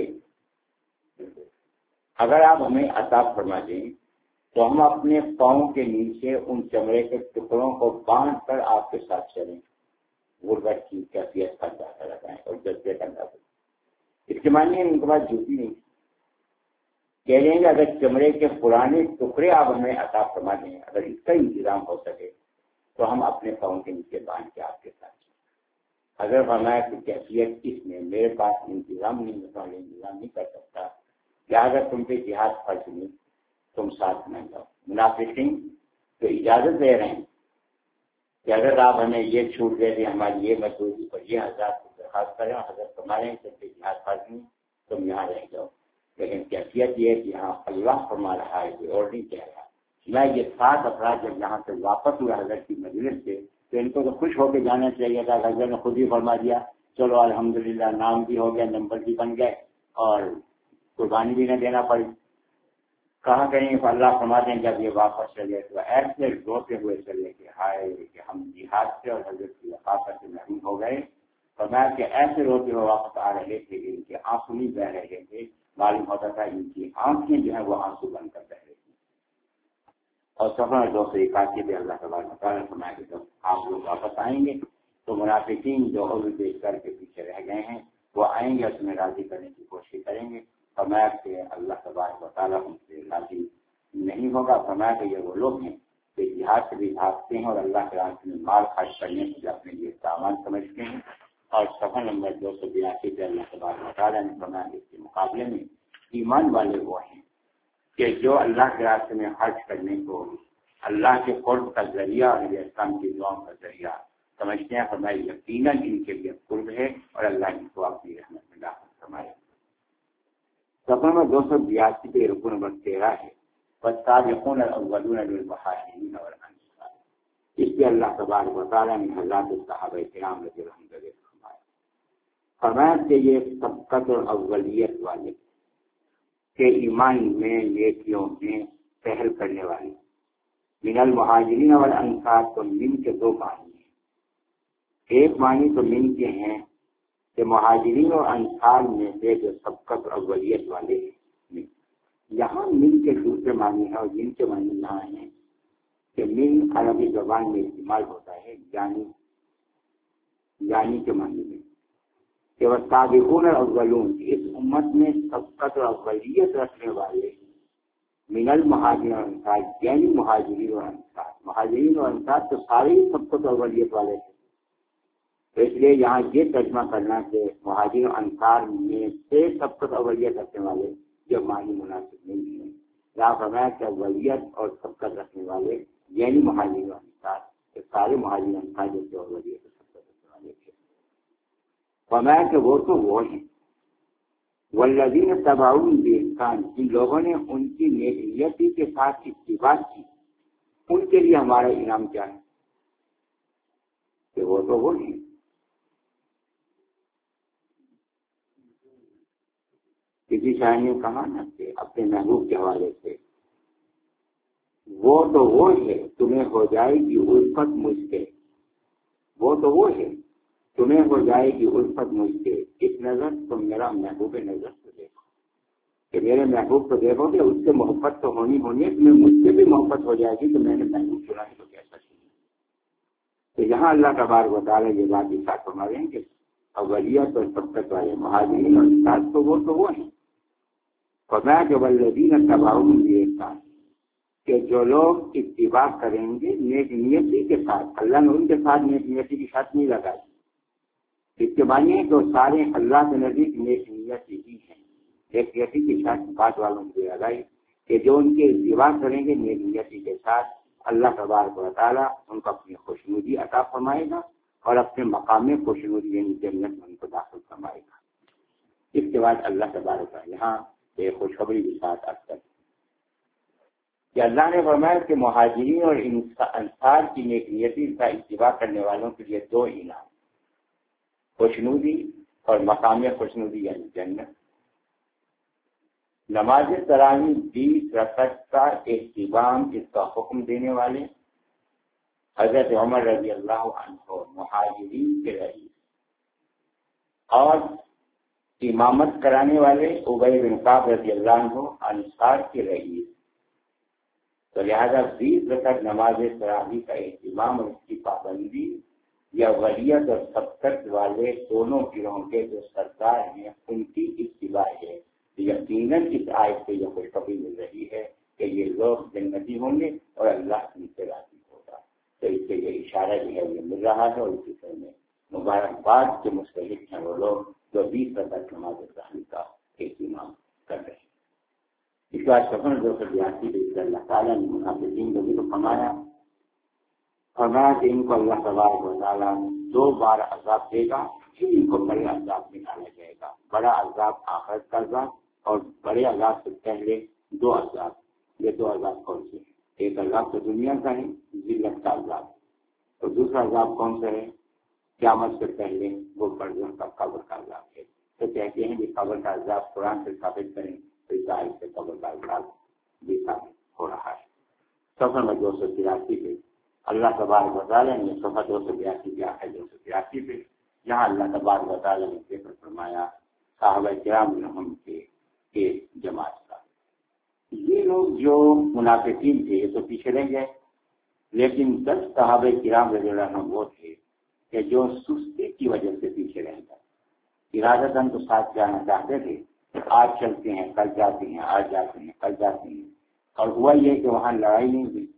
اگر آپ ہمیں عطا فرما دیں تو ہم اپنے پاؤں کے نیچے ان چمڑے کے ٹکڑوں کو باندھ کر آپ کے ساتھ چلیں، غربت کی کیفیت کا اندازہ لگائیں اور جذبے کا اندازہ۔ اس کے معنی ان کے پاس جوتی نہیں، کہہ لیں گے اگر چمڑے کے پرانے ٹکڑے آپ ہمیں عطا فرما دیں، اگر اس کا انتظام ہو سکے تو ہم اپنے پاؤں کے نیچے باندھ کے آپ کے ساتھ چلیں۔ اگر فرمایا کہ کیفیت اس میں میرے پاس انتظام نہیں ہوتا، انتظام نہیں کر سکتا، لہٰذا تم پہ جہاد فرض نہیں، تم ساتھ نہ جاؤ۔ منافقین تو اجازت دے رہے ہیں کہ اگر آپ ہمیں یہ چھوٹ دے دیں، ہماری یہ مزدوری پر یہ حضرات کو درخواست کریں، حضرت تمہارے تم پہ جہاد فرض نہیں، تم یہاں رہ جاؤ۔ لیکن کیفیت یہ ہے کہ یہاں اللہ فرما رہا ہے، کوئی اور نہیں کہہ رہا۔ میں یہ سات افراد جب یہاں سے واپس ہوئے حضرت کی مجلس سے تو ان کو تو خوش ہو کے جانا چاہیے تھا، حضرت نے خود ہی فرما دیا چلو الحمدللہ نام بھی ہو گیا، نمبر بھی بن گئے اور قربانی بھی نہ دینا پڑی۔ کہاں کہیں اللہ فرماتے ہیں جب یہ واپس چلے تو ایسے روتے ہوئے چلے کہ ہائے کہ ہم جہاد سے اور حضرت کی وفات سے محروم ہو گئے، فرمایا کہ ایسے روتے ہوئے واپس آ رہے تھے کہ ان کے آنسو نہیں بہ رہے تھے، معلوم ہوتا تھا ان کی آنکھیں جو ہیں وہ آنسو بن کر بہ رہی تھی۔ اور سفر دو سو اکاسی میں اللہ تبارک و تعالیٰ نے فرمایا کہ جب آپ لوگ واپس آئیں گے تو منافقین جو عذر پیش کر کے پیچھے رہ گئے ہیں وہ آئیں گے اور تمہیں راضی کرنے کی کوشش کریں گے۔ فرمایا کہ اللہ تبارک و تعالیٰ ان سے راضی نہیں ہوگا۔ فرمایا کہ یہ وہ لوگ ہیں کہ جہاد سے بھی بھاگتے ہیں اور اللہ کے راستے میں مال خرچ کرنے سے اپنے لیے سامان سمجھتے ہیں۔ اور صفحہ نمبر دو سو بیاسی پہ اللہ تبارک و تعالیٰ نے فرمایا کہ اس کے مقابلے میں ایمان والے وہ ہیں کہ جو اللہ کے راستے میں خرچ کرنے کو اللہ کے قرب کا ذریعہ اور نبی اسلام کی دعاؤں کا ذریعہ سمجھتے ہیں ہماری یقیناً ان کے لیے قرب ہے اور اللہ ان کو اپنی رحمت میں داخل فرمائے. صفحہ نمبر دو سو بیاسی پہ رکو نمبر تیرہ ہے والسابقون الاولون للمہاجرین والانصار. اس لیے اللہ تبارک و تعالیٰ نے حضرات صحابہ کرام رضی اللہ عنہم کا فرمایا فرمایا کہ یہ سبقت اور اولیت والے کہ ایمان میں نیکیوں میں پہل کرنے والے. من المہاجرین والانصار تو من کے دو معنی ہیں. ایک معنی تو من کے ہیں کہ مہاجرین اور انصار میں سے جو سبقت اور اولیت والے ہیں. یہاں من کے دوسرے معنی ہے اور من کے معنی یہاں ہیں کہ من عربی زبان میں استعمال ہوتا ہے یعنی یعنی کے معنی میں کہ وہ سابقون الاولون اس امت میں سبقت اور اولیت رکھنے والے من المہاجرین اور انصار یعنی مہاجرین اور انصار. مہاجرین اور انصار تو سارے ہی سبقت اور اولیت والے تھے. تو اس لیے یہاں یہ ترجمہ کرنا کہ مہاجرین اور انصار میں سے سبقت اور اولیت رکھنے والے یہ معنی مناسب نہیں ہے. یہاں فرمایا کہ اولیت اور سبقت رکھنے والے یعنی مہاجرین اور انصار کہ سارے مہاجرین اور انصار جیسے اولیت اور سبقت رکھنے والے تھے. فرمایا کہ وہ تو وہ ہیں والذین تبعوہم بإحسان جن لوگوں نے ان کی نیک نیتی کے ساتھ اتباع کی ان کے لیے ہمارا انعام کیا ہے کہ وہ تو وہ ہیں. کسی شاعر نے کہا نا کہ اپنے محبوب کے حوالے سے وہ تو وہ ہے تمہیں ہو جائے گی الفت مجھ سے. وہ تو وہ ہے تمہیں ہو جائے گی الفت مجھ سے. اس نظر تم میرا محبوب نظر کو دیکھو کہ میرے محبوب کو دیکھو گے اس سے محبت تو ہونی ہونی ہے. تمہیں مجھ سے بھی محبت ہو جائے گی کہ میں نے محبوب چنا ہے تو کیسا چاہیے. تو یہاں اللہ تبارک و تعالیٰ یہ بات ارشاد فرما رہے ہیں کہ اولیت اور سبقت والے مہاجرین اور انصار تو وہ تو وہ ہیں. فرمایا کہ والذین تبعوہم بإحسان کہ جو لوگ اتباع کریں گے نیک نیتی کے ساتھ. اللہ نے ان کے ساتھ نیک نیتی کی شرط نہیں لگائی. اس کے معنی ہے کہ سارے اللہ کے نزدیک نیک نیت ہی ہیں. نیک نیتی کی شرط بات والوں کو لگائی کہ جو ان کے اتباع کریں گے نیک نیتی کے ساتھ اللہ تبارک و تعالیٰ ان کو اپنی خوشنودی عطا فرمائے گا اور اپنے مقام میں خوشنودی یعنی جنت میں ان کو داخل فرمائے گا. اس کے بعد اللہ تبارک و تعالیٰ یہاں ایک خوشخبری کے ساتھ اکثر کہ اللہ نے فرمایا کہ مہاجرین اور انصار کی نیک نیتی کا اتباع کرنے والوں کے لیے دو انعام خوشنودی اور مقام خوشنودی یعنی جنت. نماز تراویح بیس رکعت کا اہتمام اس کا حکم دینے والے حضرت عمر رضی اللہ عنہ مہاجرین کے رئیس اور امامت کرانے والے ابی بن کعب رضی اللہ عنہ انصار کے رئیس. تو لہذا بیس رکعت نماز تراویح کا اہتمام اور اس کی پابندی یا ولیت اور سبقت والے دونوں گروہوں کے جو سردار ہیں ان کی اتباع ہے. یقیناً اس آیت سے یہ خوشخبری مل رہی ہے کہ یہ لوگ جنتی ہوں گے اور اللہ ان سے راضی ہوگا. تو اس سے یہ اشارہ جو ہے یہ مل رہا ہے اور اسی طرح میں مبارکباد کے مستحق ہیں وہ لوگ جو بیس رکعت نماز تراویح کا اہتمام کر رہے ہیں. اس کے بعد سفر دو سو بیاسی میں اللہ تعالیٰ نے منافقین کو بھی تو فرمایا فرمایا کہ ان کو اللہ تبارک و تعالیٰ دو بار عذاب دے گا پھر ان کو بڑے عذاب میں ڈالا جائے گا. بڑا عذاب آخرت کا عذاب اور بڑے عذاب سے پہلے دو عذاب. یہ دو عذاب کون سے ہیں؟ ایک عذاب تو دنیا کا ہے ذلت کا عذاب اور دوسرا عذاب کون سا ہے قیامت سے پہلے وہ برزخ کا قبر کا عذاب ہے. تو کہتے ہیں کہ قبر کا عذاب قرآن سے ثابت کریں تو اس آیت سے قبر کا عذاب بھی ثابت ہو رہا ہے. صفحہ نمبر دو سو تراسی پہ اللہ تبارک و تعالیٰ نے صفحہ دو سو بیاسی کے آخر دو سو تراسی پہ یہاں اللہ تبارک و تعالیٰ نے ذکر فرمایا صحابہ کرام رحم کے ایک جماعت کا. یہ لوگ جو منافقین تھے یہ تو پیچھے رہ گئے لیکن دس صحابہ کرام رضی اللہ عنہم وہ تھے کہ جو سستی کی وجہ سے پیچھے رہ گئے. ارادتاً تو ساتھ جانا چاہتے تھے آج چلتے ہیں کل جاتے ہیں آج جاتے ہیں کل جاتے ہیں اور ہوا یہ کہ وہاں لڑائی نہیں ہوئی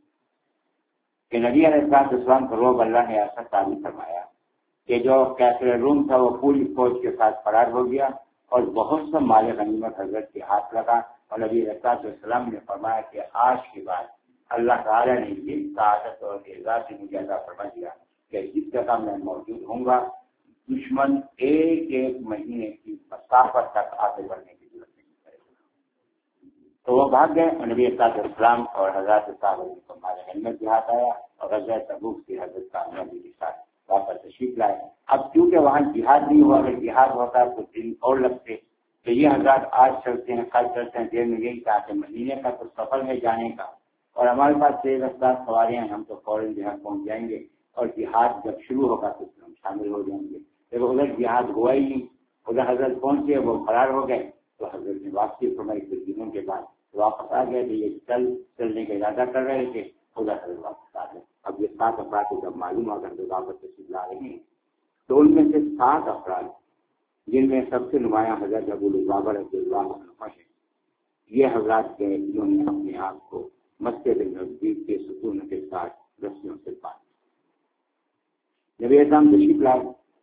کہ نبی علیہ السلام کو روب اللہ نے ایسا تعلیم فرمایا کہ جو کیسر روم تھا وہ پوری فوج کے ساتھ فرار ہو گیا اور بہت سا مال غنیمت حضرت کے ہاتھ لگا اور نبی علیہ السلام نے فرمایا کہ آج کے بعد اللہ تعالیٰ نے یہ سعادت اور اعزاز سے مجھے عطا فرما دیا کہ جس جگہ میں موجود ہوں گا دشمن ایک ایک مہینے کی مسافت تک آگے بڑھنے کی ضرورت نہیں کرے گا۔ تو وہ بھاگ گئے، نبی صلی اللہ علیہ وسلم اور حضرت صاحب کو ہمارے میں جہاد آیا اور غزوہ تبوک کی حضرت صاحب کے ساتھ واپس تشریف لائے۔ اب کیونکہ وہاں جہاد نہیں ہوا، اگر جہاد ہوتا تو دن اور لگتے، تو یہ حضرات آج چلتے ہیں کل چلتے ہیں، دیر میں یہی کہا کہ مہینے کا تو سفر ہے جانے کا، اور ہمارے پاس تیز رفتار سواریاں ہیں، ہم تو فوراً جہاد پہنچ جائیں گے، اور جہاد جب شروع ہوگا تو ہم شامل ہو جائیں گے۔ جب ادھر جہاد ہوا ہی نہیں، ادھر حضرت پہنچے وہ فرار ہو گئے، تو حضرت نے واپسی فرمائی کچھ دنوں کے بعد واپس آ گئے، یہ چل چلنے کا ارادہ کر رہے تھے، ادھر حضرت واپس آ گئے۔ اب یہ سات افراد جب معلوم ہو کر واپس تشریف لا رہے ہیں، تو ان میں سے سات افراد جن میں سب سے نمایاں حضرت ابو لبابہ رضی اللہ عنہ ہے، یہ حضرات کے انہوں نے اپنے آپ کو مسجد نزدیک کے ستون کے ساتھ رسیوں سے باندھ نبی اعظم تشریف لائے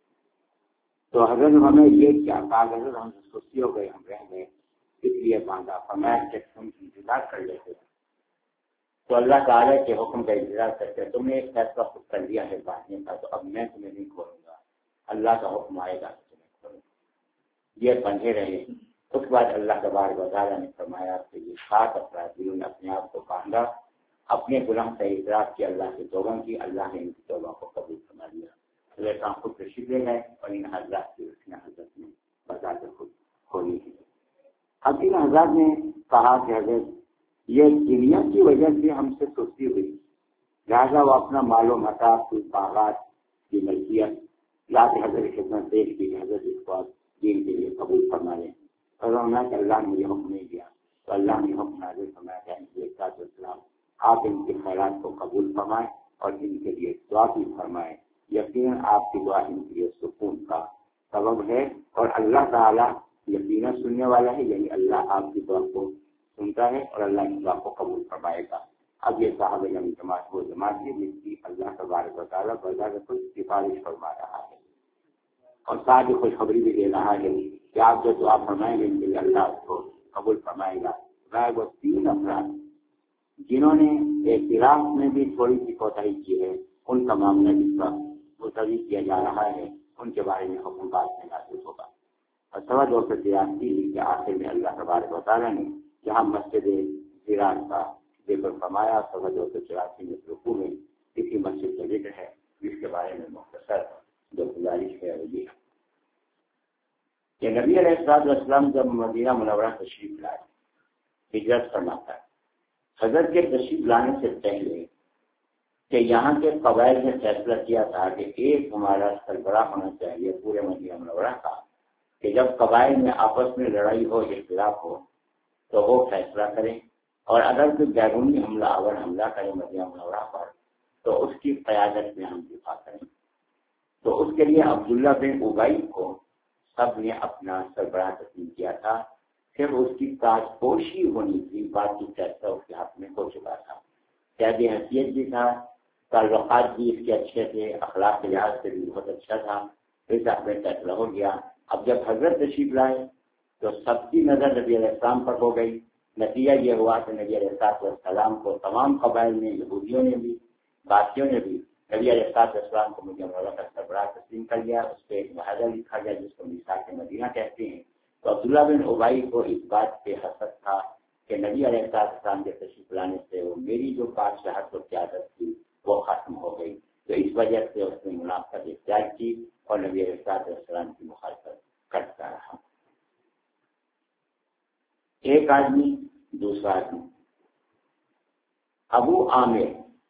تو حضرت ہمیں یہ کیا کہا، حضرت ہم سستی ہو گئے، ہم رہ گئے، اس لیے باندھا، فرمایا کہ تم انتظار کر لیتے تو اللہ تعالیٰ کے حکم کا انتظار کرتے، تم نے ایک فیصلہ خود کر لیا ہے باندھنے کا، تو اب میں تمہیں نہیں کھولوں گا، اللہ کا حکم آئے گا تو تمہیں کھولوں گا۔ یہ بندھے رہے۔ اس کے بعد اللہ تبارک و تعالیٰ نے فرمایا کہ یہ سات افراد جنہوں نے اپنے آپ کو باندھا، اپنے گناہ کا اعتراف کیا، اللہ سے توبہ کی، اللہ نے ان کی توبہ کو قبول فرما لیا۔ حضرت خود تشریف لے گئے اور ان حضرات کی اس نے حضرت نے بتا کر خود کھولی کی۔ اب ان حضرات نے کہا کہ حضرت یہ دنیا کی وجہ سے ہم سے سستی ہوئی، لہٰذا وہ اپنا مال و متا، کوئی باغات کی ملکیت لا کے حضرت خدمت پیش کی کہ حضرت اس کو آپ دین کے لیے قبول فرما لیں، اور انہوں نے کہ اللہ نے یہ حکم نہیں دیا، تو اللہ نے حکم نازل فرمایا کہ ان کے السلام آپ ان کے خیرات کو قبول فرمائیں اور ان کے لیے دعا بھی فرمائیں، یقیناً آپ کی دعا ان کے لیے سکون کا سبب ہے، اور اللہ تعالیٰ یقیناً سننے والا ہے، یعنی اللہ آپ کی دعا کو سنتا ہے اور اللہ کی دعا کو قبول فرمائے گا۔ اب یہ صحابہ کرام جماعت وہ جماعت ہے جس کی اللہ تبارک و تعالیٰ بذات خود سفارش فرما رہا ہے، اور ساتھ ہی خوشخبری بھی دے رہا ہے کہ آپ جو دعا فرمائیں گے ان کے لیے اللہ اس کو قبول فرمائے گا۔ وہ تین افراد جنہوں نے اعتراف میں بھی تھوڑی سی کوتاہی کی ہے، ان کا معاملہ جس کا ملتوی کیا جا رہا ہے، ان کے بارے میں حکم بعد میں نازل ہوگا۔ اور سوا دو سو تراسی کے آخر میں اللہ تبارک و تعالیٰ نے جہاں مسجد زراعت کا ذکر فرمایا، سوا دو سو چوراسی میں رکوع میں اسی مسجد کا ذکر ہے، جس کے بارے میں مختصر جو گزارش ہے وہ یہ کہ نبی علیہ الصلوۃ والسلام جب مدینہ منورہ تشریف لائے، ہجرت فرماتا ہے، حضرت کے تشریف لانے سے پہلے کہ یہاں کے قبائل نے فیصلہ کیا تھا کہ ایک ہمارا سربراہ ہونا چاہیے پورے مدینہ منورہ کا، کہ جب قبائل میں آپس میں لڑائی ہو، اختلاف ہو تو وہ فیصلہ کریں، اور اگر کوئی بیرونی حملہ آور حملہ کرے مدینہ منورہ پر تو اس کی قیادت میں ہم دفاع کریں۔ تو اس کے لیے عبداللہ بن ابی کو سب نے اپنا سربراہ تسلیم کیا تھا، پھر اس کی تاج پوشی ہونی تھی، بات کی فیصلہ اس کے ہاتھ میں ہو چکا تھا، قید حیثیت بھی تھا، تعلقات بھی اس کے اچھے تھے، اخلاق کے لحاظ سے بھی بہت اچھا تھا، اس حق میں فیصلہ ہو گیا۔ اب جب حضرت تشریف لائے تو سب کی نظر نبی علیہ السلام پر ہو گئی، نتیجہ یہ ہوا کہ نبی علیہ السلام کو تمام قبائل نے، یہودیوں نے بھی، باقیوں نے بھی نبی علیہ السلام کو مدینہ منورہ کا سربراہ تسلیم کر لیا۔ اس پہ ایک معاہدہ لکھا گیا جس کو میثاق مدینہ کہتے ہیں۔ تو عبداللہ بن ابی کو اس بات پہ حسد تھا کہ نبی علیہ السلام کے تشریف لانے سے وہ میری جو بادشاہت و قیادت تھی وہ ختم ہو گئی، تو اس وجہ سے اس نے منافقت اختیار کی اور نبی علیہ السلام کی مخالفت کرتا رہا۔ ایک آدمی دوسرا آدمی ابو عامر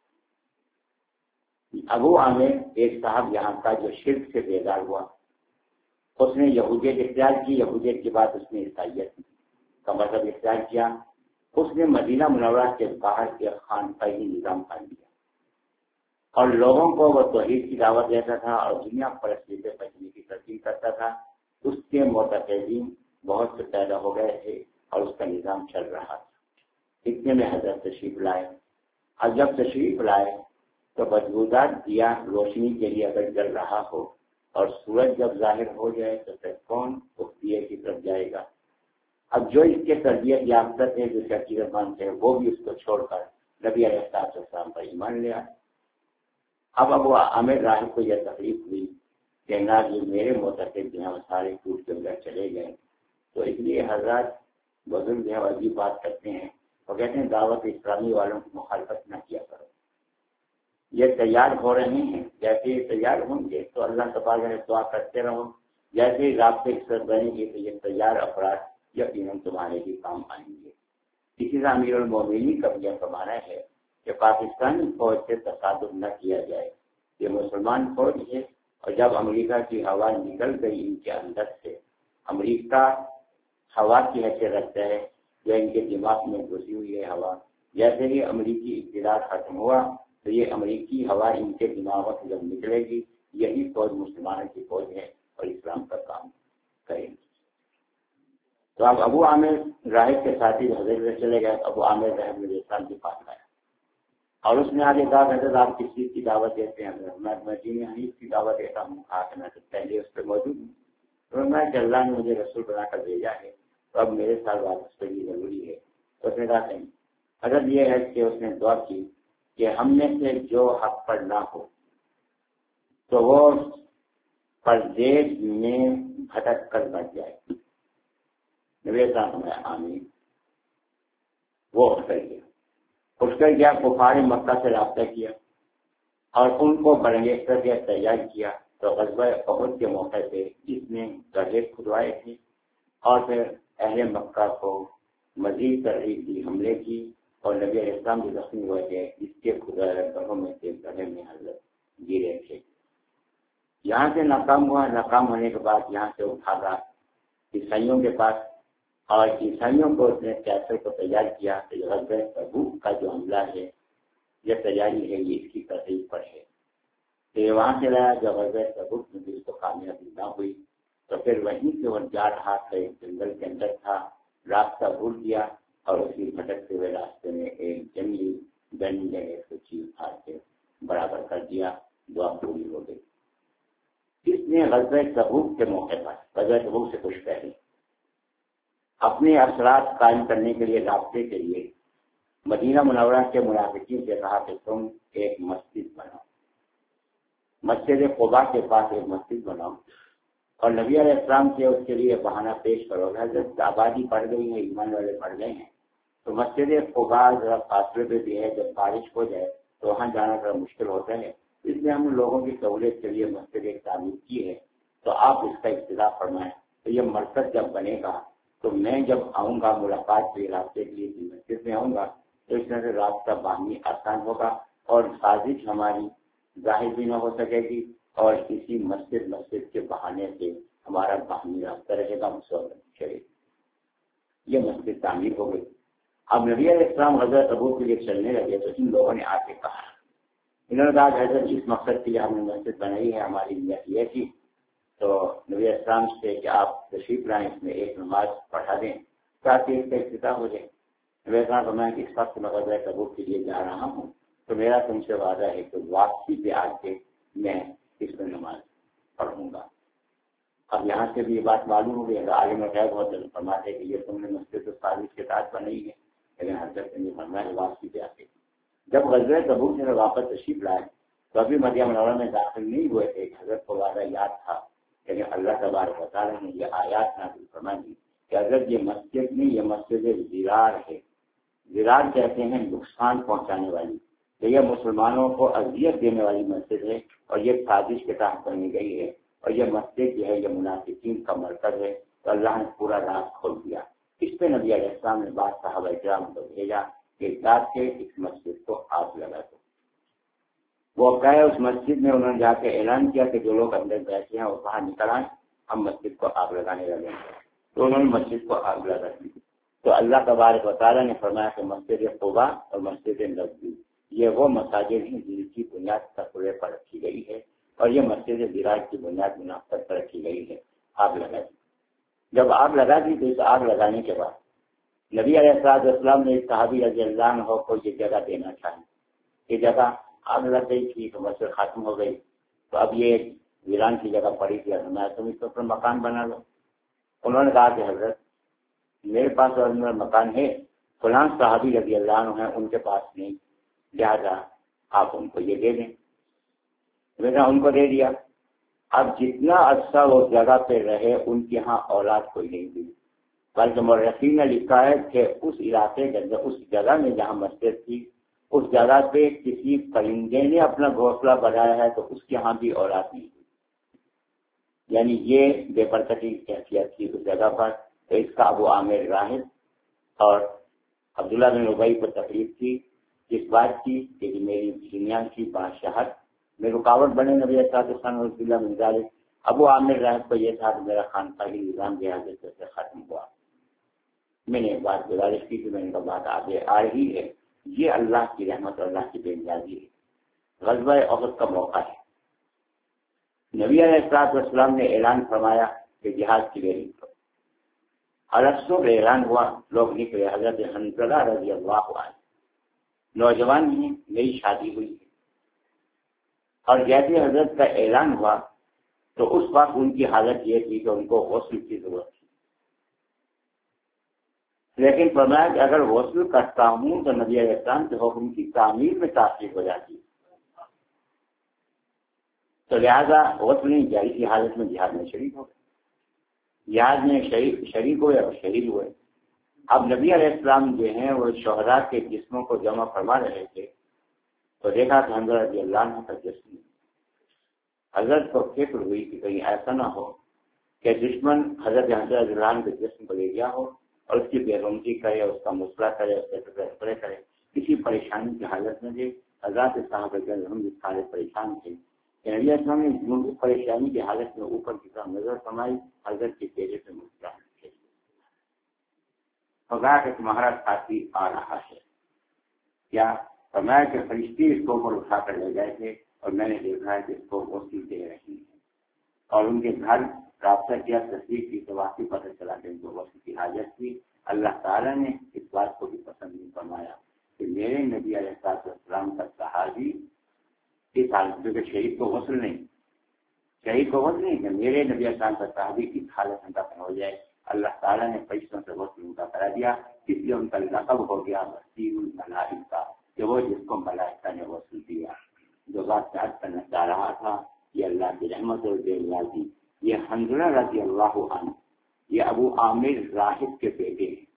ابو عامر ایک صاحب یہاں کا جو شرک سے بیدار ہوا، اس نے یہودیت اختیار کی، یہودیت کے بعد اس نے عیسائیت کا مذہب اختیار کیا۔ اس نے مدینہ منورہ کے باہر ایک خانقاہی نظام قائم کیا اور لوگوں کو وہ توحید کی دعوت دیتا تھا اور دنیا پرستی سے بچنے کی ترغیب کرتا تھا۔ اس کے معتقدین بہت سے پیدا ہو گئے تھے اور اس کا نظام چل رہا تھا۔ اتنے میں حضرت تشریف لائے۔ اور جب تشریف لائے تو بدبودار دیا روشنی کے لیے اگر جل رہا ہو اور سورج جب ظاہر ہو جائے تو پھر کون اس دیے کی طرف جائے گا؟ اب جو اس کے تربیت یافتہ تھے، جو عقیدت مند تھے، وہ بھی اس کو چھوڑ کر نبی علیہ السلام پر ایمان لے آئے اب ابو عامر راہب کو یہ تکلیف ہوئی کہ نہ یہ میرے معتقد جو ہیں وہ سارے ٹوٹ کے ادھر چلے گئے، تو اس لیے حضرات بزرگ جو ہے عجیب بات کرتے ہیں، وہ کہتے ہیں دعوت اسلامی والوں کی مخالفت نہ کیا کرو، یہ تیار ہو رہے ہیں، جیسے یہ تیار ہوں گے تو اللہ تبارک و دعا کرتے رہو، جیسے ہی رابطے کی صورت بنے گی تو یہ تیار افراد یقیناً تمہارے بھی کام آئیں گے۔ اسی طرح امیر المومنین کا یہ فرمانا ہے کہ پاکستانی فوج سے تصادم نہ کیا جائے، یہ مسلمان فوج ہے، اور جب امریکہ کی ہوا نکل گئی ان کے اندر سے، امریکہ ہوا کی حیثیت رکھتا ہے جو ان کے دماغ میں گھسی ہوئی ہے ہوا، جیسے ہی امریکی اقتدار ختم ہوا تو یہ امریکی ہوا ان کے دماغوں سے جب نکلے گی، یہی فوج مسلمانوں کی فوج ہے اور اسلام کا کام کرے گی۔ تو اب ابو عامر راہب کے ساتھی حضرت میں چلے گئے، ابو عامر راہب نے اسلام کے پاس آیا اور اس نے آگے کہا حضرت آپ کس چیز کی دعوت دیتے ہیں؟ میں دین حنیف کی دعوت دیتا ہوں۔ کہا کہ میں تو پہلے اس پہ موجود ہوں، تو میں کہ اللہ نے مجھے رسول بنا کر بھیجا ہے تو اب میرے ساتھ واپس کرنی ضروری ہے۔ تو اس نے کہا نہیں، اگر یہ ہے کہ اس نے دعا کی کہ ہم میں سے جو حق پر نہ ہو تو وہ پردیش میں بھٹک کر بچ جائے۔ نبی صاحب میں آمین۔ وہ اٹھ کر گیا اٹھ کر گیا کفار مکہ سے رابطہ کیا اور ان کو برنگیز کر کے تیار کیا۔ تو غزوہ احد کے موقع پہ اس نے گڑھے کھدوائے تھے اور پھر اہل مکہ کو مزید ترغیب دی، حملے کی، اور نبی علیہ السلام بھی زخمی ہوئے تھے، اس کے خدائے گڑھوں میں سے گڑھے میں حضرت گرے تھے۔ یہاں سے ناکام ہوا، ناکام ہونے کے بعد یہاں سے اٹھا گا عیسائیوں کے پاس، اور عیسائیوں کو اس نے کیسے کو تیار کیا کہ غزوہ تبوک کا جو حملہ ہے یہ تیاری ہے، یہ اس کی ترتیب پر ہے۔ تو یہ وہاں سے لایا جب غزوہ تبوک میں بھی اس کو کامیابی نہ ہوئی تو پھر وہیں سے وہ جا رہا تھا، ایک جنگل کے اندر تھا، راستہ بھول گیا اور اسی بھٹکتے ہوئے راستے میں ایک جنگلی گن نے ایک سو چیز پھاڑ کے برابر کر دیا، دعا پوری ہو گئی۔ اس نے غزوہ تبوک کے موقع پر، غزوہ تبوک سے کچھ پہلے، اپنے اثرات قائم کرنے کے لیے، رابطے کے لیے مدینہ منورہ کے منافقین سے کہا کہ تم ایک مسجد بناؤ، مسجد قباء کے پاس ایک مسجد بناؤ، اور نبی علیہ السلام کے اس کے لیے بہانہ پیش کرو۔ حضرت آبادی بڑھ گئی ہے، ایمان والے بڑھ گئے ہیں، تو مسجد قباء ذرا فاصلے پہ بھی ہے، جب بارش ہو جائے تو وہاں جانا ذرا مشکل ہوتا ہے، اس لیے ہم لوگوں کی سہولت کے لیے مسجد ایک تعمیر کی ہے، تو آپ اس کا ابتدا فرمائیں۔ تو یہ مرکز جب بنے گا تو میں جب آؤں گا ملاقات کے راستے کے لیے مسجد میں آؤں گا تو اس طرح سے رابطہ باہمی آسان ہوگا اور سازش ہماری ظاہر بھی نہ ہو سکے گی، اور اسی مسجد مسجد کے بہانے سے ہمارا باہمی رابطہ رہے گا، مسلط چلے گی۔ یہ مسجد تعمیر ہو گئی۔ اب نبی علیہ السلام غزوہ تبوک کے لیے چلنے لگے تو ان لوگوں نے آ کے کہا، انہوں نے کہا کہ حضرت اس مقصد کے لیے ہم نے مسجد بنائی ہے، ہماری نیت یہ تھی، تو نبی السلام سے کہ آپ تشریف لائیں، اس میں ایک نماز پڑھا دیں تاکہ اس کا افتتاح ہو جائے۔ نبی السلام فرمایا کہ اس وقت میں غزوہ تبوک کے لیے جا رہا ہوں تو میرا تم سے وعدہ ہے کہ واپسی پہ آ کے میں اس میں نماز پڑھوں گا۔ اب یہاں سے بھی یہ بات معلوم ہو گئی، عالم غیب ہوتے ہیں فرماتے کہ یہ تم نے مسجد سازش کے ساتھ بنائی ہے، لیکن حضرت نے فرمایا واپسی پہ آ کے۔ جب غزوہ تبوک سے واپس تشریف لائے تو ابھی مدینہ منورہ میں داخل نہیں ہوئے تھے، حضرت کو وعدہ یاد تھا، لیکن اللہ تبارک و تعالیٰ نے یہ آیات نازل فرما دی کہ حضرت یہ مسجد نہیں، یہ مسجد زرار ہے۔ زرار کہتے ہیں نقصان پہنچانے والی، تو یہ مسلمانوں کو اذیت دینے والی مسجد ہے، اور یہ سازش کے تحت بنی گئی ہے، اور یہ مسجد جو ہے یہ منافقین کا مرکز ہے۔ تو اللہ نے پورا راز کھول دیا۔ اس پہ نبی علیہ السلام نے بعض صحابہ کرام کو بھیجا کہ جا کے اس مسجد کو آگ لگا دو۔ وہ کہے اس مسجد میں انہوں نے جا کے اعلان کیا کہ جو لوگ اندر بیٹھے ہیں وہ باہر نکل آئیں، ہم مسجد کو آگ لگانے لگے، تو انہوں نے مسجد کو آگ لگا دی۔ تو اللہ تبارک و تعالیٰ نے فرمایا کہ مسجد قباء اور مسجد نبوی یہ وہ مساجد ہیں جن کی بنیاد تقوی پر رکھی گئی ہے، اور یہ مسجد زراعت کی بنیاد منافقت پر رکھی گئی ہے۔ آگ لگا دی۔ جب آگ لگا دی تو اس آگ لگانے کے بعد نبی علیہ السلام نے صحابی رضی اللہ عنہ کو یہ جگہ دینا چاہی، یہ جگہ آگ لگ گئی تھی تو مسجد ختم ہو گئی، تو اب یہ ویران کی جگہ پڑی تھی، میں تم اس پر مکان بنا لو۔ انہوں نے کہا کہ حضرت میرے پاس اور مکان ہے، فلاں صحابی رضی اللہ عنہ ہیں ان کے پاس نہیں، لہٰذا آپ ان کو یہ دے دیں۔ بیٹا ان کو دے دیا. اب جتنا عرصہ وہ جگہ پہ رہے ان کے ہاں اولاد کوئی نہیں ہوئی، بلکہ مورخین نے لکھا ہے کہ اس علاقے کے اندر، اس جگہ میں جہاں مسجد تھی، اس جگہ پہ کسی پرندے نے اپنا گھونسلہ بنایا ہے تو اس کے ہاں بھی اولاد نہیں ہوئی. یعنی یہ بے برکتی کیفیت تھی اس جگہ پر. تو اس کا ابو عامر راہب اور عبداللہ بن ابی کو تکلیف تھی اس بات کی کہ میری دنیا کی بادشاہت میں رکاوٹ بنے. نبی صلی اللہ علیہ وسلم رضی اللہ بن ذالک ابو عامر راہب کو یہ تھا کہ میرا خانقاہی نظام جہاد سے ختم ہوا. میں نے بات گزارش کی کہ میں نے بات آگے آ رہی ہے. یہ اللہ کی رحمت اور اللہ کی بے نیازی ہے. غزوہ احد کا موقع ہے. نبی علیہ الصلوۃ والسلام نے اعلان فرمایا کہ جہاد کی لیے نکلو. الفسوں کا اعلان ہوا، لوگ نکلے. حضرت حنظلہ رضی اللہ عنہ نوجوان ہیں، نئی شادی ہوئی ہے، اور جیسے حضرت کا اعلان ہوا تو اس وقت ان کی حالت یہ تھی کہ ان کو غسل کی ضرورت تھی. لیکن فرمایا کہ اگر غسل کرتا ہوں تو نبی علیہ السلام کے حکم کی تعمیر میں تاخیر ہو جاتی، تو لہذا غسل نہیں جائے. اسی حالت میں جہاد میں شریک ہو گئے. جہاد میں شریک ہوئے اور شہید ہوئے. اب نبی علیہ السلام جو ہیں وہ شہداء کے جسموں کو جمع فرما رہے تھے تو دیکھا کہ حنظلہ رضی اللہ عنہ کا جسم. حضرت کو فکر ہوئی کہ کہیں ایسا نہ ہو کہ دشمن حضرت حنظلہ رضی اللہ عنہ کے جسم کو لے گیا ہو اور اس کی بے رحمتی کرے، اس کا مسئلہ کرے، اس کے فیصلے کرے، کسی پریشانی کی حالت میں دے. حضرات صحابہ کرام بھی سارے پریشان تھے. نبی اسلام نے جنوبی پریشانی کی حالت میں اوپر کی طرف نظر فرمائی، حضرت کے چہرے سے مسکراہٹ تھی. کہا کہ تمہارا ساتھی آ رہا ہے. کیا فرمایا کہ فرشتے اس کو اوپر اٹھا کر لے گئے تھے اور میں نے دیکھا ہے کہ اس کو غسل دے رہی ہیں. اور ان کے گھر رابطہ کیا، تصدیق کی تو واقعی پتہ چلا کہ ان کو غسل کی حاجت تھی. اللہ تعالیٰ نے اس بات کو بھی پسند نہیں فرمایا کہ میرے نبی علیہ السلام کا صحابی اس حالت میں، کہ شہید کو غسل نہیں، شہید کو غسل نہیں، کہ میرے نبی علیہ السلام کا صحابی کی حالت میں دفن ہو جائے. اللہ تعالیٰ نے فرشتوں سے غسل ان کا کرا دیا، اس لیے ان کا لقب ہو گیا غسیل الملائکہ، کہ وہ جس کو ملائکہ نے غسل دیا. جو بات یاد کرنا چاہ رہا تھا، یہ اللہ کی رحمت اور بے نیازی. یہ حنظلہ رضی اللہ عنہ یہ ابو عامر راہب کے بیٹے ہیں،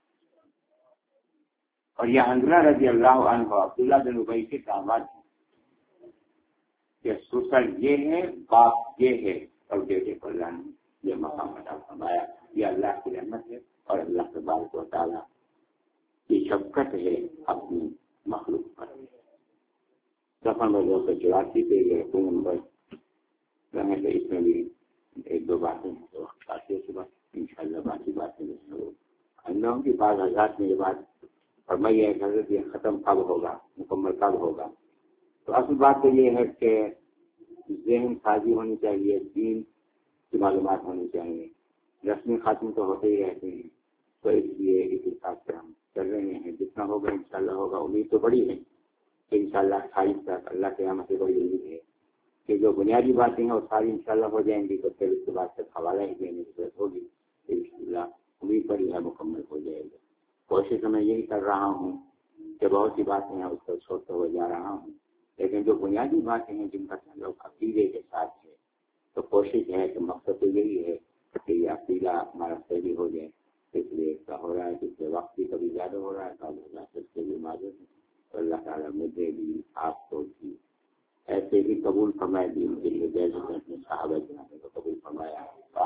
اور یہ حنظلہ رضی اللہ عنہ عبداللہ بن ابی کے داماد ہیں. کہ سسر یہ ہے، باپ یہ ہے، اور بیٹے کو اللہ نے یہ مقام عطا فرمایا. یہ اللہ کی رحمت ہے اور اللہ تبارک و تعالیٰ کی شفقت ہے اپنی مخلوق پر. سفر میں دو سو چوراسی پہ یہ حکومت نمبر رہنے سے اس میں بھی ایک دو باتیں ہیں وقت آتی ہے. صبح ان شاء اللہ باقی باتیں اللہ کی بعض حضرات میں یہ بات فرمائی ہے کہ حضرت یہ ختم کب ہوگا، مکمل کب ہوگا. تو اصل بات تو یہ ہے کہ ذہن سازی ہونی چاہیے، دین کی معلومات ہونی چاہیے. رسمی خاتم تو ہوتے ہی رہتے ہیں، تو اس لیے اس حساب سے ہم چل رہے ہیں. جتنا ہوگا انشاءاللہ ہوگا. امید تو بڑی ہے کہ انشاءاللہ اٹھائیس تک اللہ کے یہاں سے بڑی امید ہے کہ جو بنیادی باتیں ہیں وہ ساری انشاءاللہ ہو جائیں گی. تو پھر اس کے بعد تک حوالہ ہی دینے کی ضرورت ہوگی. انشاءاللہ امید بڑی ہے مکمل ہو جائے گا. کوشش میں یہی کر رہا ہوں کہ بہت سی باتیں ہیں اس کو چھوڑتے ہوئے جا رہا ہوں، لیکن جو بنیادی باتیں ہیں جن کا تعلق عقیدے کے ساتھ ہے تو کوشش ہے کہ مقصد تو یہی ہے کہ یہ عقیدہ ہمارا صحیح ہو جائے. اس لیے ایسا ہو رہا ہے کہ اس سے وقت بھی کبھی زیادہ ہو رہا ہے، کبھی اللہ سے اس کے لیے معذرت ہے. تو اللہ تعالیٰ مجھے بھی آپ کو بھی ایسے ہی قبول فرمائے دی ان کے لیے جیسے کہ اپنے صحابہ جناب کو قبول فرمایا.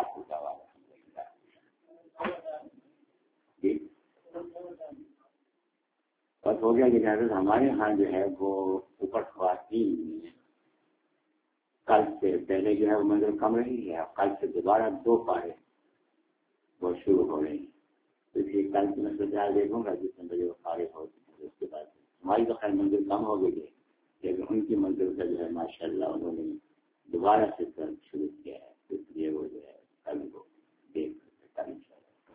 جی بس ہو گیا کہ حضرت ہمارے ہاں جو ہے وہ اوپر خواتین نہیں ہے. کل سے پہلے جو ہے وہ منزل کم رہی ہے، اب کل سے دوبارہ دو پارے وہ شروع ہو رہی ہیں. اس لیے کل کی میں سوچا دیکھوں گا جس میں بجے وہ پارے ہوتے اس کے بعد ہماری تو خیر منزل کم ہو گئی ہے، لیکن ان کی منزل کا جو ہے ماشاء اللہ انہوں نے دوبارہ سے کل شروع کیا ہے. اس لیے وہ جو ہے کل کو دیکھ سکتے ہیں.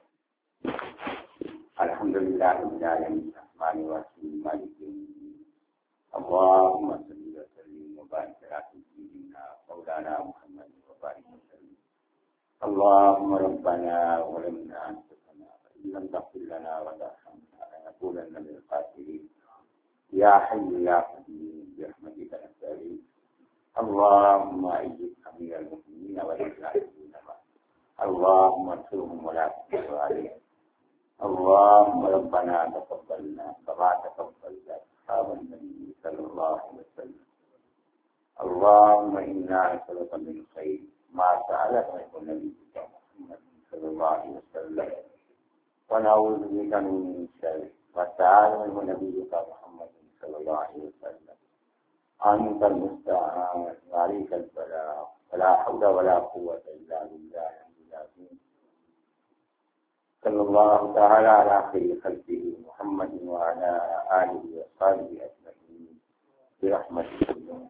الحمد للہ رب العالمین الرحمن الرحیم مالک یوم الدین. اللهم صل وسلم وبارك على سيدنا مولانا محمد وبارك وسلم. اللهم ربنا ظلمنا انفسنا وان لم تغفر لنا وترحمنا لنكونن من الخاسرين. يا حي يا قيوم برحمتك نستغيث. اللهم اللهم أيد أمير المؤمنين والإسلاميين اللهم انصرهم ولا تنصر عليهم اللهم ربنا تقبلنا كما تقبلت أصحاب النبي صلى الله عليه وسلم اللهم إنا نسألك من خير ما سألك منه نبيك محمد صلى الله عليه وسلم ونعوذ بك من شر ما سأل منه نبيك محمد صلى الله عليه وسلم أنت المستعان وعليك البلاغ ولا حول ولا قوة إلا بالله العظيم صلى الله تعالى على خير خلقه محمد وعلى آله وصحبه أجمعين برحمته